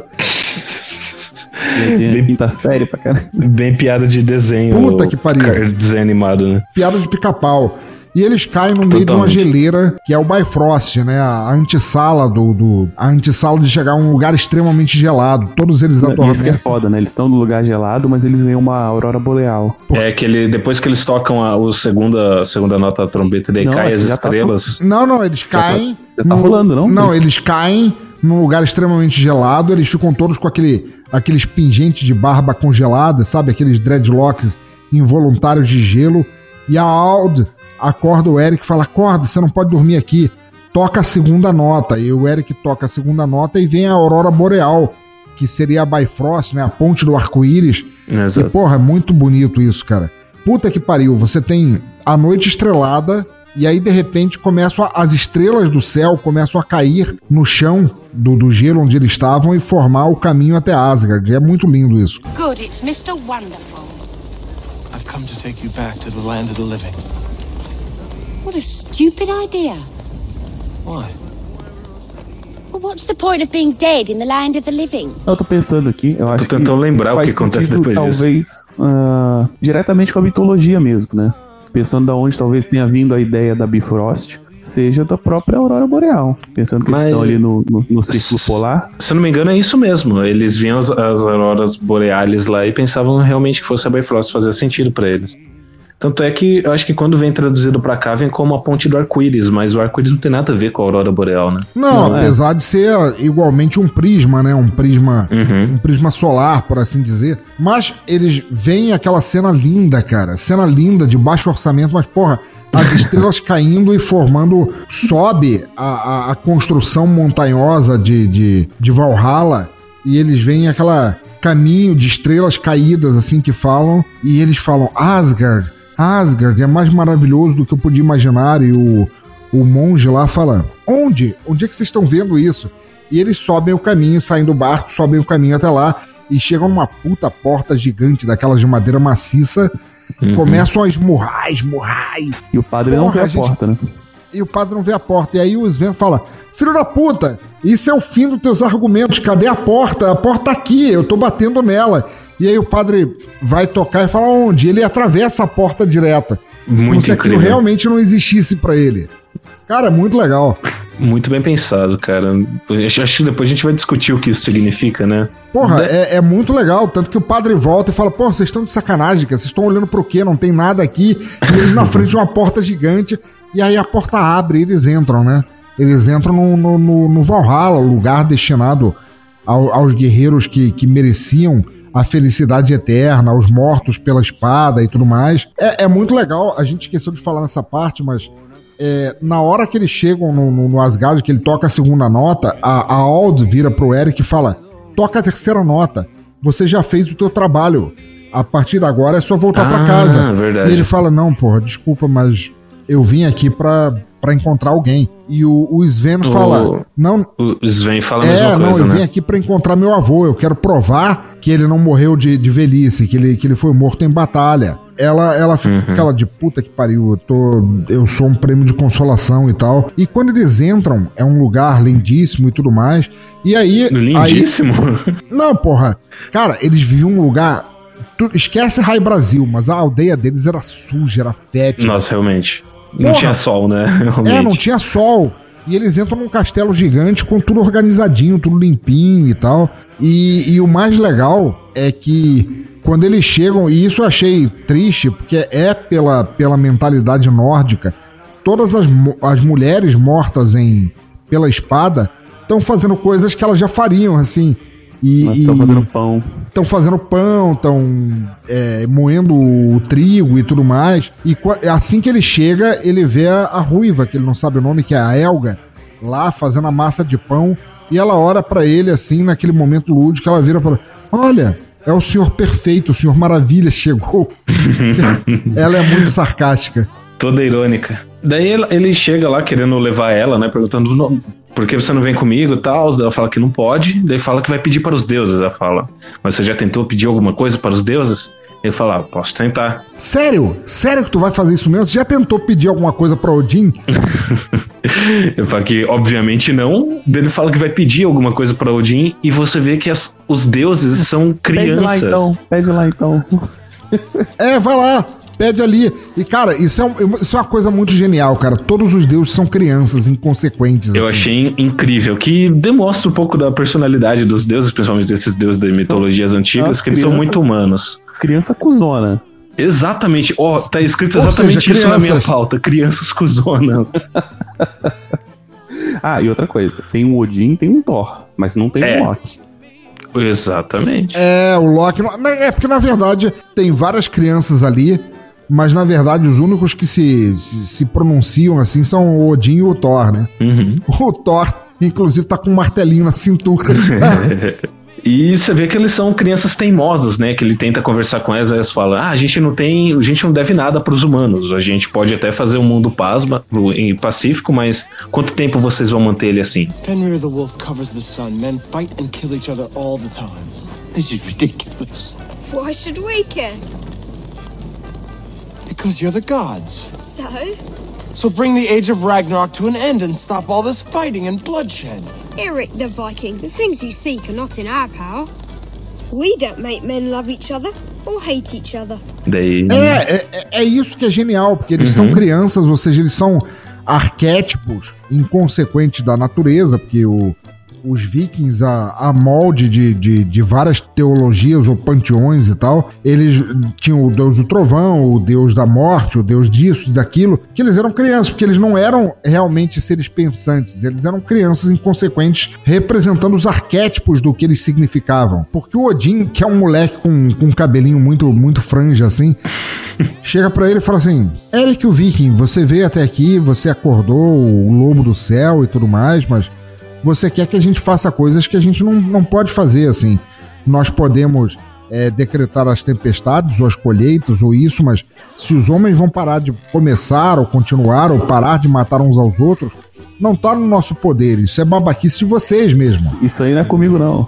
Bem quinta série pra caramba. Bem piada de desenho. Puta que pariu. Desenho animado, né? Piada de pica-pau. E eles caem no meio de uma geleira, que é o Bifrost, né? A antessala a antessala de chegar a um lugar extremamente gelado. Todos eles adormecem. Isso que é foda, né? Eles estão no lugar gelado, mas eles veem uma aurora boreal. É que depois que eles tocam a segunda nota da trombeta, daí cai as estrelas. Não, eles caem... Já tá rolando, não? Não, eles caem num lugar extremamente gelado, eles ficam todos com aqueles pingentes de barba congelada, sabe? Aqueles dreadlocks involuntários de gelo. E a Aud acorda o Eric e fala, acorda, você não pode dormir aqui. Toca a segunda nota. E o Eric toca a segunda nota e vem a aurora boreal, que seria a Bifrost, né? A ponte do arco-íris. Exato. E, porra, é muito bonito isso, cara. Puta que pariu, você tem a noite estrelada e aí, de repente, as estrelas do céu começam a cair no chão do gelo onde eles estavam e formar o caminho até Asgard. É muito lindo isso. Good, it's Mr. Wonderful. I've come to take you back to the land of the living. What a stupid idea. Why? Well, what's the point of being dead in the land of the living? Eu tô pensando aqui, eu acho que... Tô tentando lembrar o que acontece depois disso. Talvez, diretamente com a mitologia mesmo, né? Pensando da onde talvez tenha vindo a ideia da Bifrost. seja da própria aurora boreal. Pensando que eles estão ali no círculo polar. Se eu não me engano, é isso mesmo. Eles viam as auroras boreais lá e pensavam realmente que fosse a Bifrost, fazia sentido pra eles. Tanto é que eu acho que quando vem traduzido pra cá, vem como a ponte do arco-íris, mas o arco-íris não tem nada a ver com a aurora boreal, né? Não, apesar de ser igualmente um prisma, né? Um prisma solar, por assim dizer. Mas eles veem aquela cena linda, cara. Cena linda, de baixo orçamento, mas porra, as estrelas caindo e formando... Sobe a construção montanhosa de Valhalla e eles veem aquela caminho de estrelas caídas, assim, que falam, e eles falam, Asgard é mais maravilhoso do que eu podia imaginar, e o monge lá fala, onde é que vocês estão vendo isso? E eles sobem o caminho, saem do barco, sobem o caminho até lá, e chegam numa puta porta gigante, daquelas de madeira maciça, começam a esmurrar. E o padre não vê a porta, né? E o padre não vê a porta, e aí o Sven fala, filho da puta, isso é o fim dos teus argumentos, cadê a porta? A porta tá aqui, eu tô batendo nela. E aí o padre vai tocar e fala onde? Ele atravessa a porta direta. Muito como se aquilo realmente não existisse pra ele. Cara, muito legal. Muito bem pensado, cara. Acho que depois a gente vai discutir o que isso significa, né? Porra, é muito legal. Tanto que o padre volta e fala, porra, vocês estão de sacanagem, cara. Vocês estão olhando pro quê? Não tem nada aqui. E eles na frente de uma porta gigante. E aí a porta abre e eles entram, né? Eles entram no Valhalla, lugar destinado aos guerreiros que mereciam a felicidade eterna, aos mortos pela espada e tudo mais. É muito legal, a gente esqueceu de falar nessa parte, mas na hora que eles chegam no Asgard, que ele toca a segunda nota, a Ald vira pro Eric e fala, toca a terceira nota, você já fez o teu trabalho, a partir de agora é só voltar pra casa. Verdade. E ele fala, não, porra, desculpa, mas eu vim aqui pra encontrar alguém. E o Sven fala... Não, o Sven fala a mesma coisa, eu vim aqui pra encontrar meu avô. Eu quero provar que ele não morreu de velhice, que ele foi morto em batalha. Ela fica aquela de puta que pariu, eu sou um prêmio de consolação e tal. E quando eles entram, é um lugar lindíssimo e tudo mais. E aí... Lindíssimo? Não, porra. Cara, eles viviam um lugar... Esquece Rai Brasil, mas a aldeia deles era suja, era fétida. Nossa, realmente. Não tinha sol, né? Realmente. Não tinha sol. E eles entram num castelo gigante com tudo organizadinho, tudo limpinho e tal. E o mais legal é que quando eles chegam, e isso eu achei triste, porque pela mentalidade nórdica, todas as mulheres mortas pela espada estão fazendo coisas que elas já fariam, assim. Estão fazendo pão. Estão fazendo pão, estão moendo o trigo e tudo mais. E assim que ele chega, ele vê a ruiva, que ele não sabe o nome, que é a Helga, lá fazendo a massa de pão. E ela ora pra ele, assim, naquele momento lúdico, ela vira pra... Olha, é o senhor perfeito, o senhor maravilha chegou. Ela é muito sarcástica. Toda irônica. Daí ele chega lá querendo levar ela, né? Perguntando... Por que você não vem comigo e tal? Ela fala que não pode. Daí fala que vai pedir para os deuses. Ela fala, mas você já tentou pedir alguma coisa para os deuses? Ele fala, posso tentar. Sério? Sério que tu vai fazer isso mesmo? Você já tentou pedir alguma coisa para Odin? Ele fala que obviamente não. Daí ele fala que vai pedir alguma coisa para Odin. E você vê que os deuses são crianças. Pede lá então. Vai lá. Pede ali. E, cara, isso é uma coisa muito genial, cara. Todos os deuses são crianças inconsequentes. Eu achei incrível, que demonstra um pouco da personalidade dos deuses, principalmente desses deuses das mitologias antigas, que eles são muito humanos. Criança cuzona. Exatamente. Tá escrito exatamente isso na minha pauta. Crianças cuzona. E outra coisa. Tem um Odin e tem um Thor, mas não tem um Loki. Exatamente. O Loki... É porque, na verdade, tem várias crianças ali, mas, na verdade, os únicos que se pronunciam assim são o Odin e o Thor, né? O Thor, inclusive, tá com um martelinho na cintura. E você vê que eles são crianças teimosas, né? Que ele tenta conversar com elas, elas falam, a gente não deve nada pros humanos. A gente pode até fazer um mundo pacífico, mas quanto tempo vocês vão manter ele assim? Fenrir the Wolf covers the sun. Men fight and kill each other all the time. This is ridiculous. Why should we care? Because you're the gods. So bring the age of Ragnarok to an end and stop all this fighting and bloodshed. Eric the Viking, the things you seek are not in our power. We don't make men love each other or hate each other. É isso que é genial, porque eles são crianças, ou seja, eles são arquétipos inconsequentes da natureza, porque os vikings, a molde de várias teologias ou panteões e tal, eles tinham o deus do trovão, o deus da morte, o deus disso, daquilo, que eles eram crianças, porque eles não eram realmente seres pensantes, eles eram crianças inconsequentes, representando os arquétipos do que eles significavam. Porque o Odin, que é um moleque com um cabelinho muito franja assim, chega pra ele e fala assim: Eric o Viking, você veio até aqui, você acordou o lobo do céu e tudo mais, mas você quer que a gente faça coisas que a gente não pode fazer, assim. Nós podemos decretar as tempestades ou as colheitas ou isso, mas se os homens vão parar de começar ou continuar ou parar de matar uns aos outros, não tá no nosso poder. Isso é babaquice de vocês mesmo. Isso aí não é comigo, não.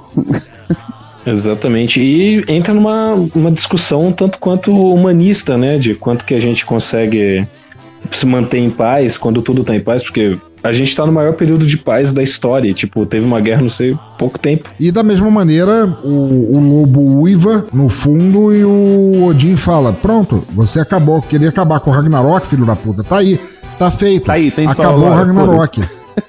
Exatamente. E entra numa discussão um tanto quanto humanista, né? De quanto que a gente consegue se manter em paz quando tudo tá em paz, porque a gente tá no maior período de paz da história. Tipo, teve uma guerra, não sei, pouco tempo. E da mesma maneira, o lobo uiva no fundo e o Odin fala: pronto, você acabou, queria acabar com o Ragnarok, filho da puta. Tá aí, tá feito. Tá aí, tem acabou o Ragnarok.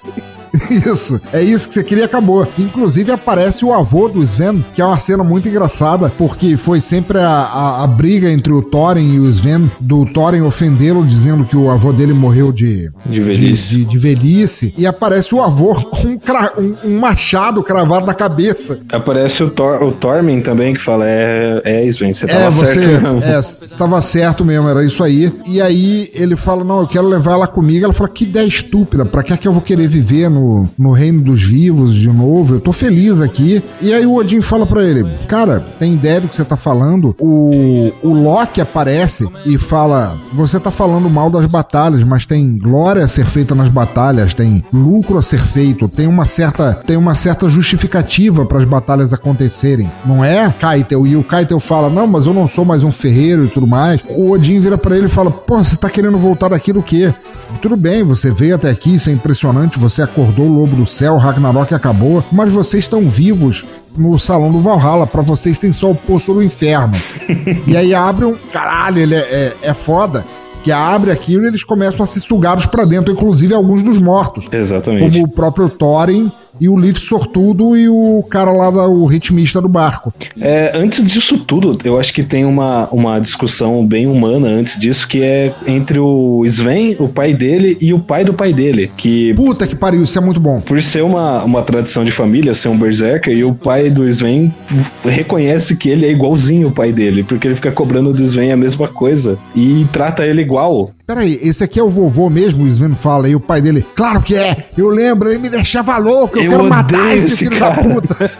Isso, é isso que você queria, acabou. Inclusive aparece o avô do Sven, que é uma cena muito engraçada, porque foi sempre a briga entre o Thorin e o Sven, do Thorin ofendê-lo, dizendo que o avô dele morreu de velhice. De velhice, e aparece o avô com um machado cravado na cabeça. Aparece o Tormin também, que fala: Sven, você tava certo. Você estava certo mesmo, era isso aí. E aí ele fala: não, eu quero levar ela comigo. Ela fala: que ideia estúpida, pra que eu vou querer viver no reino dos vivos de novo? Eu tô feliz aqui. E aí o Odin fala pra ele: cara, tem ideia do que você tá falando? O Loki aparece e fala: você tá falando mal das batalhas, mas tem glória a ser feita nas batalhas, tem lucro a ser feito, tem uma certa justificativa para as batalhas acontecerem, não é, Keitel? E o Keitel fala: não, mas eu não sou mais um ferreiro e tudo mais. O Odin vira pra ele e fala: pô, você tá querendo voltar daqui do quê? Tudo bem, você veio até aqui, isso é impressionante, você acordou o lobo do céu, o Ragnarok acabou, mas vocês estão vivos no salão do Valhalla, pra vocês tem só o poço do inferno. E aí abre caralho, ele é foda, que abre aquilo e eles começam a ser sugados pra dentro, inclusive alguns dos mortos. Exatamente. Como o próprio Thorin e o Leif Sortudo e o cara lá, o ritmista do barco. Antes disso tudo, eu acho que tem uma discussão bem humana antes disso, que é entre o Sven, o pai dele, e o pai do pai dele. Que, puta que pariu, isso é muito bom. Por ser uma tradição de família, ser um berserker, e o pai do Sven reconhece que ele é igualzinho o pai dele, porque ele fica cobrando do Sven a mesma coisa e trata ele igual. Peraí, esse aqui é o vovô mesmo? O Sven fala, e o pai dele: claro que é, eu lembro, ele me deixava louco, eu quero matar esse filho da puta.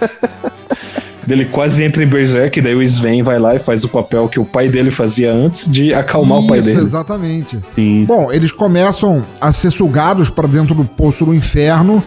Ele quase entra em berserk, daí o Sven vai lá e faz o papel que o pai dele fazia antes de acalmar o pai dele. Exatamente. Isso. Bom, eles começam a ser sugados para dentro do poço do inferno.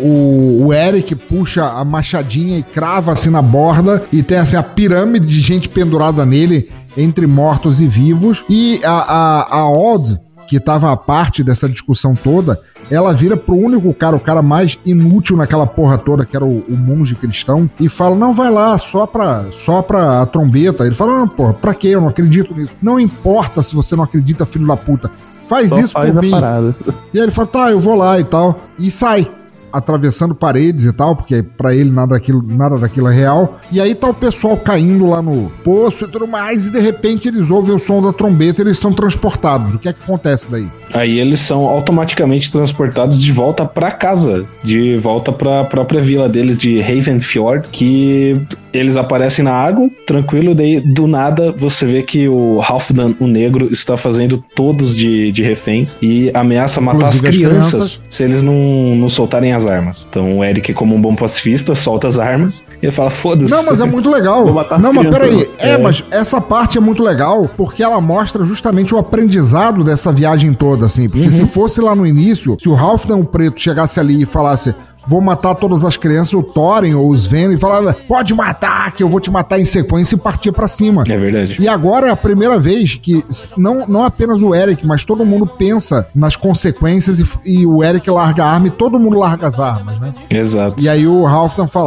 O Eric puxa a machadinha e crava assim na borda, e tem assim a pirâmide de gente pendurada nele, entre mortos e vivos. E a Odd, que estava a parte dessa discussão toda, ela vira pro único cara, o cara mais inútil naquela porra toda, que era o monge cristão, e fala: não, vai lá, só pra a trombeta. Ele fala: não, porra, pra quê? Eu não acredito nisso. Não importa se você não acredita, filho da puta, faz só isso por mim. E aí ele fala: tá, eu vou lá e tal, e sai atravessando paredes e tal, porque pra ele nada daquilo é real. E aí tá o pessoal caindo lá no poço e tudo mais, e de repente eles ouvem o som da trombeta e eles são transportados. O que é que acontece daí? Aí eles são automaticamente transportados de volta pra casa, de volta pra própria vila deles de Ravenfjord, que eles aparecem na água, tranquilo, daí do nada você vê que o Halfdan, o negro, está fazendo todos de reféns e ameaça matar as crianças se eles não soltarem as armas. Então o Eric, como um bom pacifista, solta as armas e ele fala: foda-se. Não, mas é muito legal. Vou matar as não, crianças. Mas peraí, mas essa parte é muito legal porque ela mostra justamente o aprendizado dessa viagem toda, assim, porque se fosse lá no início, se o Halfdan o Preto chegasse ali e falasse: vou matar todas as crianças, o Thorin ou os Sven, e falava: pode matar, que eu vou te matar em sequência, e partir pra cima. É verdade. E agora é a primeira vez que não apenas o Eric, mas todo mundo pensa nas consequências, e o Eric larga a arma e todo mundo larga as armas, né? Exato. E aí o Halfdan fala: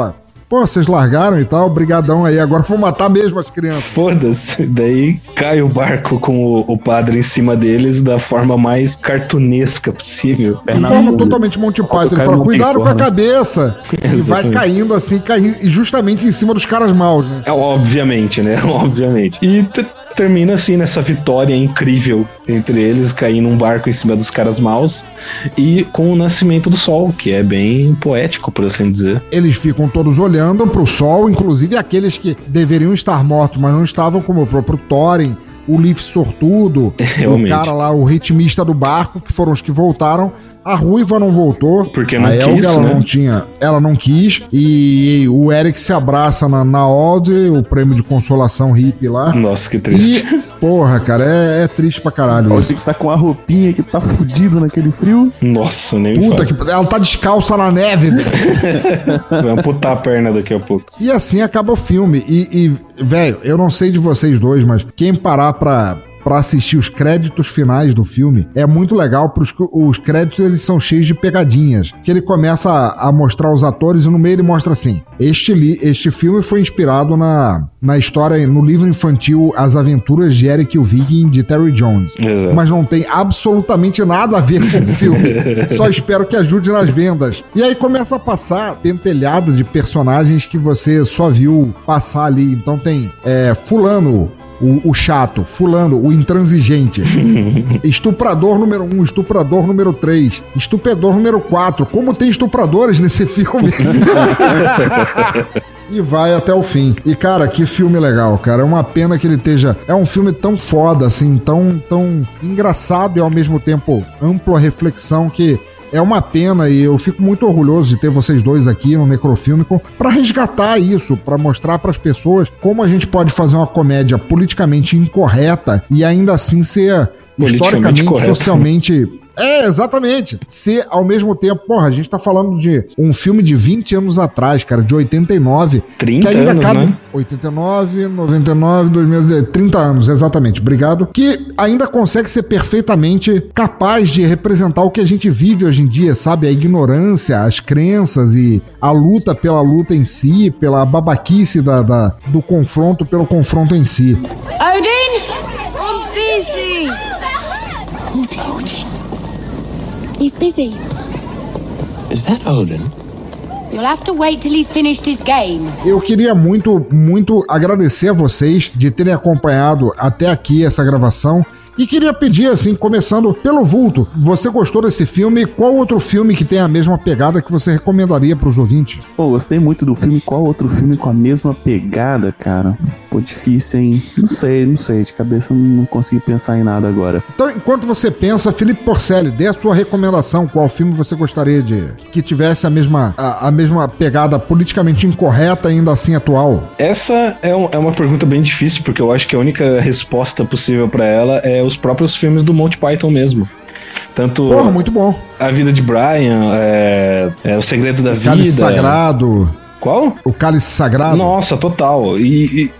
Pô, vocês largaram e tal, brigadão aí, agora vou matar mesmo as crianças. Foda-se. Daí cai o barco com o padre em cima deles da forma mais cartunesca possível. De forma totalmente Monty Python. Ele fala, cuidado com a cabeça. E vai caindo assim, e justamente em cima dos caras maus, né? Obviamente, né? Obviamente. E termina assim nessa vitória incrível entre eles, cair num barco em cima dos caras maus e com o nascimento do sol, que é bem poético, por assim dizer. Eles ficam todos olhando pro sol, inclusive aqueles que deveriam estar mortos, mas não estavam, como o próprio Thorin, o Leaf Sortudo, o cara lá, o ritmista do barco, que foram os que voltaram. A Ruiva não voltou. Porque não a Elga, quis, ela né? não tinha, ela não quis. E o Eric se abraça na Odd, o prêmio de consolação hippie lá. Nossa, que triste. E, porra, cara, é triste pra caralho. Você que tá com a roupinha que tá fudido naquele frio. Nossa, nem Puta que... Ela tá descalça na neve, velho. Vai amputar a perna daqui a pouco. E assim acaba o filme. E velho, eu não sei de vocês dois, mas quem parar pra assistir os créditos finais do filme, é muito legal, porque os créditos eles são cheios de pegadinhas, que ele começa a mostrar os atores e no meio ele mostra assim, este filme foi inspirado na história, no livro infantil As Aventuras de Eric o Viking, de Terry Jones. Exato. Mas não tem absolutamente nada a ver com o filme, só espero que ajude nas vendas. E aí começa a passar pentelhada de personagens que você só viu passar ali, então tem fulano, o chato, fulano, o intransigente, estuprador número 1, estuprador número 3, estuprador número 4, como tem estupradores nesse filme. E vai até o fim. E, cara, que filme legal, cara. É uma pena que ele esteja... É um filme tão foda, assim, tão engraçado e ao mesmo tempo ampla reflexão que... É uma pena e eu fico muito orgulhoso de ter vocês dois aqui no Necrofílmico para resgatar isso, para mostrar para as pessoas como a gente pode fazer uma comédia politicamente incorreta e ainda assim ser historicamente, socialmente... exatamente. Ser ao mesmo tempo, porra, a gente tá falando de um filme de 20 anos atrás, cara, de 89. 30 que ainda anos, cabe, né? 89, 99, 2000, 30 anos, exatamente, obrigado. Que ainda consegue ser perfeitamente capaz de representar o que a gente vive hoje em dia, sabe? A ignorância, as crenças e a luta pela luta em si, pela babaquice do confronto pelo confronto em si. Odin? I'm busy. Odin? He's busy. Is that Odin? You'll have to wait till he's finished his game. Eu queria muito, muito agradecer a vocês de terem acompanhado até aqui essa gravação. E queria pedir, assim, começando pelo vulto, você gostou desse filme? Qual outro filme que tem a mesma pegada que você recomendaria pros ouvintes? Pô, gostei muito do filme. Qual outro filme com a mesma pegada, cara? Pô, difícil, hein? Não sei. De cabeça eu não consegui pensar em nada agora. Então, enquanto você pensa, Felipe Porcelli, dê a sua recomendação. Qual filme você gostaria de que tivesse a mesma pegada politicamente incorreta, ainda assim atual? Essa é uma pergunta bem difícil, porque eu acho que a única resposta possível pra ela é os próprios filmes do Monty Python mesmo. Tanto Porra, muito bom. A Vida de Brian, O Segredo da Vida. Cálice Sagrado. Qual? O Cálice Sagrado. Nossa, total. E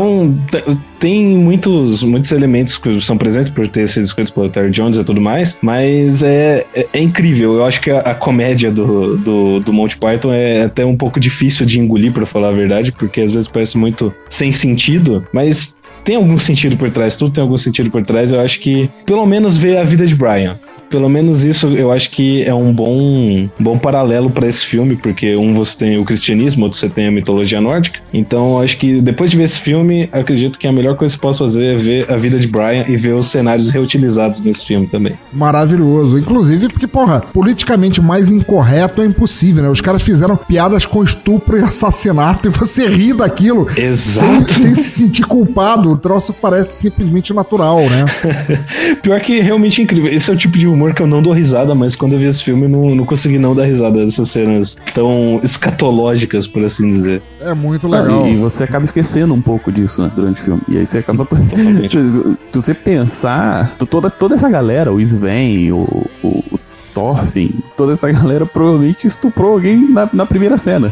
tem muitos elementos que são presentes por ter sido escritos pelo Terry Jones e tudo mais, mas é incrível. Eu acho que a comédia do Monty Python é até um pouco difícil de engolir, pra falar a verdade, porque às vezes parece muito sem sentido, mas tem algum sentido por trás, tudo tem algum sentido por trás. Eu acho que pelo menos ver A Vida de Brian. Pelo menos isso eu acho que é um bom paralelo para esse filme, porque você tem o cristianismo, outro você tem a mitologia nórdica. Então eu acho que depois de ver esse filme, eu acredito que a melhor coisa que você possa fazer é ver A Vida de Brian e ver os cenários reutilizados nesse filme também. Maravilhoso. Inclusive porque, porra, politicamente mais incorreto é impossível, né? Os caras fizeram piadas com estupro e assassinato e você ri daquilo. Exato. Sem se sentir culpado. O troço parece simplesmente natural, né? Pior que realmente é incrível. Esse é o tipo de humor que eu não dou risada, mas quando eu vi esse filme eu não consegui não dar risada dessas cenas tão escatológicas, por assim dizer. É muito legal. E você acaba esquecendo um pouco disso, né, durante o filme. E aí você acaba... Se você pensar, toda essa galera, o Sven, o Thorfinn, toda essa galera provavelmente estuprou alguém na primeira cena.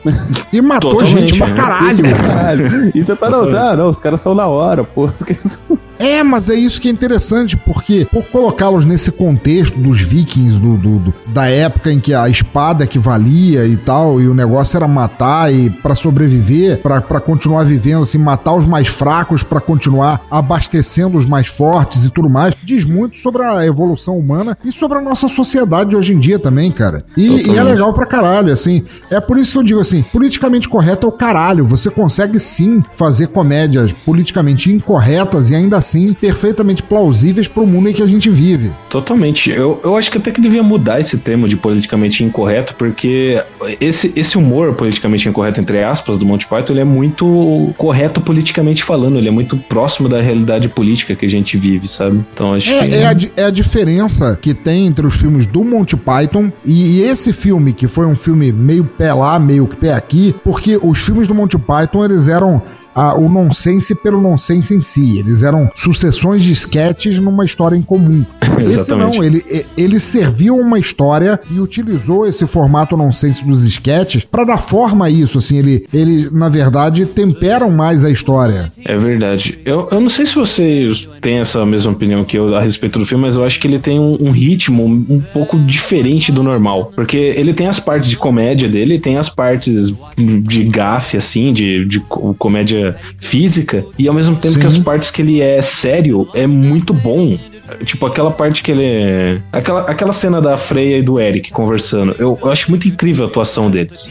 E matou Totalmente, gente pra caralho. E você tá, não, os caras são da hora, pô. Mas é isso que é interessante, porque por colocá-los nesse contexto dos vikings, da época em que a espada que valia e tal, e o negócio era matar e pra sobreviver, pra continuar vivendo, assim, matar os mais fracos pra continuar abastecendo os mais fortes e tudo mais, diz muito sobre a evolução humana e sobre a nossa sociedade hoje em dia também, cara. E é legal pra caralho, assim. É por isso que eu digo assim, politicamente correto é o caralho. Você consegue sim fazer comédias politicamente incorretas e ainda assim perfeitamente plausíveis pro mundo em que a gente vive. Totalmente. Eu acho que até que devia mudar esse termo de politicamente incorreto, porque esse humor politicamente incorreto, entre aspas, do Monty Python, ele é muito correto politicamente falando, ele é muito próximo da realidade política que a gente vive, sabe? Então acho que... É a diferença que tem entre os filmes do Monty Python e esse filme, que foi um filme meio pé lá, meio pé aqui, porque os filmes do Monty Python, eles eram o nonsense pelo nonsense em si. Eles eram sucessões de sketches numa história em comum. Esse não, ele serviu uma história e utilizou esse formato nonsense dos sketches pra dar forma a isso, assim, ele na verdade temperam mais a história. É verdade. Eu não sei se vocês têm essa mesma opinião que eu a respeito do filme, mas eu acho que ele tem um ritmo um pouco diferente do normal, porque ele tem as partes de comédia dele, tem as partes de gafe, assim, de comédia física, e ao mesmo tempo que as partes que ele é sério, é muito bom. Tipo, aquela parte que ele... Aquela cena da Freya e do Eric conversando. Eu acho muito incrível a atuação deles.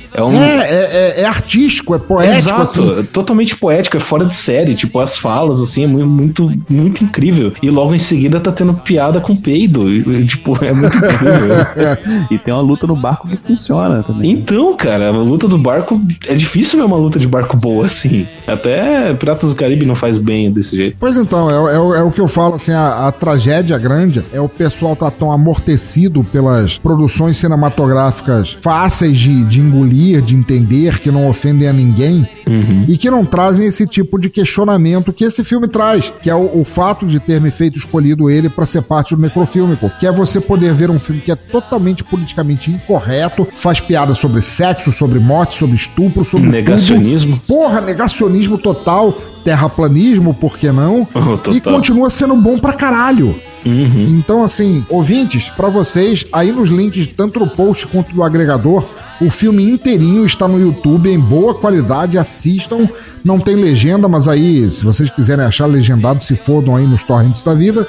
É artístico, é poético. Exato, assim. Totalmente poético, é fora de série. Tipo, as falas, assim, é muito, muito incrível. E logo em seguida tá tendo piada com peido. Tipo, é muito incrível. E tem uma luta no barco que funciona também. Então, cara, a luta do barco... É difícil ver uma luta de barco boa, assim. Até Piratas do Caribe não faz bem desse jeito. Pois então, é o que eu falo, assim, a tragédia grande é o pessoal tá tão amortecido pelas produções cinematográficas fáceis de engolir, de entender, que não ofendem a ninguém, e que não trazem esse tipo de questionamento que esse filme traz, que é o fato de ter me feito escolhido ele pra ser parte do Necrofílmico, que é você poder ver um filme que é totalmente politicamente incorreto, faz piada sobre sexo, sobre morte, sobre estupro, sobre negacionismo. Tudo. Porra, negacionismo total, terraplanismo, por que não? E continua sendo bom pra caralho. Então, assim, ouvintes, pra vocês, aí nos links, tanto do post quanto do agregador, o filme inteirinho está no YouTube, em boa qualidade, assistam. Não tem legenda, mas aí, se vocês quiserem achar legendado, se fodam aí nos torrents da vida.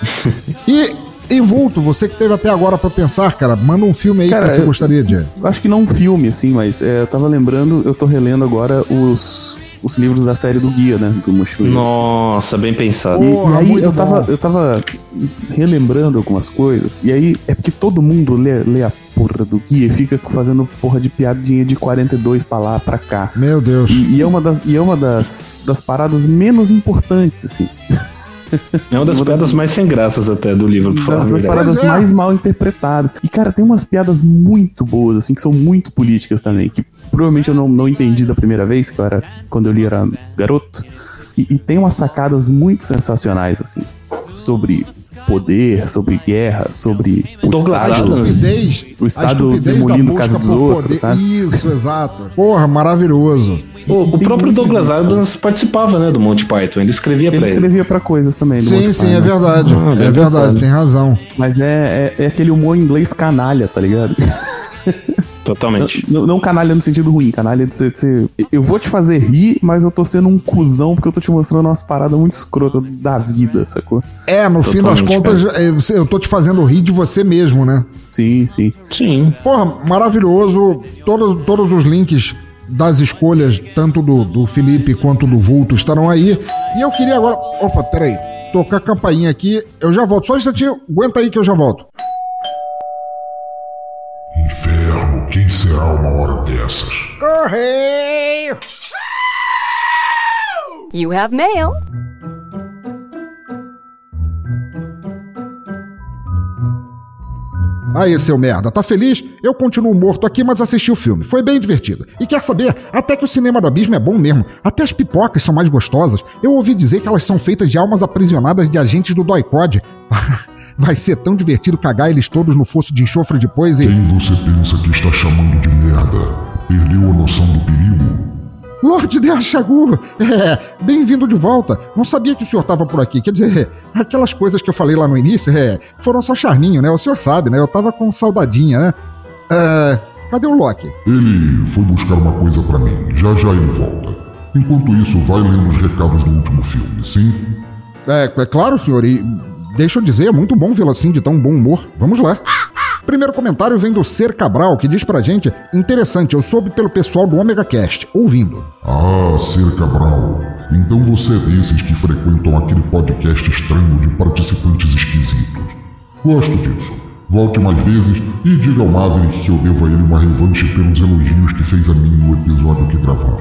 E vulto, você que teve até agora pra pensar, cara, manda um filme aí, cara, que você gostaria de... Acho que não um filme, assim, mas eu tava lembrando, eu tô relendo agora os livros da série do Guia, né? Do Mochileiro. Nossa, bem pensado. E aí eu tava relembrando algumas coisas, e aí é porque todo mundo lê a porra do Guia e fica fazendo porra de piadinha de 42 pra lá, pra cá. Meu Deus. E é uma das paradas menos importantes, assim. É uma das piadas mais sem graças até do livro, por falar. Das paradas mais mal interpretadas. E, cara, tem umas piadas muito boas, assim, que são muito políticas também, que provavelmente eu não entendi da primeira vez, que quando eu li era garoto. E tem umas sacadas muito sensacionais, assim, sobre poder, sobre guerra, sobre o Estado demolindo Casa dos Outros, sabe? Isso, exato. Porra, maravilhoso. O próprio Douglas Adams participava, né, do Monty Python. Ele escrevia pra ele. Ele escrevia pra coisas também. Sim, é verdade. É verdade, tem razão. Mas é aquele humor inglês canalha, tá ligado? Totalmente. Não canalha no sentido ruim, canalha de ser... Eu vou te fazer rir, mas eu tô sendo um cuzão porque eu tô te mostrando umas paradas muito escrotas da vida, sacou? No fim das contas, eu tô te fazendo rir de você mesmo, né? Sim. Porra, maravilhoso. Todos os links das escolhas, tanto do Felipe quanto do Vulto, estarão aí. E eu queria agora... Opa, peraí. Tocar a campainha aqui. Eu já volto. Só um instantinho. Aguenta aí que eu já volto. Inferno, quem será uma hora dessas? Correio! You have mail. Aí, seu merda, tá feliz? Eu continuo morto aqui, mas assisti o filme. Foi bem divertido. E quer saber? Até que o cinema do Abismo é bom mesmo. Até as pipocas são mais gostosas. Eu ouvi dizer que elas são feitas de almas aprisionadas de agentes do Doicode. Vai ser tão divertido cagar eles todos no fosso de enxofre depois e... Quem você pensa que está chamando de merda? Perdeu a noção do perigo? Lorde de Ashagur, bem-vindo de volta. Não sabia que o senhor estava por aqui. Quer dizer, aquelas coisas que eu falei lá no início, foram só charminho, né? O senhor sabe, né? Eu tava com saudadinha, né? Cadê o Loki? Ele foi buscar uma coisa pra mim. Já ele volta. Enquanto isso, vai lendo os recados do último filme, sim? É claro, senhor. E deixa eu dizer, é muito bom vê-lo assim, de tão bom humor. Vamos lá. Primeiro comentário vem do Ser Cabral, que diz pra gente: interessante, eu soube pelo pessoal do Omega Cast, ouvindo. Ah, Ser Cabral. Então você é desses que frequentam aquele podcast estranho de participantes esquisitos. Gosto disso. Volte mais vezes e diga ao Maverick que eu devo a ele uma revanche pelos elogios que fez a mim no episódio que gravamos.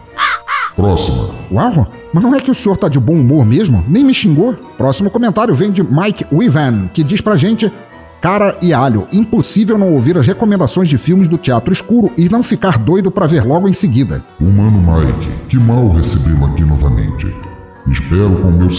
Próxima. Uau, mas não é que o senhor tá de bom humor mesmo? Nem me xingou. Próximo comentário vem de Mike Wivan, que diz pra gente: cara e alho, impossível não ouvir as recomendações de filmes do Teatro Escuro e não ficar doido pra ver logo em seguida. Humano Mike, que mal recebê-lo aqui novamente. Espero com meus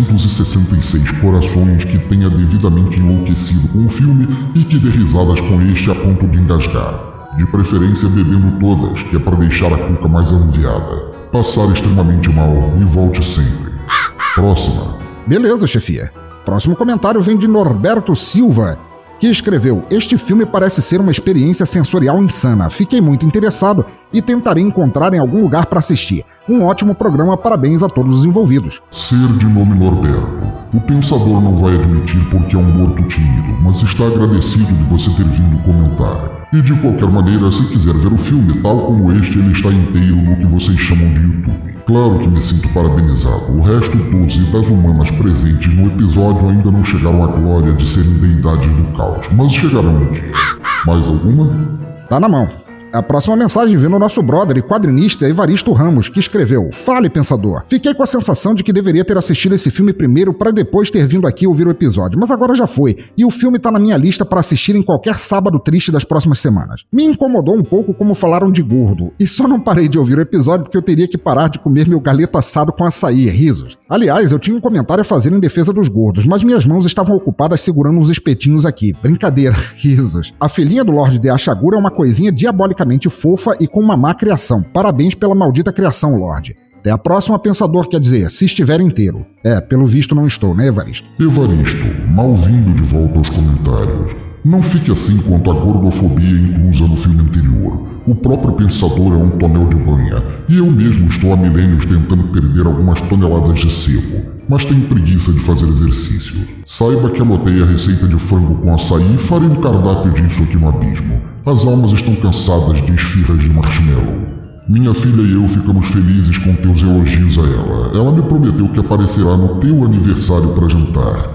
666 corações que tenha devidamente enlouquecido com o filme e que dê risadas com este a ponto de engasgar. De preferência bebendo todas, que é para deixar a cuca mais anuviada. Passar extremamente mal e volte sempre. Próxima. Beleza, chefia. Próximo comentário vem de Norberto Silva, que escreveu: este filme parece ser uma experiência sensorial insana. Fiquei muito interessado e tentarei encontrar em algum lugar para assistir. Um ótimo programa, parabéns a todos os envolvidos. Ser de nome Norberto. O pensador não vai admitir porque é um morto tímido, mas está agradecido de você ter vindo comentar. E de qualquer maneira, se quiser ver o filme tal como este, ele está inteiro no que vocês chamam de YouTube. Claro que me sinto parabenizado. O resto 12 das humanas presentes no episódio ainda não chegaram à glória de serem deidades do caos, mas chegarão um dia. Mais alguma? Tá na mão. A próxima mensagem vem do nosso brother e quadrinista Evaristo Ramos, que escreveu: fale, pensador. Fiquei com a sensação de que deveria ter assistido esse filme primeiro para depois ter vindo aqui ouvir o episódio, mas agora já foi, e o filme tá na minha lista para assistir em qualquer sábado triste das próximas semanas. Me incomodou um pouco como falaram de gordo, e só não parei de ouvir o episódio porque eu teria que parar de comer meu galeto assado com açaí, risos. Aliás, eu tinha um comentário a fazer em defesa dos gordos, mas minhas mãos estavam ocupadas segurando uns espetinhos aqui. Brincadeira, risos. A filhinha do Lorde de Ashagur é uma coisinha diabolicamente fofa e com uma má criação. Parabéns pela maldita criação, Lorde. Até a próxima, pensador, quer dizer, se estiver inteiro. Pelo visto não estou, né, Evaristo? Evaristo, mal-vindo de volta aos comentários. Não fique assim quanto à gordofobia inclusa no filme anterior. O próprio pensador é um tonel de banha, e eu mesmo estou há milênios tentando perder algumas toneladas de sebo, mas tenho preguiça de fazer exercício. Saiba que anotei a receita de frango com açaí e farei um cardápio disso aqui no abismo. As almas estão cansadas de esfirras de marshmallow. Minha filha e eu ficamos felizes com teus elogios a ela. Ela me prometeu que aparecerá no teu aniversário para jantar.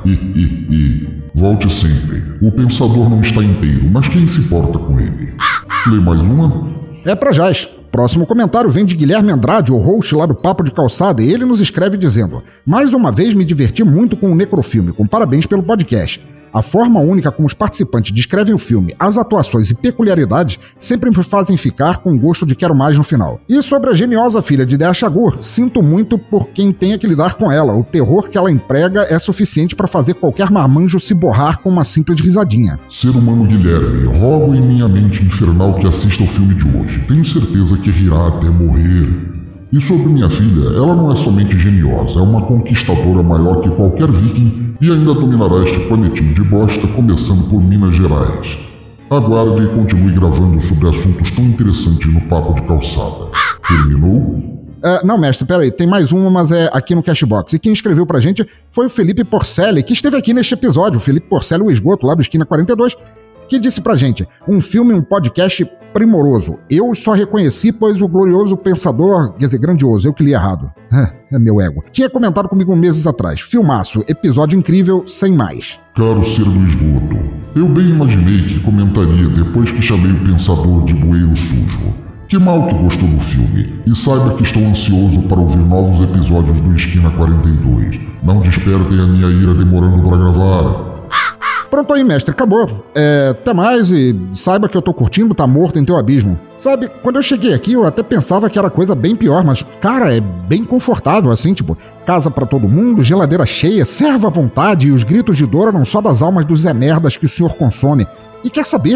Volte sempre. O pensador não está inteiro, mas quem se importa com ele? Lê mais uma? É pra jaz. Próximo comentário vem de Guilherme Andrade, o host lá do Papo de Calçada, e ele nos escreve dizendo: mais uma vez me diverti muito com o Necrofilme, com parabéns pelo podcast. A forma única como os participantes descrevem o filme, as atuações e peculiaridades sempre me fazem ficar com gosto de quero mais no final. E sobre a geniosa filha de Ashagur, sinto muito por quem tenha que lidar com ela. O terror que ela emprega é suficiente para fazer qualquer marmanjo se borrar com uma simples risadinha. Ser humano Guilherme, rogo em minha mente infernal que assista ao filme de hoje. Tenho certeza que rirá até morrer. E sobre minha filha, ela não é somente geniosa, é uma conquistadora maior que qualquer viking e ainda dominará este planetinho de bosta, começando por Minas Gerais. Aguarde e continue gravando sobre assuntos tão interessantes no Papo de Calçada. Terminou? Não, mestre, peraí, tem mais uma, mas é aqui no Cashbox. E quem escreveu pra gente foi o Felipe Porcelli, que esteve aqui neste episódio. O Felipe Porcelli, o esgoto lá do Esquina 42, que disse pra gente: um filme, um podcast primoroso. Eu só reconheci, pois o glorioso pensador, quer dizer, grandioso, eu que li errado. É meu ego. Tinha comentado comigo meses atrás. Filmaço, episódio incrível, sem mais. Caro ser do esgoto, eu bem imaginei que comentaria depois que chamei o pensador de bueiro sujo. Que mal que gostou do filme, e saiba que estou ansioso para ouvir novos episódios do Esquina 42. Não despertem a minha ira demorando para gravar. Pronto aí, mestre, acabou. Até mais e saiba que eu tô curtindo Tá Morto em Teu Abismo. Sabe, quando eu cheguei aqui eu até pensava que era coisa bem pior, mas, cara, é bem confortável, assim, tipo, casa pra todo mundo, geladeira cheia, serva à vontade e os gritos de dor eram só das almas dos Zé Merdas que o senhor consome. E quer saber?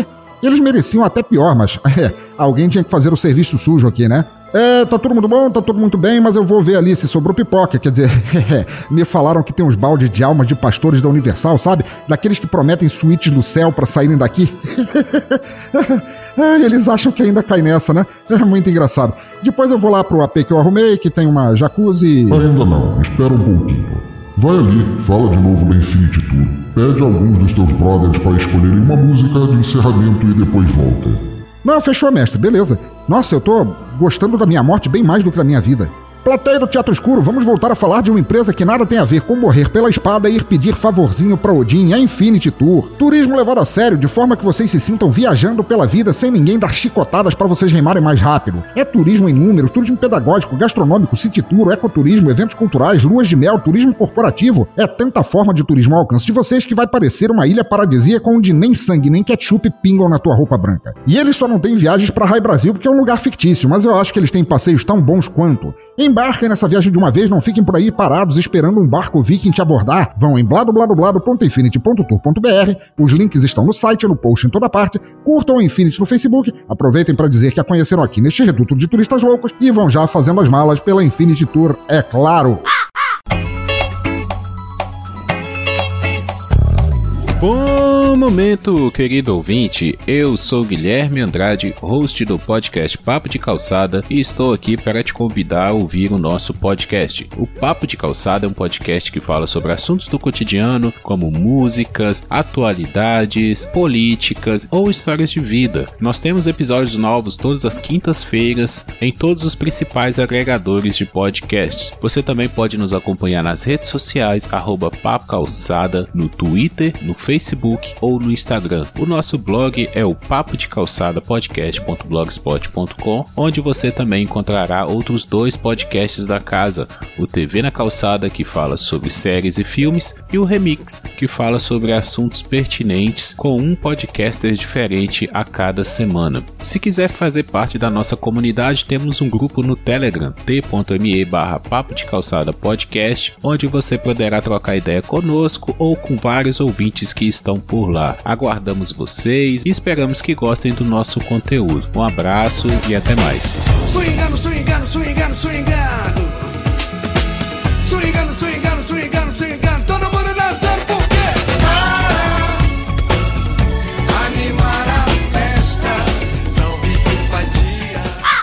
Eles mereciam até pior, mas alguém tinha que fazer o serviço sujo aqui, né? Tá todo mundo bom, tá todo muito bem, mas eu vou ver ali se sobrou pipoca. Quer dizer, me falaram que tem uns baldes de almas de pastores da Universal, sabe? Daqueles que prometem suítes no céu pra saírem daqui. Eles acham que ainda cai nessa, né? É muito engraçado. Depois eu vou lá pro AP que eu arrumei, que tem uma jacuzzi... Ainda não, espera um pouquinho. Vai ali, fala de novo da Infinity Tour. Pede a alguns dos teus brothers para escolherem uma música de encerramento e depois volta. Não, fechou, mestre, beleza. Nossa, eu tô gostando da minha morte bem mais do que da minha vida. Plateia do Teatro Escuro, vamos voltar a falar de uma empresa que nada tem a ver com morrer pela espada e ir pedir favorzinho pra Odin, a Infinity Tour. Turismo levado a sério, de forma que vocês se sintam viajando pela vida sem ninguém dar chicotadas pra vocês remarem mais rápido. É turismo em números, turismo pedagógico, gastronômico, city tour, ecoturismo, eventos culturais, luas de mel, turismo corporativo. É tanta forma de turismo ao alcance de vocês que vai parecer uma ilha paradisíaca onde nem sangue nem ketchup pingam na tua roupa branca. E eles só não têm viagens pra Rai Brasil porque é um lugar fictício, mas eu acho que eles têm passeios tão bons quanto. Embarquem nessa viagem de uma vez, não fiquem por aí parados esperando um barco viking te abordar. Vão em bladobladoblado.infinity.tour.br, os links estão no site, no post em toda parte. Curtam o Infinity no Facebook, aproveitem para dizer que a conheceram aqui neste reduto de turistas loucos e vão já fazendo as malas pela Infinity Tour, é claro. Bom momento, querido ouvinte, eu sou Guilherme Andrade, host do podcast Papo de Calçada e estou aqui para te convidar a ouvir o nosso podcast. O Papo de Calçada é um podcast que fala sobre assuntos do cotidiano, como músicas, atualidades, políticas ou histórias de vida. Nós temos episódios novos todas as quintas-feiras em todos os principais agregadores de podcasts. Você também pode nos acompanhar nas redes sociais, @Papo Calçada, no Twitter, no Facebook ou no Instagram. O nosso blog é o papodecalçadapodcast.blogspot.com, onde você também encontrará outros 2 podcasts da casa, o TV na Calçada, que fala sobre séries e filmes, e o Remix, que fala sobre assuntos pertinentes com um podcaster diferente a cada semana. Se quiser fazer parte da nossa comunidade, temos um grupo no Telegram, t.me/Papo de Calçada Podcast, onde você poderá trocar ideia conosco ou com vários ouvintes que estão por lá. Aguardamos vocês e esperamos que gostem do nosso conteúdo. Um abraço e até mais. Swingando, swingando, swingando, swingando. Swingando, swingando, swingando, swingando. Todo mundo dançando por quê? Para animar a festa, salve simpatia.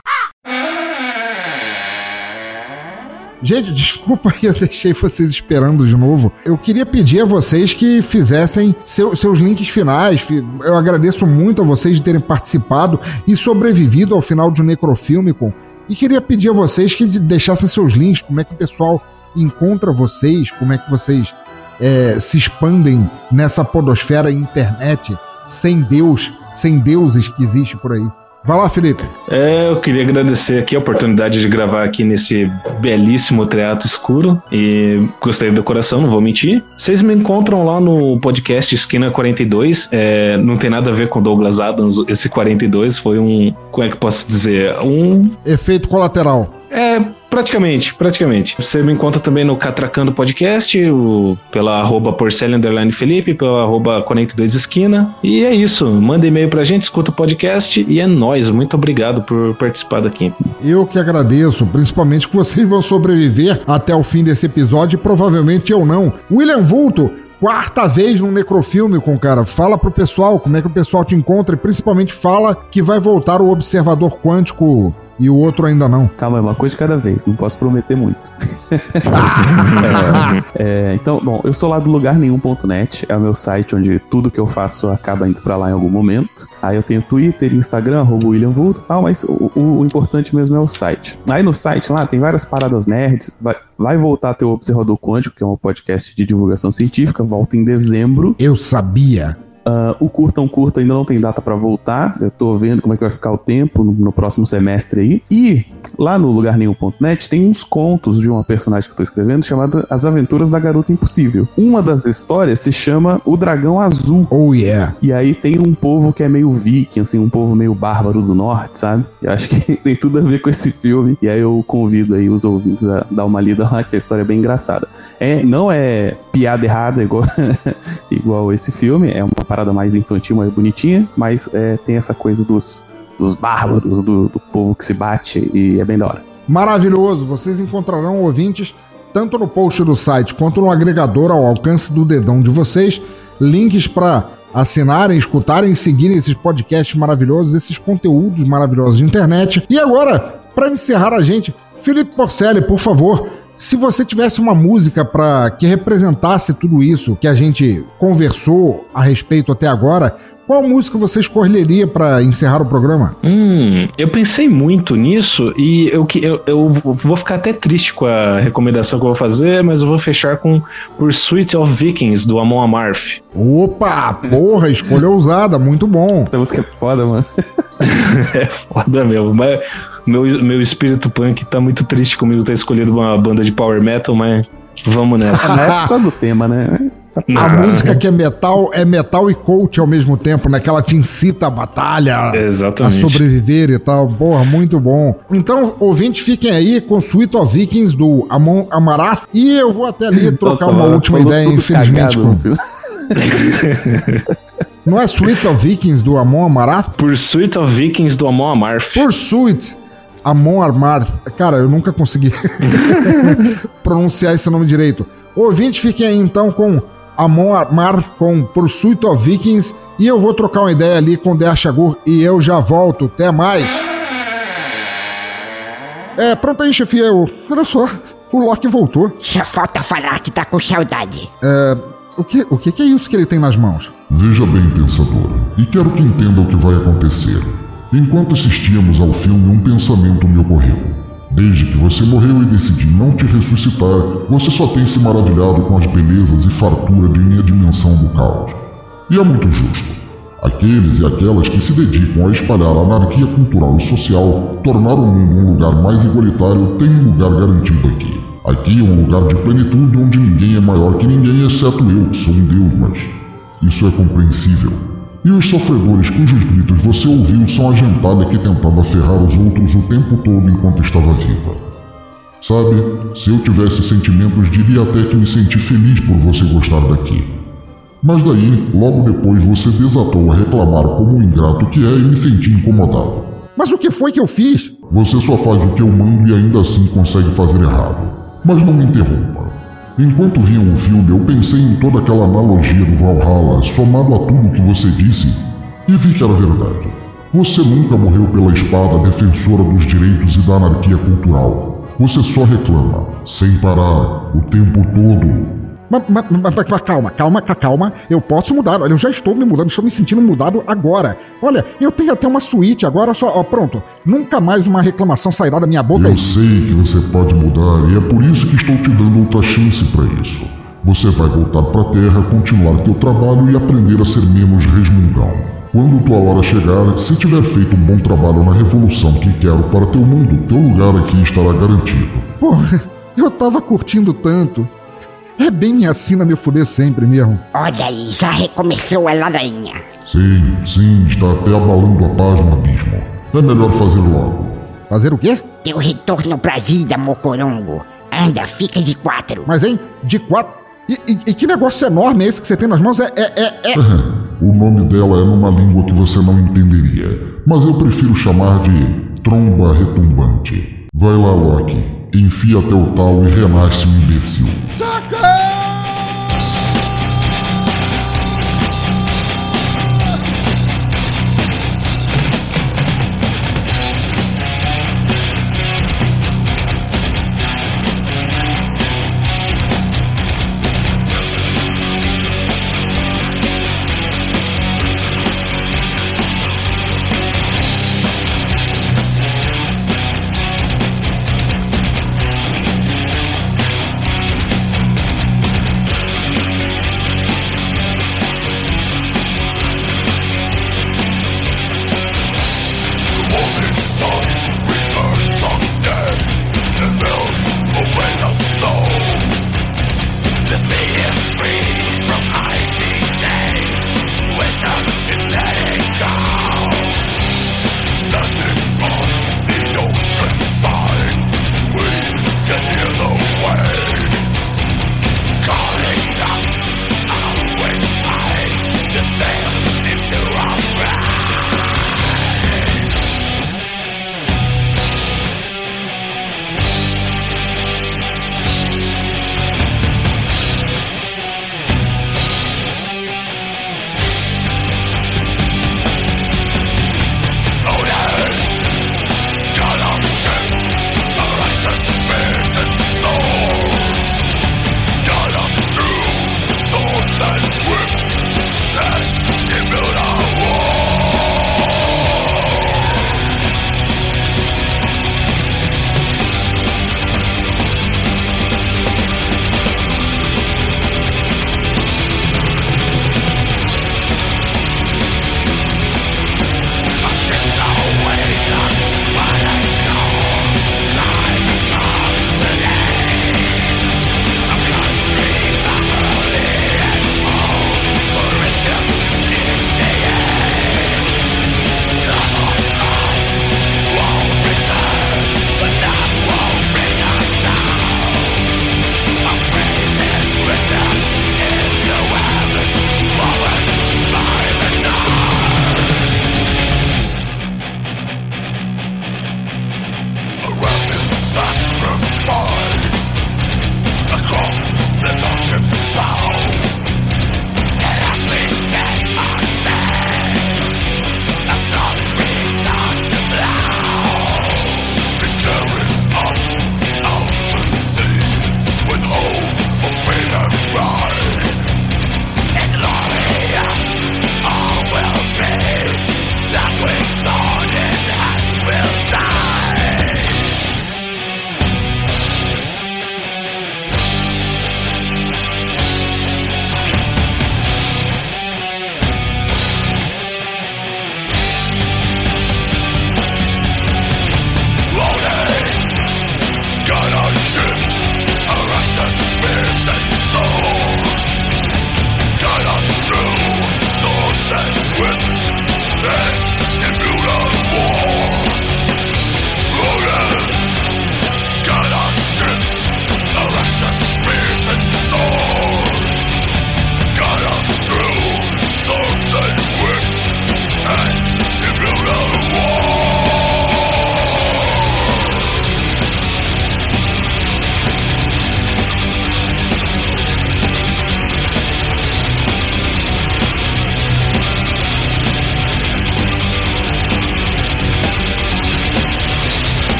Gente, desculpa aí, eu deixei vocês esperando de novo. Eu queria pedir a vocês que fizessem seus links finais. Eu agradeço muito a vocês de terem participado e sobrevivido ao final de um Necrofilmicon. E queria pedir a vocês que deixassem seus links, como é que o pessoal encontra vocês, como é que vocês se expandem nessa podosfera internet sem Deus, sem deuses que existe por aí. Vai lá, Felipe. Eu queria agradecer aqui a oportunidade de gravar aqui nesse belíssimo Teatro Escuro e gostei do coração, não vou mentir. Vocês me encontram lá no podcast Esquina 42, não tem nada a ver com Douglas Adams, esse 42 foi como é que eu posso dizer? Efeito colateral. Praticamente. Você me encontra também no Catracando Podcast, pela @Porceli_Felipe, pela @42esquina. E é isso, manda e-mail pra gente, escuta o podcast e é nóis. Muito obrigado por participar daqui. Eu que agradeço, principalmente que vocês vão sobreviver até o fim desse episódio e provavelmente eu não. William Vulto, 4ª vez no Necrofilmicon, cara. Fala pro pessoal como é que o pessoal te encontra e principalmente fala que vai voltar o Observador Quântico e o outro ainda não. Calma, é uma coisa de cada vez, não posso prometer muito. Então, bom, eu sou lá do lugarnenhum.net, é o meu site onde tudo que eu faço acaba indo pra lá em algum momento. Aí eu tenho Twitter, Instagram, @WilliamVulto e tal, mas o importante mesmo é o site. Aí no site lá tem várias paradas nerds, vai voltar a ter o Observador Quântico, que é um podcast de divulgação científica, volta em dezembro. Eu sabia! O Curta ainda não tem data pra voltar. Eu tô vendo como é que vai ficar o tempo no próximo semestre aí. E Lá no lugarnenhum.net tem uns contos de uma personagem que eu tô escrevendo chamada As Aventuras da Garota Impossível. Uma das histórias se chama O Dragão Azul. Oh yeah. E aí tem um povo que é meio viking, assim, um povo meio bárbaro do norte, sabe? Eu acho que tem tudo a ver com esse filme. E aí eu convido aí os ouvintes a dar uma lida lá, que a história é bem engraçada. Não é piada errada igual esse filme, é uma parada mais infantil, mais bonitinha, mas tem essa coisa dos bárbaros, do povo que se bate, e é bem da hora. Maravilhoso! Vocês encontrarão ouvintes tanto no post do site quanto no agregador ao alcance do dedão de vocês, links para assinarem, escutarem e seguirem esses podcasts maravilhosos, esses conteúdos maravilhosos de internet. E agora, para encerrar a gente, Felipe Porcelli, por favor, se você tivesse uma música que representasse tudo isso que a gente conversou a respeito até agora, qual música você escolheria para encerrar o programa? Eu pensei muito nisso e eu vou ficar até triste com a recomendação que eu vou fazer, mas eu vou fechar com Pursuit of Vikings, do Amon Amarth. Opa, porra, escolha ousada, muito bom. Essa música é foda, mano. É foda mesmo, mas meu espírito punk tá muito triste comigo ter escolhido uma banda de power metal, mas vamos nessa. É por causa do tema, né? A música que é metal e coach ao mesmo tempo, né? Que ela te incita a batalha, exatamente, a sobreviver e tal. Porra, muito bom. Então, ouvintes, fiquem aí com Pursuit of Vikings do Amon Amarth. E eu vou até ali trocar uma última ideia, infelizmente. Não é Pursuit of Vikings do Amon Amarth? Pursuit of Vikings do Amon Amarth. Pursuit Amon Amarth. Cara, eu nunca consegui pronunciar esse nome direito. Ouvintes, fiquem aí então com Amon Amarth com Pursuit of Vikings, e eu vou trocar uma ideia ali com o Dea Shagur e eu já volto. Até mais. Pronto aí, chefia. Olha só, o Loki voltou. Só falta falar que tá com saudade. O que é isso que ele tem nas mãos? Veja bem, pensadora, e quero que entenda o que vai acontecer. Enquanto assistíamos ao filme, um pensamento me ocorreu. Desde que você morreu e decidi não te ressuscitar, você só tem se maravilhado com as belezas e fartura de minha dimensão do caos. E é muito justo. Aqueles e aquelas que se dedicam a espalhar a anarquia cultural e social, tornar o mundo um lugar mais igualitário, têm um lugar garantido aqui. Aqui é um lugar de plenitude onde ninguém é maior que ninguém, exceto eu, que sou um deus, mas isso é compreensível. E os sofredores cujos gritos você ouviu são a gentalha que tentava ferrar os outros o tempo todo enquanto estava viva. Sabe, se eu tivesse sentimentos, diria até que me senti feliz por você gostar daqui. Mas daí, logo depois, você desatou a reclamar como um ingrato que é e me senti incomodado. Mas o que foi que eu fiz? Você só faz o que eu mando e ainda assim consegue fazer errado. Mas não me interrompa. Enquanto via o filme, eu pensei em toda aquela analogia do Valhalla, somado a tudo que você disse, e vi que era verdade. Você nunca morreu pela espada defensora dos direitos e da anarquia cultural. Você só reclama, sem parar, o tempo todo. Mas calma, eu posso mudar. Olha, eu já estou me mudando, estou me sentindo mudado agora. Olha, eu tenho até uma suíte agora, só, pronto. Nunca mais uma reclamação sairá da minha boca. Eu sei que você pode mudar e é por isso que estou te dando outra chance para isso. Você vai voltar para a Terra, continuar teu trabalho e aprender a ser menos resmungão. Quando tua hora chegar, se tiver feito um bom trabalho na revolução que quero para teu mundo, teu lugar aqui estará garantido. Porra, eu tava curtindo tanto. É bem minha sina me fuder sempre mesmo. Olha aí, já recomeçou a ladainha. Sim, está até abalando a paz no abismo. É melhor fazer logo. Fazer o quê? Teu retorno pra vida, Mocorongo. Anda, fica de 4. Mas, hein? De 4? E que negócio enorme é esse que você tem nas mãos? O nome dela é numa língua que você não entenderia, mas eu prefiro chamar de tromba retumbante. Vai lá, Loki. Enfia até o talo e renasce um imbecil. Saca!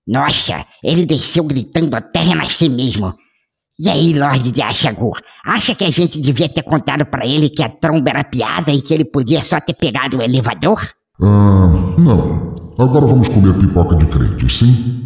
Nossa, ele desceu gritando até renascer mesmo. E aí, Lorde de Ashagur, acha que a gente devia ter contado pra ele que a tromba era piada e que ele podia só ter pegado o elevador? Não. Agora vamos comer pipoca de crente, sim?